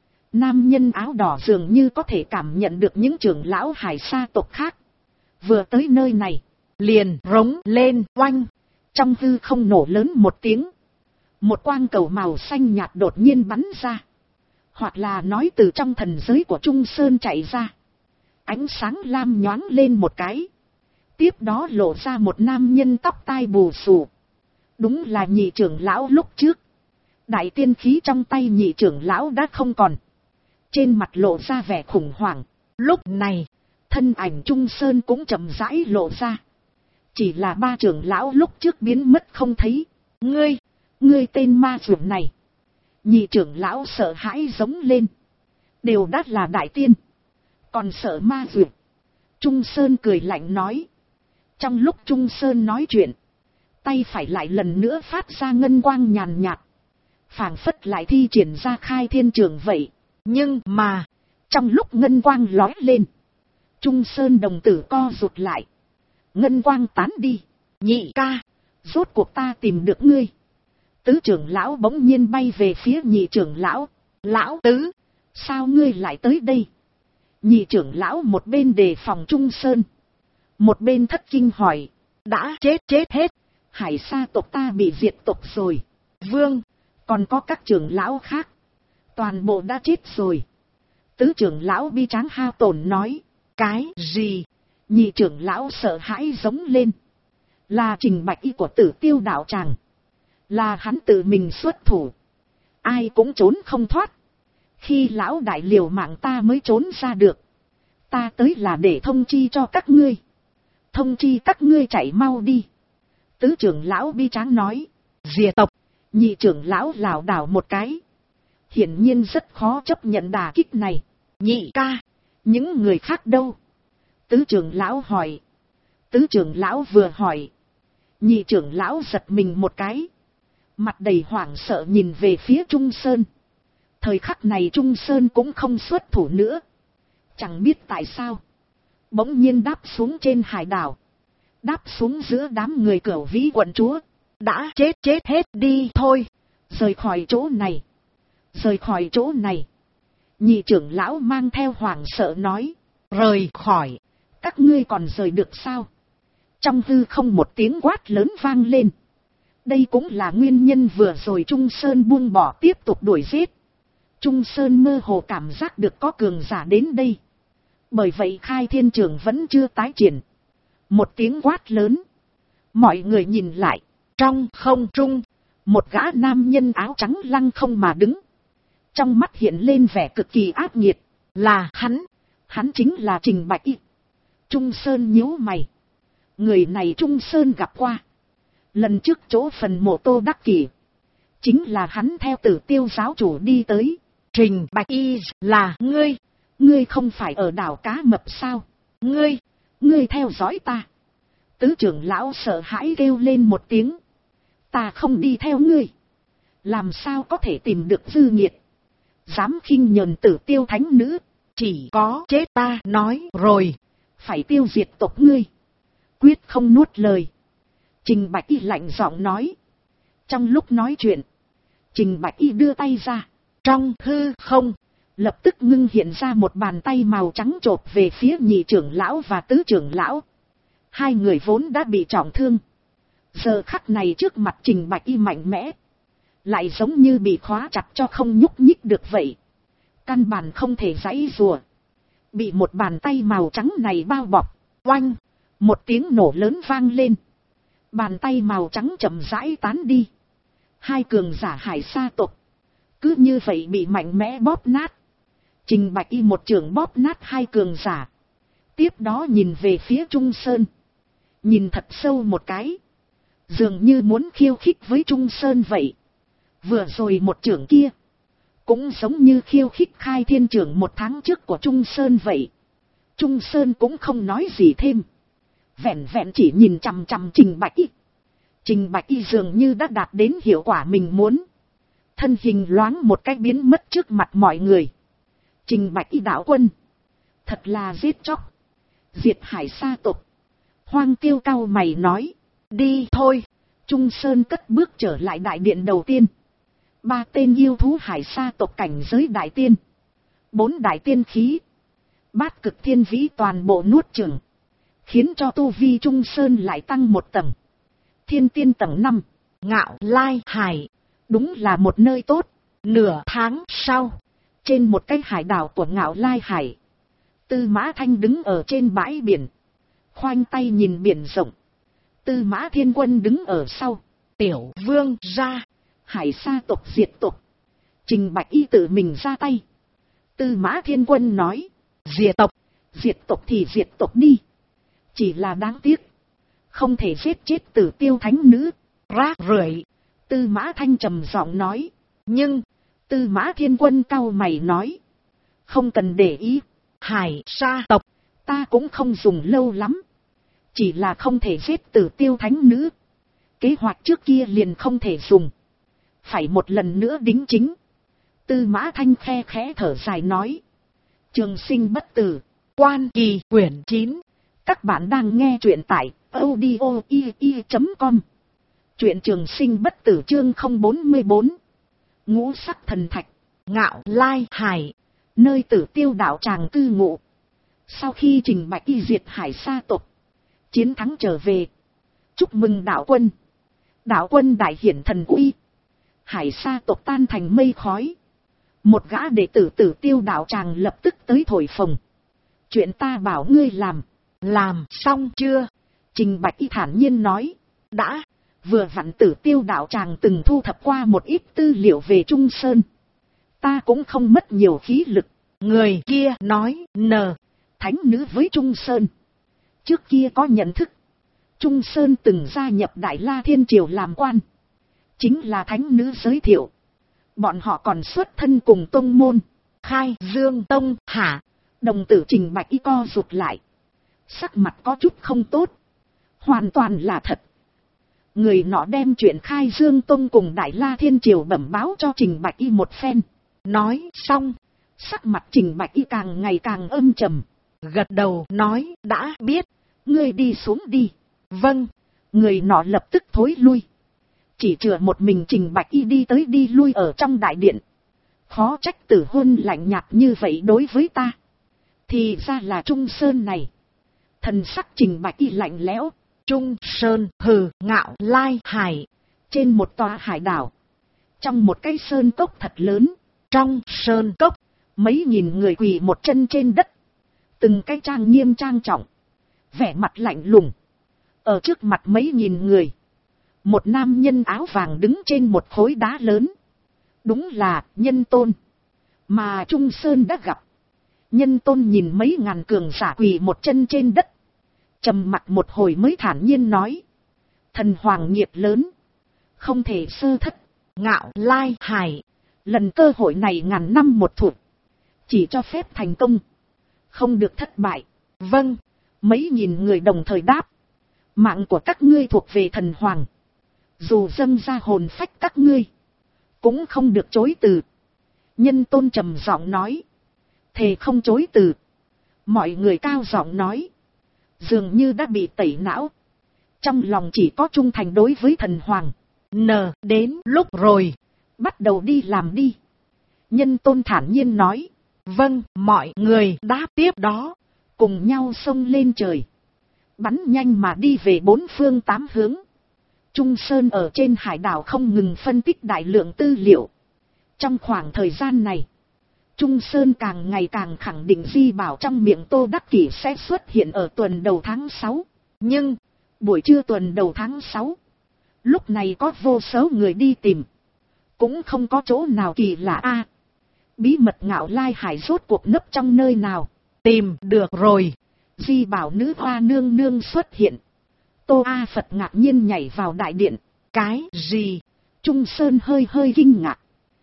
A: Nam nhân áo đỏ dường như có thể cảm nhận được những trưởng lão Hải Sa tộc khác. Vừa tới nơi này, liền rống lên oanh. Trong hư không nổ lớn một tiếng. Một quang cầu màu xanh nhạt đột nhiên bắn ra. Hoặc là nói từ trong thần giới của Trung Sơn chạy ra. Ánh sáng lam nhoáng lên một cái. Tiếp đó lộ ra một nam nhân tóc tai bù xù. Đúng là nhị trưởng lão lúc trước. Đại tiên khí trong tay nhị trưởng lão đã không còn. Trên mặt lộ ra vẻ khủng hoảng. Lúc này, thân ảnh Trung Sơn cũng chậm rãi lộ ra. Chỉ là 3 trưởng lão lúc trước biến mất không thấy. Ngươi tên ma dược này. Nhị trưởng lão sợ hãi giống lên. Đều đã là đại tiên, còn sợ ma dược. Trung Sơn cười lạnh nói. Trong lúc Trung Sơn nói chuyện, tay phải lại lần nữa phát ra ngân quang nhàn nhạt, phảng phất lại thi triển ra khai thiên trường vậy. Nhưng mà, trong lúc ngân quang lói lên, Trung Sơn đồng tử co rụt lại. Ngân quang tán đi. Nhị ca, rốt cuộc ta tìm được ngươi. Tứ trưởng lão bỗng nhiên bay về phía nhị trưởng lão. Lão tứ, sao ngươi lại tới đây? Nhị trưởng lão một bên đề phòng Trung Sơn, một bên thất kinh hỏi. Đã chết hết. Hải Sa tộc ta bị diệt tộc rồi. Vương, còn có các trưởng lão khác, toàn bộ đã chết rồi. Tứ trưởng lão bi tráng hao tổn nói. Cái gì? Nhị trưởng lão sợ hãi giống lên. Là Trình Bạch Y của Tử Tiêu đạo tràng. Là hắn tự mình xuất thủ. Ai cũng trốn không thoát. Khi lão đại liều mạng ta mới trốn ra được. Ta tới là để thông chi cho các ngươi. Thông chi các ngươi chạy mau đi. Tứ trưởng lão bi tráng nói. Diệt tộc. Nhị trưởng lão lảo đảo một cái. Hiển nhiên rất khó chấp nhận đả kích này. Nhị ca, những người khác đâu? Tứ trưởng lão hỏi. Tứ trưởng lão vừa hỏi, nhị trưởng lão giật mình một cái, mặt đầy hoảng sợ nhìn về phía Trung Sơn. Thời khắc này Trung Sơn cũng không xuất thủ nữa. Chẳng biết tại sao, bỗng nhiên đáp xuống trên hải đảo, đáp xuống giữa đám người Cửu Vĩ quận chúa. Đã chết hết đi thôi. Rời khỏi chỗ này. Rời khỏi chỗ này. Nhị trưởng lão mang theo hoảng sợ nói. Rời khỏi. Các ngươi còn rời được sao? Trong hư không một tiếng quát lớn vang lên. Đây cũng là nguyên nhân vừa rồi Trung Sơn buông bỏ tiếp tục đuổi giết. Trung Sơn mơ hồ cảm giác được có cường giả đến đây. Bởi vậy khai thiên trường vẫn chưa tái triển. Một tiếng quát lớn. Mọi người nhìn lại. Trong không trung, một gã nam nhân áo trắng lăng không mà đứng. Trong mắt hiện lên vẻ cực kỳ ác nghiệt. Là hắn. Hắn chính là Trình Bạch Y. Trung Sơn nhíu mày. Người này Trung Sơn gặp qua. Lần trước chỗ phần mộ Tô Đắc Kỷ, chính là hắn theo Tử Tiêu giáo chủ đi tới. Trình Bạch Y là ngươi không phải ở đảo Cá Mập sao? Ngươi theo dõi ta. Tứ trưởng lão sợ hãi kêu lên một tiếng. Ta không đi theo ngươi. Làm sao có thể tìm được dư nghiệt? Dám khinh nhờn Tử Tiêu thánh nữ. Chỉ có chết ta nói rồi. Phải tiêu diệt tộc ngươi. Quyết không nuốt lời. Trình Bạch Y lạnh giọng nói. Trong lúc nói chuyện, Trình Bạch Y đưa tay ra. Trong hư không, lập tức ngưng hiện ra một bàn tay màu trắng chộp về phía nhị trưởng lão và tứ trưởng lão. Hai người vốn đã bị trọng thương. Giờ khắc này trước mặt Trình Bạch Y mạnh mẽ. Lại giống như bị khóa chặt cho không nhúc nhích được vậy. Căn bản không thể giãy giụa. Bị một bàn tay màu trắng này bao bọc. Oanh! Một tiếng nổ lớn vang lên. Bàn tay màu trắng chậm rãi tán đi. Hai cường giả Hải Sa tộc cứ như vậy bị mạnh mẽ bóp nát. Trình Bạch Y một trường bóp nát hai cường giả. Tiếp đó nhìn về phía Trung Sơn. Nhìn thật sâu một cái. Dường như muốn khiêu khích với Trung Sơn vậy. Vừa rồi một trưởng kia cũng giống như khiêu khích Khai Thiên trưởng một tháng trước của Trung Sơn vậy. Trung Sơn cũng không nói gì thêm. Vẹn vẹn chỉ nhìn chằm chằm Trình Bạch Y. Trình Bạch Y dường như đã đạt đến hiệu quả mình muốn. Thân hình loáng một cách biến mất trước mặt mọi người. Trình Bạch Y đạo quân. Thật là giết chóc. Diệt Hải Sa tộc. Hoang Tiêu cau mày nói. Đi thôi. Trung Sơn cất bước trở lại đại điện đầu tiên. 3 tên yêu thú Hải Sa tộc cảnh giới đại tiên. 4 đại tiên khí. Bát cực thiên vĩ toàn bộ nuốt chửng. Khiến cho tu vi Trung Sơn lại tăng một tầng. Thiên tiên tầng 5. Ngạo Lai Hải. Đúng là một nơi tốt. Nửa tháng sau. Trên một cái hải đảo của Ngạo Lai Hải. Tư Mã Thanh đứng ở trên bãi biển. Khoanh tay nhìn biển rộng. Tư Mã Thiên Quân đứng ở sau. Tiểu vương ra. Hải Sa tộc diệt tộc. Trình Bạch Y tự mình ra tay. Tư Mã Thiên Quân nói. Diệt tộc. Diệt tộc thì diệt tộc đi. Chỉ là đáng tiếc. Không thể giết chết Tử Tiêu thánh nữ. Rác rưởi. Tư Mã Thanh trầm giọng nói. Nhưng. Tư Mã Thiên Quân cau mày nói. Không cần để ý. Hải Sa tộc. Ta cũng không dùng lâu lắm. Chỉ là không thể giết Tử Tiêu thánh nữ. Kế hoạch trước kia liền không thể dùng. Phải một lần nữa đính chính. Tư Mã Thanh khe khẽ thở dài nói. Trường sinh bất tử. Quan Kỳ quyển 9. Các bạn đang nghe truyện tại audio.com. Truyện Trường Sinh bất tử chương 044. Ngũ sắc thần thạch. Ngạo Lai Hải. Nơi Tử Tiêu đạo tràng cư ngụ. Sau khi Trình Bạch Y diệt Hải Sa tộc. Chiến thắng trở về. Chúc mừng đạo quân. Đạo quân đại hiển thần uy. Hải Sa tộc tan thành mây khói. Một gã đệ tử Tử Tiêu đạo tràng lập tức tới thổi phồng. Chuyện ta bảo ngươi làm xong chưa? Trình Bạch Y thản nhiên nói. Đã. Vừa vặn Tử Tiêu đạo tràng từng thu thập qua một ít tư liệu về Trung Sơn. Ta cũng không mất nhiều khí lực. Người kia nói. Thánh nữ với Trung Sơn. Trước kia có nhận thức. Trung Sơn từng gia nhập Đại La Thiên Triều làm quan. Chính là thánh nữ giới thiệu. Bọn họ còn xuất thân cùng tông môn. Khai Dương Tông hả? Đồng tử Trình Bạch Y co rụt lại. Sắc mặt có chút không tốt. Hoàn toàn là thật. Người nọ đem chuyện Khai Dương Tông cùng Đại La Thiên Triều bẩm báo cho Trình Bạch Y một phen. Nói xong. Sắc mặt Trình Bạch Y càng ngày càng âm trầm. Gật đầu nói đã biết. Ngươi đi xuống đi. Vâng. Người nọ lập tức thối lui. Chỉ chừa một mình Trình Bạch Y đi tới đi lui ở trong đại điện. Khó trách Tử Hôn lạnh nhạt như vậy đối với ta. Thì ra là Trung Sơn này. Thần sắc Trình Bạch Y lạnh lẽo. Trung Sơn hừ. Ngạo Lai Hải. Trên một tòa hải đảo. Trong một cái sơn cốc thật lớn. Trong sơn cốc. Mấy nghìn người quỳ một chân trên đất. Từng cái trang nghiêm trang trọng. Vẻ mặt lạnh lùng. Ở trước mặt mấy nghìn người. Một nam nhân áo vàng đứng trên một khối đá lớn. Đúng là Nhân Tôn. Mà Trung Sơn đã gặp. Nhân Tôn nhìn mấy ngàn cường giả quỳ một chân trên đất. Trầm mặc một hồi mới thản nhiên nói. Thần hoàng nghiệp lớn. Không thể sơ thất. Ngạo Lai Hải. Lần cơ hội này ngàn năm một thủa, chỉ cho phép thành công, không được thất bại. Vâng, mấy nghìn người đồng thời đáp. Mạng của các ngươi thuộc về thần hoàng, dù dâng ra hồn phách các ngươi, cũng không được chối từ. Nhân Tôn trầm giọng nói, thề không chối từ. Mọi người cao giọng nói, dường như đã bị tẩy não, trong lòng chỉ có trung thành đối với thần hoàng. Đến lúc rồi, bắt đầu đi làm đi. Nhân Tôn thản nhiên nói, vâng. Mọi người đáp tiếp đó, cùng nhau xông lên trời, bắn nhanh mà đi về bốn phương tám hướng. Trung Sơn ở trên hải đảo không ngừng phân tích đại lượng tư liệu. Trong khoảng thời gian này, Trung Sơn càng ngày càng khẳng định di bảo trong miệng Tô Đắc Kỷ sẽ xuất hiện ở tuần đầu tháng 6. Nhưng, buổi trưa tuần đầu tháng 6, lúc này có vô số người đi tìm, cũng không có chỗ nào kỳ lạ a. Bí mật Ngạo Lai Hải rốt cuộc nấp trong nơi nào? Tìm được rồi. Di bảo nữ hoa nương nương xuất hiện. Tô A Phật ngạc nhiên nhảy vào đại điện. Cái gì? Trung Sơn hơi hơi kinh ngạc.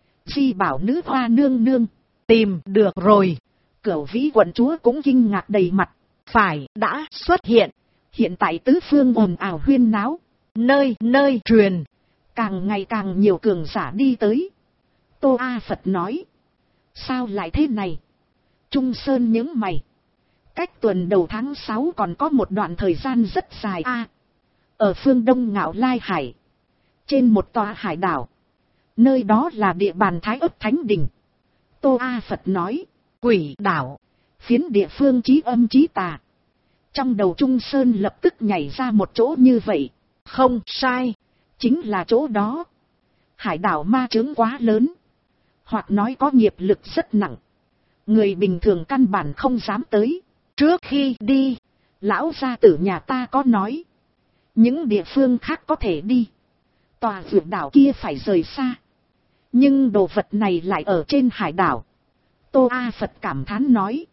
A: Di bảo nữ hoa nương nương. Tìm được rồi. Cửu Vĩ quận chúa cũng kinh ngạc đầy mặt. Phải đã xuất hiện. Hiện tại tứ phương ồn ào huyên náo. Nơi nơi truyền. Càng ngày càng nhiều cường giả đi tới. Tô A Phật nói. Sao lại thế này? Trung Sơn nhướng mày. Cách tuần đầu tháng 6 còn có một đoạn thời gian rất dài a. Ở phương đông Ngạo Lai Hải, trên một tòa hải đảo, nơi đó là địa bàn Thái Ấp Thánh Đình. Tô A Phật nói, Quỷ đảo, phiến địa phương chí âm chí tà. Trong đầu Trung Sơn lập tức nhảy ra một chỗ như vậy. Không sai, chính là chỗ đó. Hải đảo ma chướng quá lớn, hoặc nói có nghiệp lực rất nặng, người bình thường căn bản không dám tới. Trước khi đi, lão gia tử nhà ta có nói, những địa phương khác có thể đi, tòa vượt đảo kia phải rời xa. Nhưng đồ vật này lại ở trên hải đảo. Tô A Phật cảm thán nói,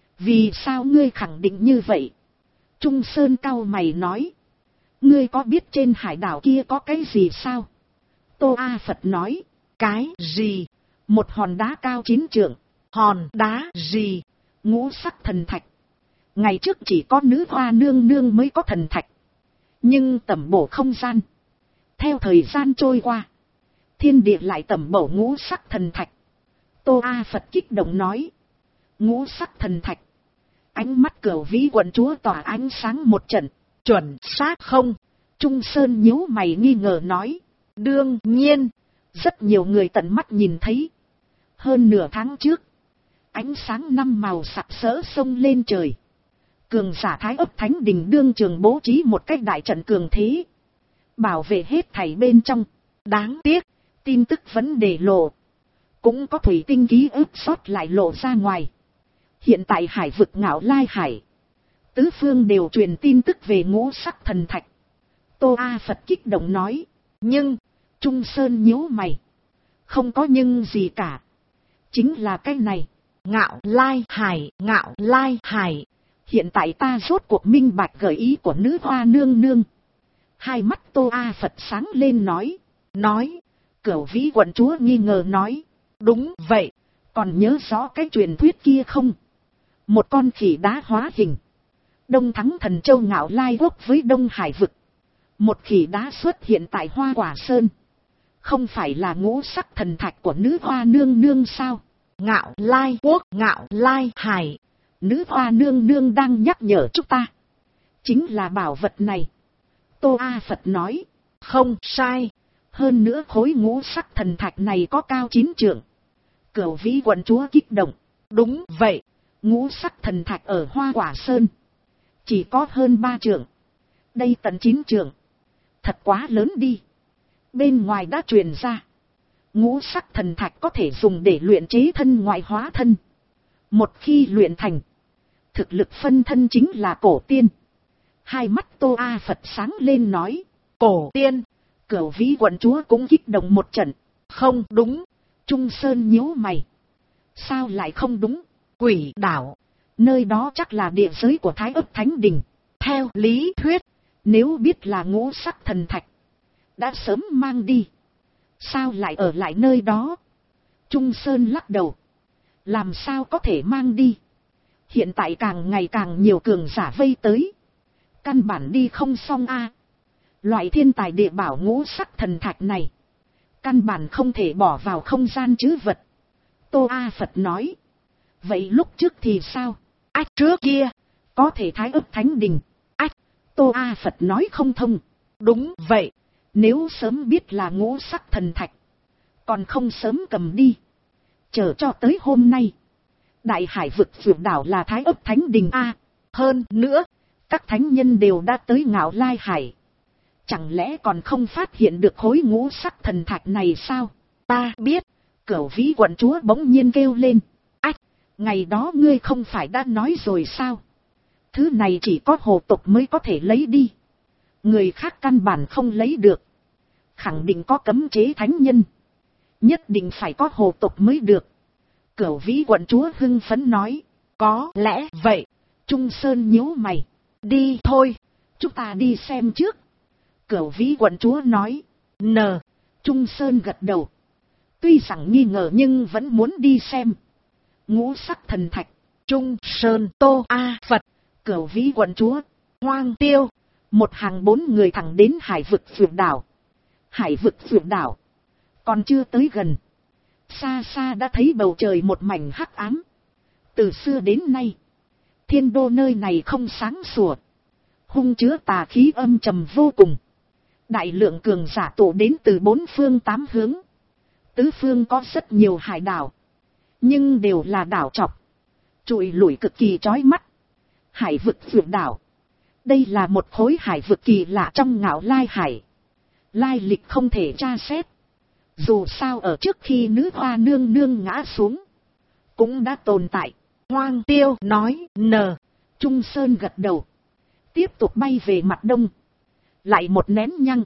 A: vì sao ngươi khẳng định như vậy? Trung Sơn cau mày nói, ngươi có biết trên hải đảo kia có cái gì sao? Tô A Phật nói, cái gì? Một hòn đá cao 9 trượng. Hòn đá gì? Ngũ sắc thần thạch. Ngày trước chỉ có nữ hoa nương nương mới có thần thạch, nhưng tẩm bổ không gian. Theo thời gian trôi qua, thiên địa lại tẩm bổ ngũ sắc thần thạch. Tô A Phật kích động nói, ngũ sắc thần thạch. Ánh mắt Cửu Vĩ quận chúa tỏa ánh sáng một trận. Chuẩn xác không? Trung Sơn nhíu mày nghi ngờ nói, đương nhiên, rất nhiều người tận mắt nhìn thấy. Hơn nửa tháng trước, ánh sáng 5 màu sặc sỡ sông lên trời. Cường giả Thái Ấp Thánh Đình đương trường bố trí một cách đại trận cường thế, bảo vệ hết thảy bên trong. Đáng tiếc, tin tức vẫn để lộ, cũng có thủy tinh ký ức sót lại lộ ra ngoài. Hiện tại hải vực Ngạo Lai Hải, tứ phương đều truyền tin tức về ngũ sắc thần thạch. Tô A Phật kích động nói, nhưng, Trung Sơn nhíu mày, không có nhưng gì cả. Chính là cái này, Ngạo Lai Hải, Ngạo Lai Hải. Hiện tại ta rốt cuộc minh bạch gợi ý của nữ hoa nương nương. Hai mắt Tô A Phật sáng lên nói, Cửu Vĩ quận chúa nghi ngờ nói, đúng vậy, còn nhớ rõ cái truyền thuyết kia không? Một con khỉ đá hóa hình, đông thắng thần châu Ngạo Lai quốc với Đông Hải vực. Một khỉ đá xuất hiện tại Hoa Quả Sơn, không phải là ngũ sắc thần thạch của nữ hoa nương nương sao? Ngạo Lai quốc, Ngạo Lai Hải. Nữ hoa nương nương đang nhắc nhở chúng ta, chính là bảo vật này. Tô A Phật nói, không sai. Hơn nữa khối ngũ sắc thần thạch này có cao 9 trượng. Cửu Vĩ quận chúa kích động, đúng vậy, ngũ sắc thần thạch ở Hoa Quả Sơn chỉ có hơn 3 trượng, đây tận 9 trượng, thật quá lớn đi. Bên ngoài đã truyền ra, ngũ sắc thần thạch có thể dùng để luyện chế thân ngoại hóa thân. Một khi luyện thành, thực lực phân thân chính là cổ tiên. Hai mắt Tô A Phật sáng lên nói, cổ tiên. Cửu Vĩ quận chúa cũng kích động một trận. Không đúng. Trung Sơn nhíu mày. Sao lại không đúng? Quỷ đảo, nơi đó chắc là địa giới của Thái Ấp Thánh Đình. Theo lý thuyết, nếu biết là ngũ sắc thần thạch, đã sớm mang đi. Sao lại ở lại nơi đó? Trung Sơn lắc đầu. Làm sao có thể mang đi? Hiện tại càng ngày càng nhiều cường giả vây tới. Căn bản đi không xong a. Loại thiên tài địa bảo ngũ sắc thần thạch này. Căn bản không thể bỏ vào không gian trữ vật. Tô A Phật nói. Vậy lúc trước thì sao? Ách trước kia. Có thể thái ấp thánh đình. Ách. Tô A Phật nói không thông. Đúng vậy. Nếu sớm biết là ngũ sắc thần thạch. Còn không sớm cầm đi. Chờ cho tới hôm nay. Đại hải vực vượt đảo là thái ấp thánh đình A. Hơn nữa. Các thánh nhân đều đã tới Ngạo Lai Hải. Chẳng lẽ còn không phát hiện được khối ngũ sắc thần thạch này sao? Ta biết. Cửu Vĩ quận chúa bỗng nhiên kêu lên. Ách, ngày đó ngươi không phải đã nói rồi sao? Thứ này chỉ có hồ tộc mới có thể lấy đi. Người khác căn bản không lấy được. Khẳng định có cấm chế thánh nhân. Nhất định phải có hồ tộc mới được. Cửu Vĩ quận chúa hưng phấn nói. Có lẽ vậy. Trung Sơn nhíu mày. Đi thôi. Chúng ta đi xem trước. Cửu Vĩ quận chúa nói. Trung Sơn gật đầu. Tuy rằng nghi ngờ nhưng vẫn muốn đi xem. Ngũ sắc thần thạch. Trung Sơn, Tô A Phật, Cửu Vĩ quận chúa, Hoang Tiêu. Một hàng 4 người thẳng đến hải vực vượt đảo. Hải vực vượt đảo. Còn chưa tới gần. Xa xa đã thấy bầu trời một mảnh hắc ám. Từ xưa đến nay. Thiên đô nơi này không sáng sủa. Hung chứa tà khí âm trầm vô cùng. Đại lượng cường giả tụ đến từ 4 phương 8 hướng. Tứ phương có rất nhiều hải đảo. Nhưng đều là đảo trọc. Trụi lủi cực kỳ chói mắt. Hải vực vượt đảo. Đây là một khối hải vực kỳ lạ trong Ngạo Lai Hải. Lai lịch không thể tra xét. Dù sao ở trước khi nữ hoa nương nương ngã xuống. Cũng đã tồn tại. Hoang Tiêu nói. Trung Sơn gật đầu. Tiếp tục bay về mặt đông. Lại một nén nhăng.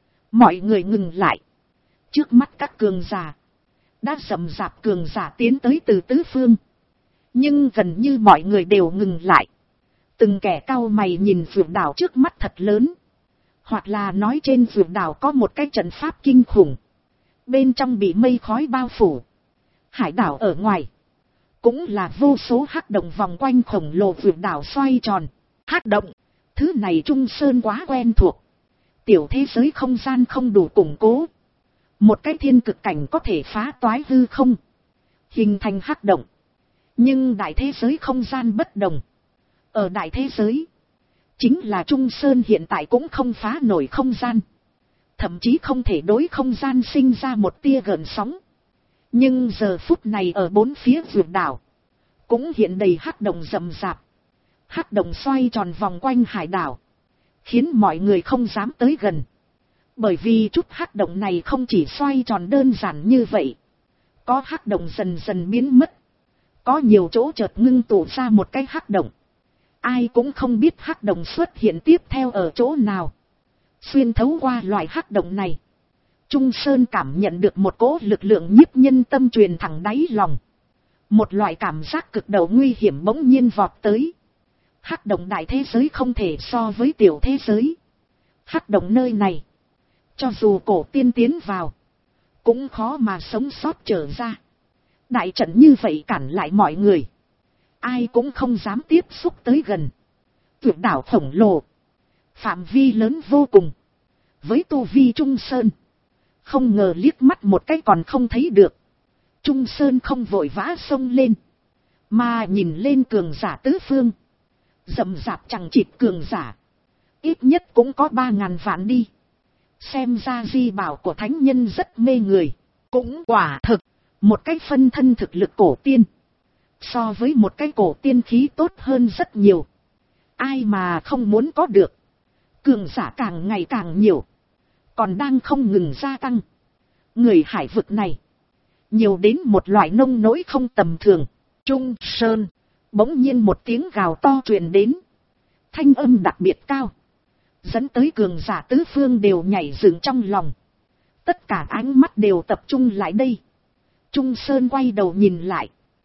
A: Mọi người ngừng lại. Trước mắt các cường giả. Đã rầm rạp cường giả tiến tới từ tứ phương. Nhưng gần như mọi người đều ngừng lại. Từng kẻ cau mày nhìn vượt đảo trước mắt thật lớn. Hoặc là nói trên vượt đảo có một cái trận pháp kinh khủng. Bên trong bị mây khói bao phủ. Hải đảo ở ngoài. Cũng là vô số hắc động vòng quanh khổng lồ vượt đảo xoay tròn. Hắc động. Thứ này Trung Sơn quá quen thuộc. Tiểu thế giới không gian không đủ củng cố. Một cái thiên cực cảnh có thể phá toái hư không. Hình thành hắc động. Nhưng đại thế giới không gian bất đồng. Ở đại thế giới. Chính là Trung Sơn hiện tại cũng không phá nổi không gian. Thậm chí không thể đối không gian sinh ra một tia gợn sóng. Nhưng giờ phút này ở 4 phía vượt đảo. Cũng hiện đầy hắc động rậm rạp. Hắc động xoay tròn vòng quanh hải đảo. Khiến mọi người không dám tới gần. Bởi vì chút hắc động này không chỉ xoay tròn đơn giản như vậy. Có hắc động dần dần biến mất. Có nhiều chỗ chợt ngưng tụ ra một cái hắc động. Ai cũng không biết hắc động xuất hiện tiếp theo ở chỗ nào. Xuyên thấu qua loại hắc động này. Trung Sơn cảm nhận được một cỗ lực lượng nhiếp nhân tâm truyền thẳng đáy lòng. Một loại cảm giác cực độ nguy hiểm bỗng nhiên vọt tới. Hắc động đại thế giới không thể so với tiểu thế giới. Hắc động nơi này. Cho dù cổ tiên tiến vào. Cũng khó mà sống sót trở ra. Đại trận như vậy cản lại mọi người. Ai cũng không dám tiếp xúc tới gần. Tuyệt đảo khổng lồ. Phạm vi lớn vô cùng. Với tu vi Trung Sơn. Không ngờ liếc mắt một cái còn không thấy được. Trung Sơn không vội vã xông lên. Mà nhìn lên cường giả tứ phương. Rậm rạp chẳng chịt cường giả. Ít nhất cũng có 3.000 vạn đi. Xem ra di bảo của thánh nhân rất mê người. Cũng quả thực. Một cái phân thân thực lực cổ tiên. So với một cái cổ tiên khí tốt hơn rất nhiều. Ai mà không muốn có được. Cường giả càng ngày càng nhiều. Còn đang không ngừng gia tăng. Người hải vực này. Nhiều đến một loại nông nỗi không tầm thường. Trung Sơn. Bỗng nhiên một tiếng gào to truyền đến. Thanh âm đặc biệt cao. Dẫn tới cường giả tứ phương đều nhảy dựng trong lòng. Tất cả ánh mắt đều tập trung lại đây. Trung Sơn quay đầu nhìn lại.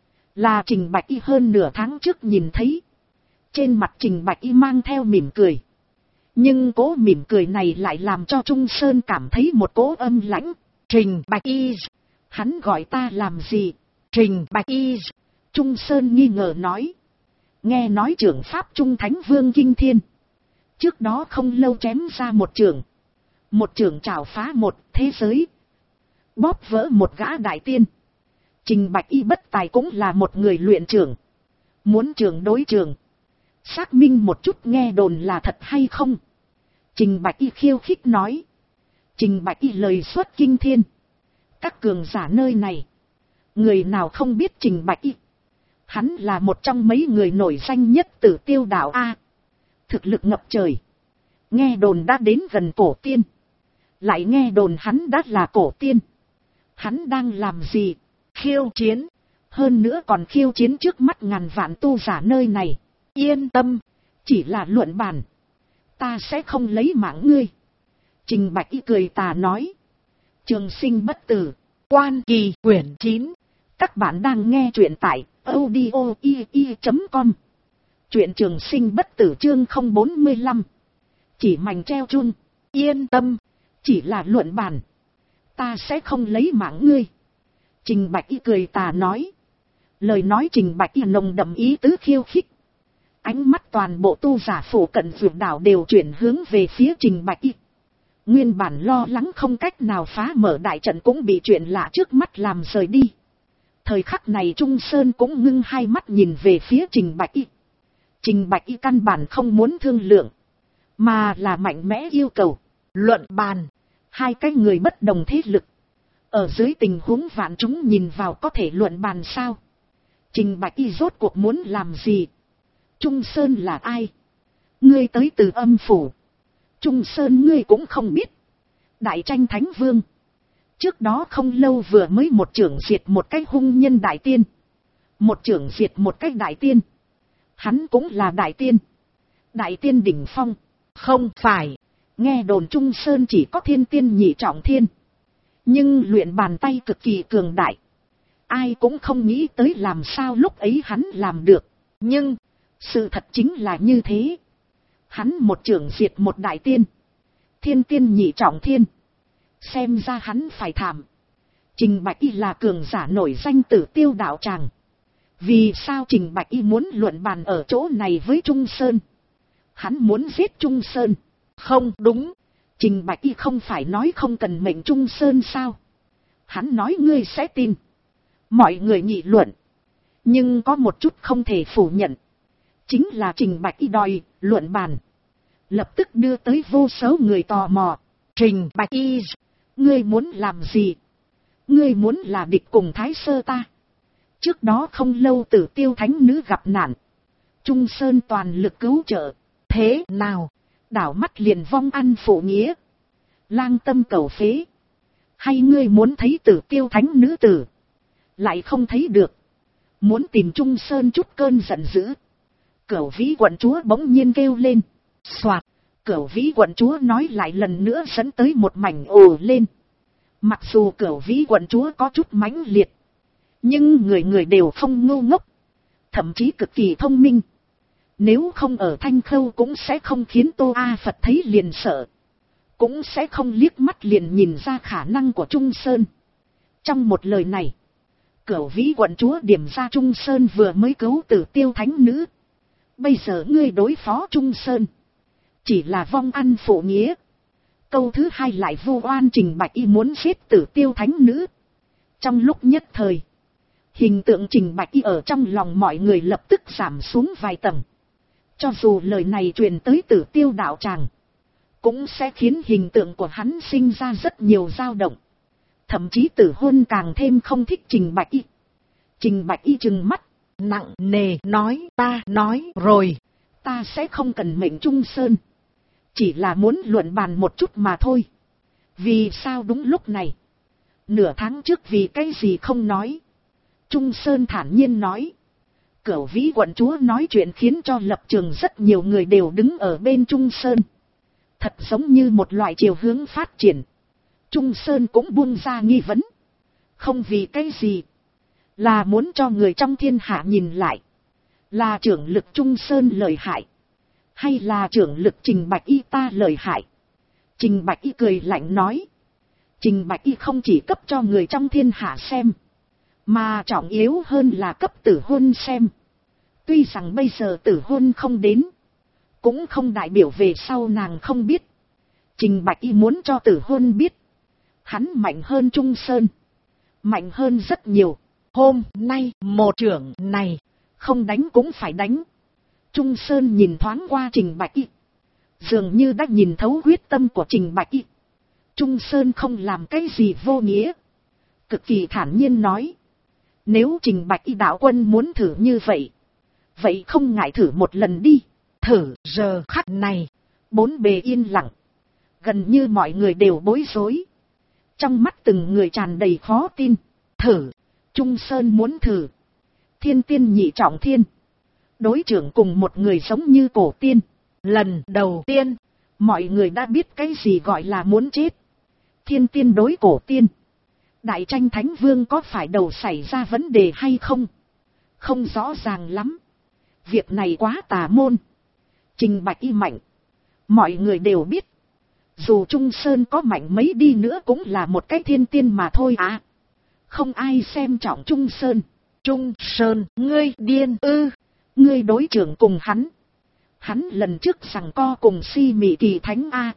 A: Là Trình Bạch Y hơn nửa tháng trước nhìn thấy. Trên mặt Trình Bạch Y mang theo mỉm cười. Nhưng cố mỉm cười này lại làm cho Trung Sơn cảm thấy một cỗ âm lãnh. Trình Bạch Y. Hắn gọi ta làm gì? Trình Bạch Y. Trung Sơn nghi ngờ nói. Nghe nói trưởng pháp Trung Thánh Vương Kinh Thiên. Trước đó không lâu chém ra một trường. Một trường trảo phá một thế giới. Bóp vỡ một gã đại tiên. Trình Bạch Y bất tài cũng là một người luyện trường. Muốn trường đối trường. Xác minh một chút nghe đồn là thật hay không. Trình Bạch Y khiêu khích nói. Trình Bạch Y lời xuất kinh thiên. Các cường giả nơi này. Người nào không biết Trình Bạch Y. Hắn là một trong mấy người nổi danh nhất Tử Tiêu đảo A. Thực lực ngập trời. Nghe đồn đã đến gần cổ tiên. Lại nghe đồn hắn đã là cổ tiên. Hắn đang làm gì? Khiêu chiến. Hơn nữa còn khiêu chiến trước mắt ngàn vạn tu giả nơi này. Yên tâm. Chỉ là luận bàn. Ta sẽ không lấy mạng ngươi. Trình Bạch Y cười tà nói. Trường sinh bất tử. Quan Kỳ quyển 9. Các bạn đang nghe truyện tại audio.com. Truyện trường sinh bất tử chương 045. Chỉ mảnh treo chun. Yên tâm. Chỉ là luận bàn. Ta sẽ không lấy mạng ngươi. Trình Bạch Y cười tà nói. Lời nói Trình Bạch Y nồng đậm ý tứ khiêu khích. Ánh mắt toàn bộ tu giả phủ cận vượt đảo đều chuyển hướng về phía Trình Bạch Y. Nguyên bản lo lắng không cách nào phá mở đại trận cũng bị chuyện lạ trước mắt làm rời đi. Thời khắc này Trung Sơn cũng ngưng hai mắt nhìn về phía Trình Bạch Y. Trình Bạch Y căn bản không muốn thương lượng. Mà là mạnh mẽ yêu cầu. Luận bàn. Hai cái người bất đồng thế lực. Ở dưới tình huống vạn chúng nhìn vào có thể luận bàn sao? Trình Bạch Y rốt cuộc muốn làm gì? Trung Sơn là ai? Ngươi tới từ âm phủ. Trung Sơn ngươi cũng không biết. Đại tranh Thánh Vương. Trước đó không lâu vừa mới một trưởng diệt một cái hung nhân đại tiên. Một trưởng diệt một cái đại tiên. Hắn cũng là đại tiên. Đại tiên đỉnh phong. Không phải. Nghe đồn Trung Sơn chỉ có thiên tiên nhị trọng thiên. Nhưng luyện bàn tay cực kỳ cường đại. Ai cũng không nghĩ tới làm sao lúc ấy hắn làm được. Nhưng, sự thật chính là như thế. Hắn một trưởng diệt một đại tiên. Thiên tiên nhị trọng thiên. Xem ra hắn phải thảm. Trình Bạch Y là cường giả nổi danh Tử Tiêu đạo tràng. Vì sao Trình Bạch Y muốn luận bàn ở chỗ này với Trung Sơn? Hắn muốn giết Trung Sơn. Không đúng. Trình Bạch Y không phải nói không cần mệnh Trung Sơn sao? Hắn nói ngươi sẽ tin. Mọi người nghị luận. Nhưng có một chút không thể phủ nhận. Chính là Trình Bạch Y đòi luận bàn. Lập tức đưa tới vô số người tò mò. Trình Bạch Y, ngươi muốn làm gì? Ngươi muốn là địch cùng Thái Sơ ta? Trước đó không lâu Tử Tiêu thánh nữ gặp nạn. Trung Sơn toàn lực cứu trợ. Thế nào? Đảo mắt liền vong ăn phụ nghĩa. Lang tâm cầu phế. Hay ngươi muốn thấy Tử Tiêu thánh nữ tử? Lại không thấy được. Muốn tìm Trung Sơn chút cơn giận dữ. Cửu Vĩ quận chúa bỗng nhiên kêu lên. Soạt. Cửu Vĩ quận chúa nói lại lần nữa dẫn tới một mảnh ồ lên. Mặc dù Cửu Vĩ quận chúa có chút mãnh liệt. Nhưng người người đều không ngu ngốc. Thậm chí cực kỳ thông minh. Nếu không ở Thanh Khâu cũng sẽ không khiến Tô A Phật thấy liền sợ. Cũng sẽ không liếc mắt liền nhìn ra khả năng của Trung Sơn. Trong một lời này. Cửu Vĩ quận chúa điểm ra Trung Sơn vừa mới cứu Tử Tiêu thánh nữ. Bây giờ ngươi đối phó Trung Sơn. Chỉ là vong ăn phụ nghĩa. Câu thứ hai lại vu oan Trình Bạch Y muốn giết Tử Tiêu thánh nữ. Trong lúc nhất thời. Hình tượng Trình Bạch Y ở trong lòng mọi người lập tức giảm xuống vài tầng. Cho dù lời này truyền tới Tử Tiêu đạo tràng. Cũng sẽ khiến hình tượng của hắn sinh ra rất nhiều dao động. Thậm chí Tử Hôn càng thêm không thích Trình Bạch Y. Trình Bạch Y trừng mắt. Nặng nề nói ta nói rồi. Ta sẽ không cần mệnh Trung Sơn. Chỉ là muốn luận bàn một chút mà thôi. Vì sao đúng lúc này? Nửa tháng trước vì cái gì không nói? Trung Sơn thản nhiên nói. Cửu Vĩ quận chúa nói chuyện khiến cho lập trường rất nhiều người đều đứng ở bên Trung Sơn. Thật giống như một loại chiều hướng phát triển. Trung Sơn cũng buông ra nghi vấn. Không vì cái gì. Là muốn cho người trong thiên hạ nhìn lại. Là trưởng lực Trung Sơn lợi hại. Hay là trưởng lực Trình Bạch Y ta lợi hại. Trình Bạch Y cười lạnh nói. Trình Bạch Y không chỉ cấp cho người trong thiên hạ xem, mà trọng yếu hơn là cấp tử hôn xem. Tuy rằng bây giờ tử hôn không đến, cũng không đại biểu về sau nàng không biết. Trình Bạch Y muốn cho tử hôn biết, hắn mạnh hơn Trung Sơn, mạnh hơn rất nhiều. Hôm nay một trưởng này, không đánh cũng phải đánh. Trung Sơn nhìn thoáng qua Trình Bạch Y, dường như đã nhìn thấu quyết tâm của Trình Bạch Y. Trung Sơn không làm cái gì vô nghĩa, cực kỳ thản nhiên nói: nếu Trình Bạch Y đạo quân muốn thử như vậy, vậy không ngại thử một lần đi. Thử. Giờ khắc này, bốn bề yên lặng, gần như mọi người đều bối rối, trong mắt từng người tràn đầy khó tin. Thử. Trung Sơn muốn thử. Thiên tiên nhị trọng thiên, đối trưởng cùng một người giống như cổ tiên. Lần đầu tiên, mọi người đã biết cái gì gọi là muốn chết. Thiên tiên đối cổ tiên, đại tranh thánh vương có phải đầu xảy ra vấn đề hay không? Không rõ ràng lắm. Việc này quá tà môn. Trình Bạch Y mạnh, mọi người đều biết. Dù Trung Sơn có mạnh mấy đi nữa cũng là một cái thiên tiên mà thôi à. Không ai xem trọng Trung Sơn. Trung Sơn, ngươi điên ư? Ngươi đối trưởng cùng hắn. Hắn lần trước giằng co cùng Si Mị Kỳ Thánh A.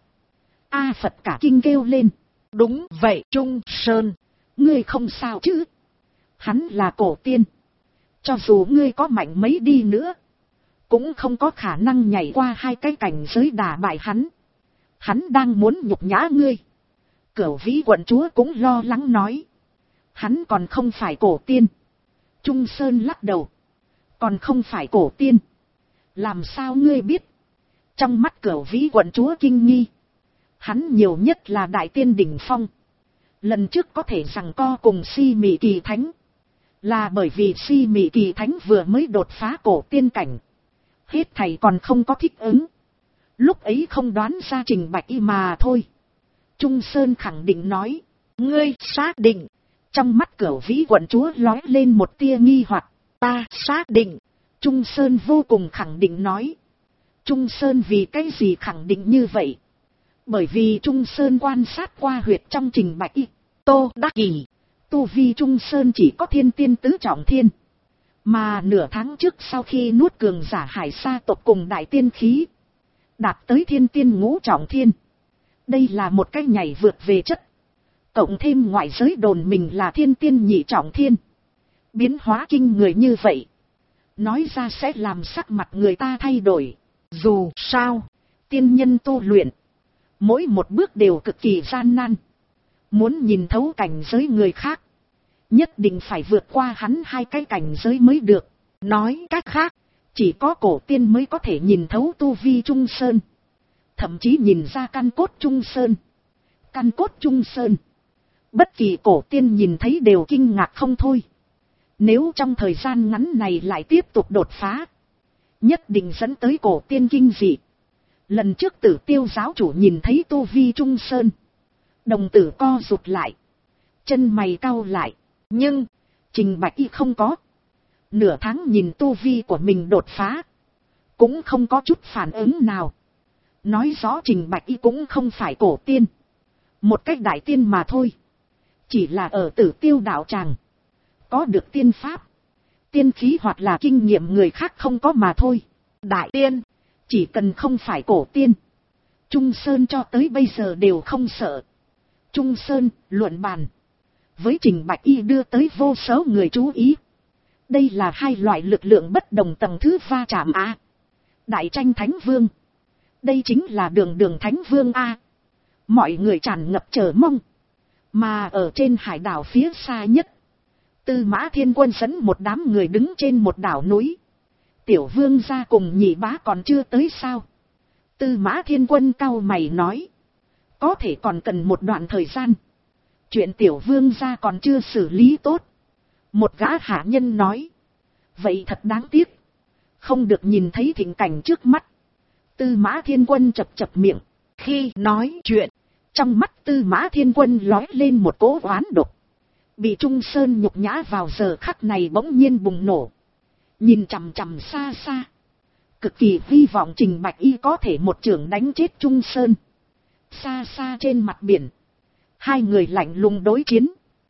A: A Phật cả kinh kêu lên. Đúng vậy Trung Sơn, ngươi không sao chứ? Hắn là cổ tiên. Cho dù ngươi có mạnh mấy đi nữa, cũng không có khả năng nhảy qua hai cái cảnh giới đả bại hắn. Hắn đang muốn nhục nhã ngươi. Cửu Vĩ quận chúa cũng lo lắng nói. Hắn còn không phải cổ tiên. Trung Sơn lắc đầu. Còn không phải cổ tiên. Làm sao ngươi biết? Trong mắt Cửu Vĩ quận chúa kinh nghi. Hắn nhiều nhất là đại tiên đỉnh phong. Lần trước có thể giằng co cùng Si Mị Kỳ Thánh, là bởi vì Si Mị Kỳ Thánh vừa mới đột phá cổ tiên cảnh. Hết thầy còn không có thích ứng. Lúc ấy không đoán ra Trình Bạch Y mà thôi. Trung Sơn khẳng định nói. Ngươi xác định? Trong mắt Cửu Vĩ quận chúa lóe lên một tia nghi hoặc. Ta xác định. Trung Sơn vô cùng khẳng định nói. Trung Sơn vì cái gì khẳng định như vậy? Bởi vì Trung Sơn quan sát qua huyệt trong Trình Bạch Y. Tô Đắc Kỷ, tu vi Trung Sơn chỉ có thiên tiên tứ trọng thiên. Mà nửa tháng trước sau khi nuốt cường giả Hải Sa tộc cùng đại tiên khí, đạt tới thiên tiên ngũ trọng thiên. Đây là một cái nhảy vượt về chất. Cộng thêm ngoại giới đồn mình là thiên tiên nhị trọng thiên. Biến hóa kinh người như vậy, nói ra sẽ làm sắc mặt người ta thay đổi. Dù sao, tiên nhân tu luyện, mỗi một bước đều cực kỳ gian nan. Muốn nhìn thấu cảnh giới người khác, nhất định phải vượt qua hắn hai cái cảnh giới mới được. Nói cách khác, chỉ có cổ tiên mới có thể nhìn thấu tu vi Trung Sơn. Thậm chí nhìn ra căn cốt Trung Sơn. Căn cốt Trung Sơn, bất kỳ cổ tiên nhìn thấy đều kinh ngạc không thôi. Nếu trong thời gian ngắn này lại tiếp tục đột phá, nhất định dẫn tới cổ tiên kinh dị. Lần trước Tử Tiêu giáo chủ nhìn thấy tu vi Trung Sơn, đồng tử co rụt lại, chân mày cau lại. Nhưng Trình Bạch Y không có. Nửa tháng nhìn tu vi của mình đột phá, cũng không có chút phản ứng nào. Nói rõ Trình Bạch Y cũng không phải cổ tiên, một cách đại tiên mà thôi. Chỉ là ở Tử Tiêu đạo tràng có được tiên pháp, tiên khí hoặc là kinh nghiệm người khác không có mà thôi. Đại tiên, chỉ cần không phải cổ tiên, Trung Sơn cho tới bây giờ đều không sợ. Trung Sơn luận bàn với Trình Bạch Y đưa tới vô số người chú ý. Đây là hai loại lực lượng bất đồng tầng thứ va chạm a. Đại tranh thánh vương, đây chính là đường đường thánh vương a. Mọi người tràn ngập chờ mong. Mà ở trên hải đảo phía xa nhất, Tư Mã Thiên Quân dẫn một đám người đứng trên một đảo núi. Tiểu vương gia cùng nhị bá còn chưa tới sao? Tư Mã Thiên Quân cau mày nói. Có thể còn cần một đoạn thời gian. Chuyện tiểu vương gia còn chưa xử lý tốt. Một gã hạ nhân nói. Vậy thật đáng tiếc, không được nhìn thấy thịnh cảnh trước mắt. Tư Mã Thiên Quân chập chập miệng. Khi nói chuyện, trong mắt Tư Mã Thiên Quân lóe lên một cỗ oán độc. Bị Trung Sơn nhục nhã vào giờ khắc này bỗng nhiên bùng nổ. Nhìn chằm chằm xa xa, cực kỳ hy vọng Trình Bạch Y có thể một chưởng đánh chết Trung Sơn. Xa xa trên mặt biển, Hai người lạnh lùng đối chiến.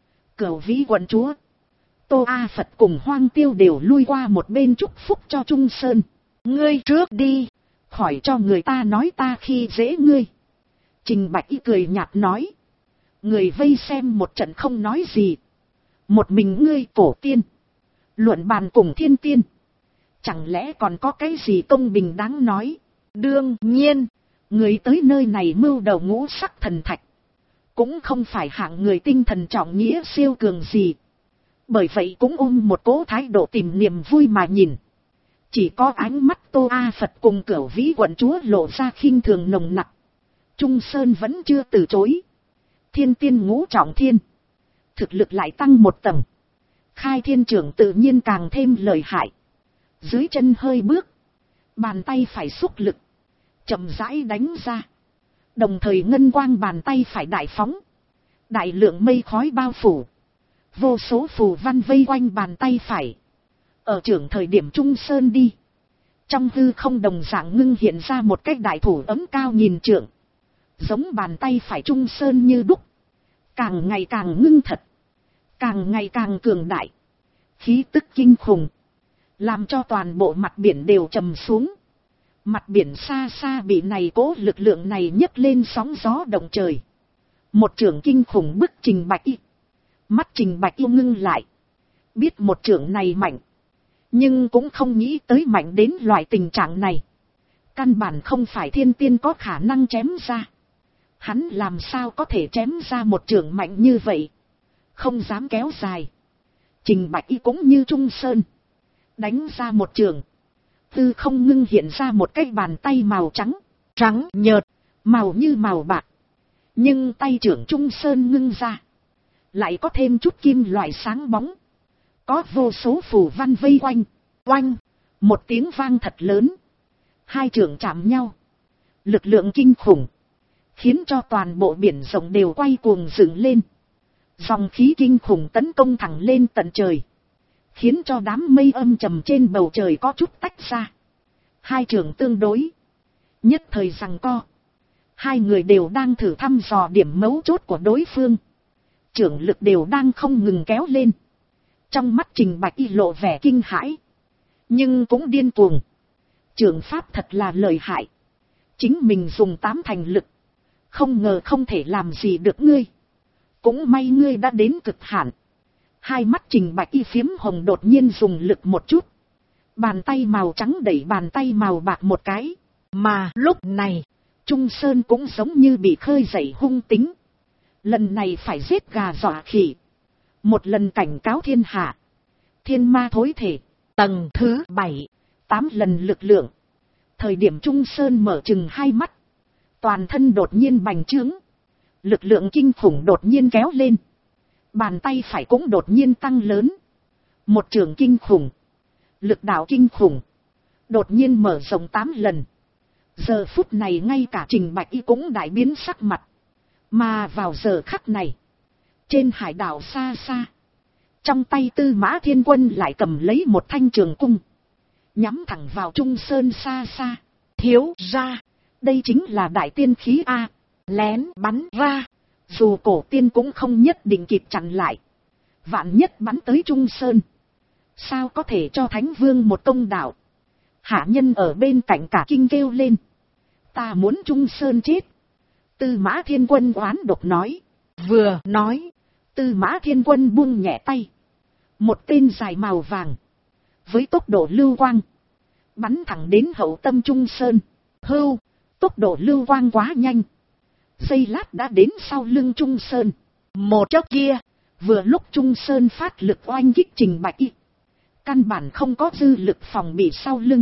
A: Cửu Vĩ quận chúa Tô A Phật cùng Hoang Tiêu đều lui qua một bên chúc phúc cho Trung Sơn. Ngươi trước đi, khỏi cho người ta nói ta khi dễ ngươi. Trình Bạch Y cười nhạt nói. Người vây xem một trận không nói gì. Một mình ngươi cổ tiên, luận bàn cùng thiên tiên, chẳng lẽ còn có cái gì công bình đáng nói. Đương nhiên, người tới nơi này mưu đầu ngũ sắc thần thạch, cũng không phải hạng người tinh thần trọng nghĩa siêu cường gì. Bởi vậy cũng ôm một cố thái độ tìm niềm vui mà nhìn. Chỉ có ánh mắt Tô A Phật cùng Cửu Vĩ quận chúa lộ ra khinh thường nồng nặc. Trung Sơn vẫn chưa từ chối. Thiên tiên ngũ trọng thiên, thực lực lại tăng một tầng. Khai Thiên trưởng tự nhiên càng thêm lợi hại. Dưới chân hơi bước, bàn tay phải xúc lực, chậm rãi đánh ra. Đồng thời ngân quang bàn tay phải đại phóng. Đại lượng mây khói bao phủ. Vô số phù văn vây quanh bàn tay phải. Ở trưởng thời điểm Trung Sơn đi, trong hư không đồng dạng ngưng hiện ra một cái đại thủ ấm cao nghìn trượng. Giống bàn tay phải Trung Sơn như đúc. Càng ngày càng ngưng thật, càng ngày càng cường đại. Khí tức kinh khủng, làm cho toàn bộ mặt biển đều trầm xuống. Mặt biển xa xa bị này cố lực lượng này nhấc lên sóng gió động trời. Một chưởng kinh khủng bức Trình Bạch Y. Mắt Trình Bạch Y ngưng lại. Biết một chưởng này mạnh, nhưng cũng không nghĩ tới mạnh đến loại tình trạng này. Căn bản không phải thiên tiên có khả năng chém ra. Hắn làm sao có thể chém ra một chưởng mạnh như vậy. Không dám kéo dài. Trình Bạch Y cũng như Trung Sơn, đánh ra một chưởng. Tư không ngưng hiện ra một cái bàn tay màu trắng, trắng nhợt, màu như màu bạc. Nhưng tay trưởng Trung Sơn ngưng ra, lại có thêm chút kim loại sáng bóng. Có vô số phù văn vây quanh. Oanh, một tiếng vang thật lớn. Hai trưởng chạm nhau. Lực lượng kinh khủng, khiến cho toàn bộ biển rộng đều quay cuồng dựng lên. Dòng khí kinh khủng tấn công thẳng lên tận trời, khiến cho đám mây âm trầm trên bầu trời có chút tách ra. Hai trưởng tương đối, nhất thời giằng co. Hai người đều đang thử thăm dò điểm mấu chốt của đối phương. Trưởng lực đều đang không ngừng kéo lên. Trong mắt Trình Bạch Y lộ vẻ kinh hãi, nhưng cũng điên cuồng. Trưởng pháp thật là lợi hại. Chính mình dùng 8 thành lực, không ngờ không thể làm gì được ngươi. Cũng may ngươi đã đến cực hạn. Hai mắt Trình Bạch Y phiếm hồng đột nhiên dùng lực một chút. Bàn tay màu trắng đẩy bàn tay màu bạc một cái. Mà lúc này, Trung Sơn cũng giống như bị khơi dậy hung tính. Lần này phải giết gà dọa khỉ. Một lần cảnh cáo thiên hạ. Thiên ma thối thể, tầng thứ 7, 8 lần lực lượng. Thời điểm Trung Sơn mở chừng hai mắt, toàn thân đột nhiên bành trướng. Lực lượng kinh khủng đột nhiên kéo lên. Bàn tay phải cũng đột nhiên tăng lớn. Một trường kinh khủng, lực đạo kinh khủng, đột nhiên mở rộng 8 lần. Giờ phút này ngay cả Trình Bạch Y cũng đại biến sắc mặt. Mà vào giờ khắc này, trên hải đảo xa xa, trong tay Tư Mã Thiên Quân lại cầm lấy một thanh trường cung, nhắm thẳng vào Trung Sơn xa xa. Thiếu ra, đây chính là đại tiên khí A. Lén bắn ra, dù cổ tiên cũng không nhất định kịp chặn lại. Vạn nhất bắn tới Trung Sơn, sao có thể cho Thánh Vương một công đạo. Hạ nhân ở bên cạnh cả kinh kêu lên. Ta muốn Trung Sơn chết. Tư Mã Thiên Quân oán độc nói. Vừa nói, Tư Mã Thiên Quân buông nhẹ tay. Một tên dài màu vàng, với tốc độ lưu quang, bắn thẳng đến hậu tâm Trung Sơn. Hưu, tốc độ lưu quang quá nhanh. Giây lát đã đến sau lưng Trung Sơn. Một chốc kia, vừa lúc Trung Sơn phát lực oanh kích Trình Bạch Y, căn bản không có dư lực phòng bị sau lưng.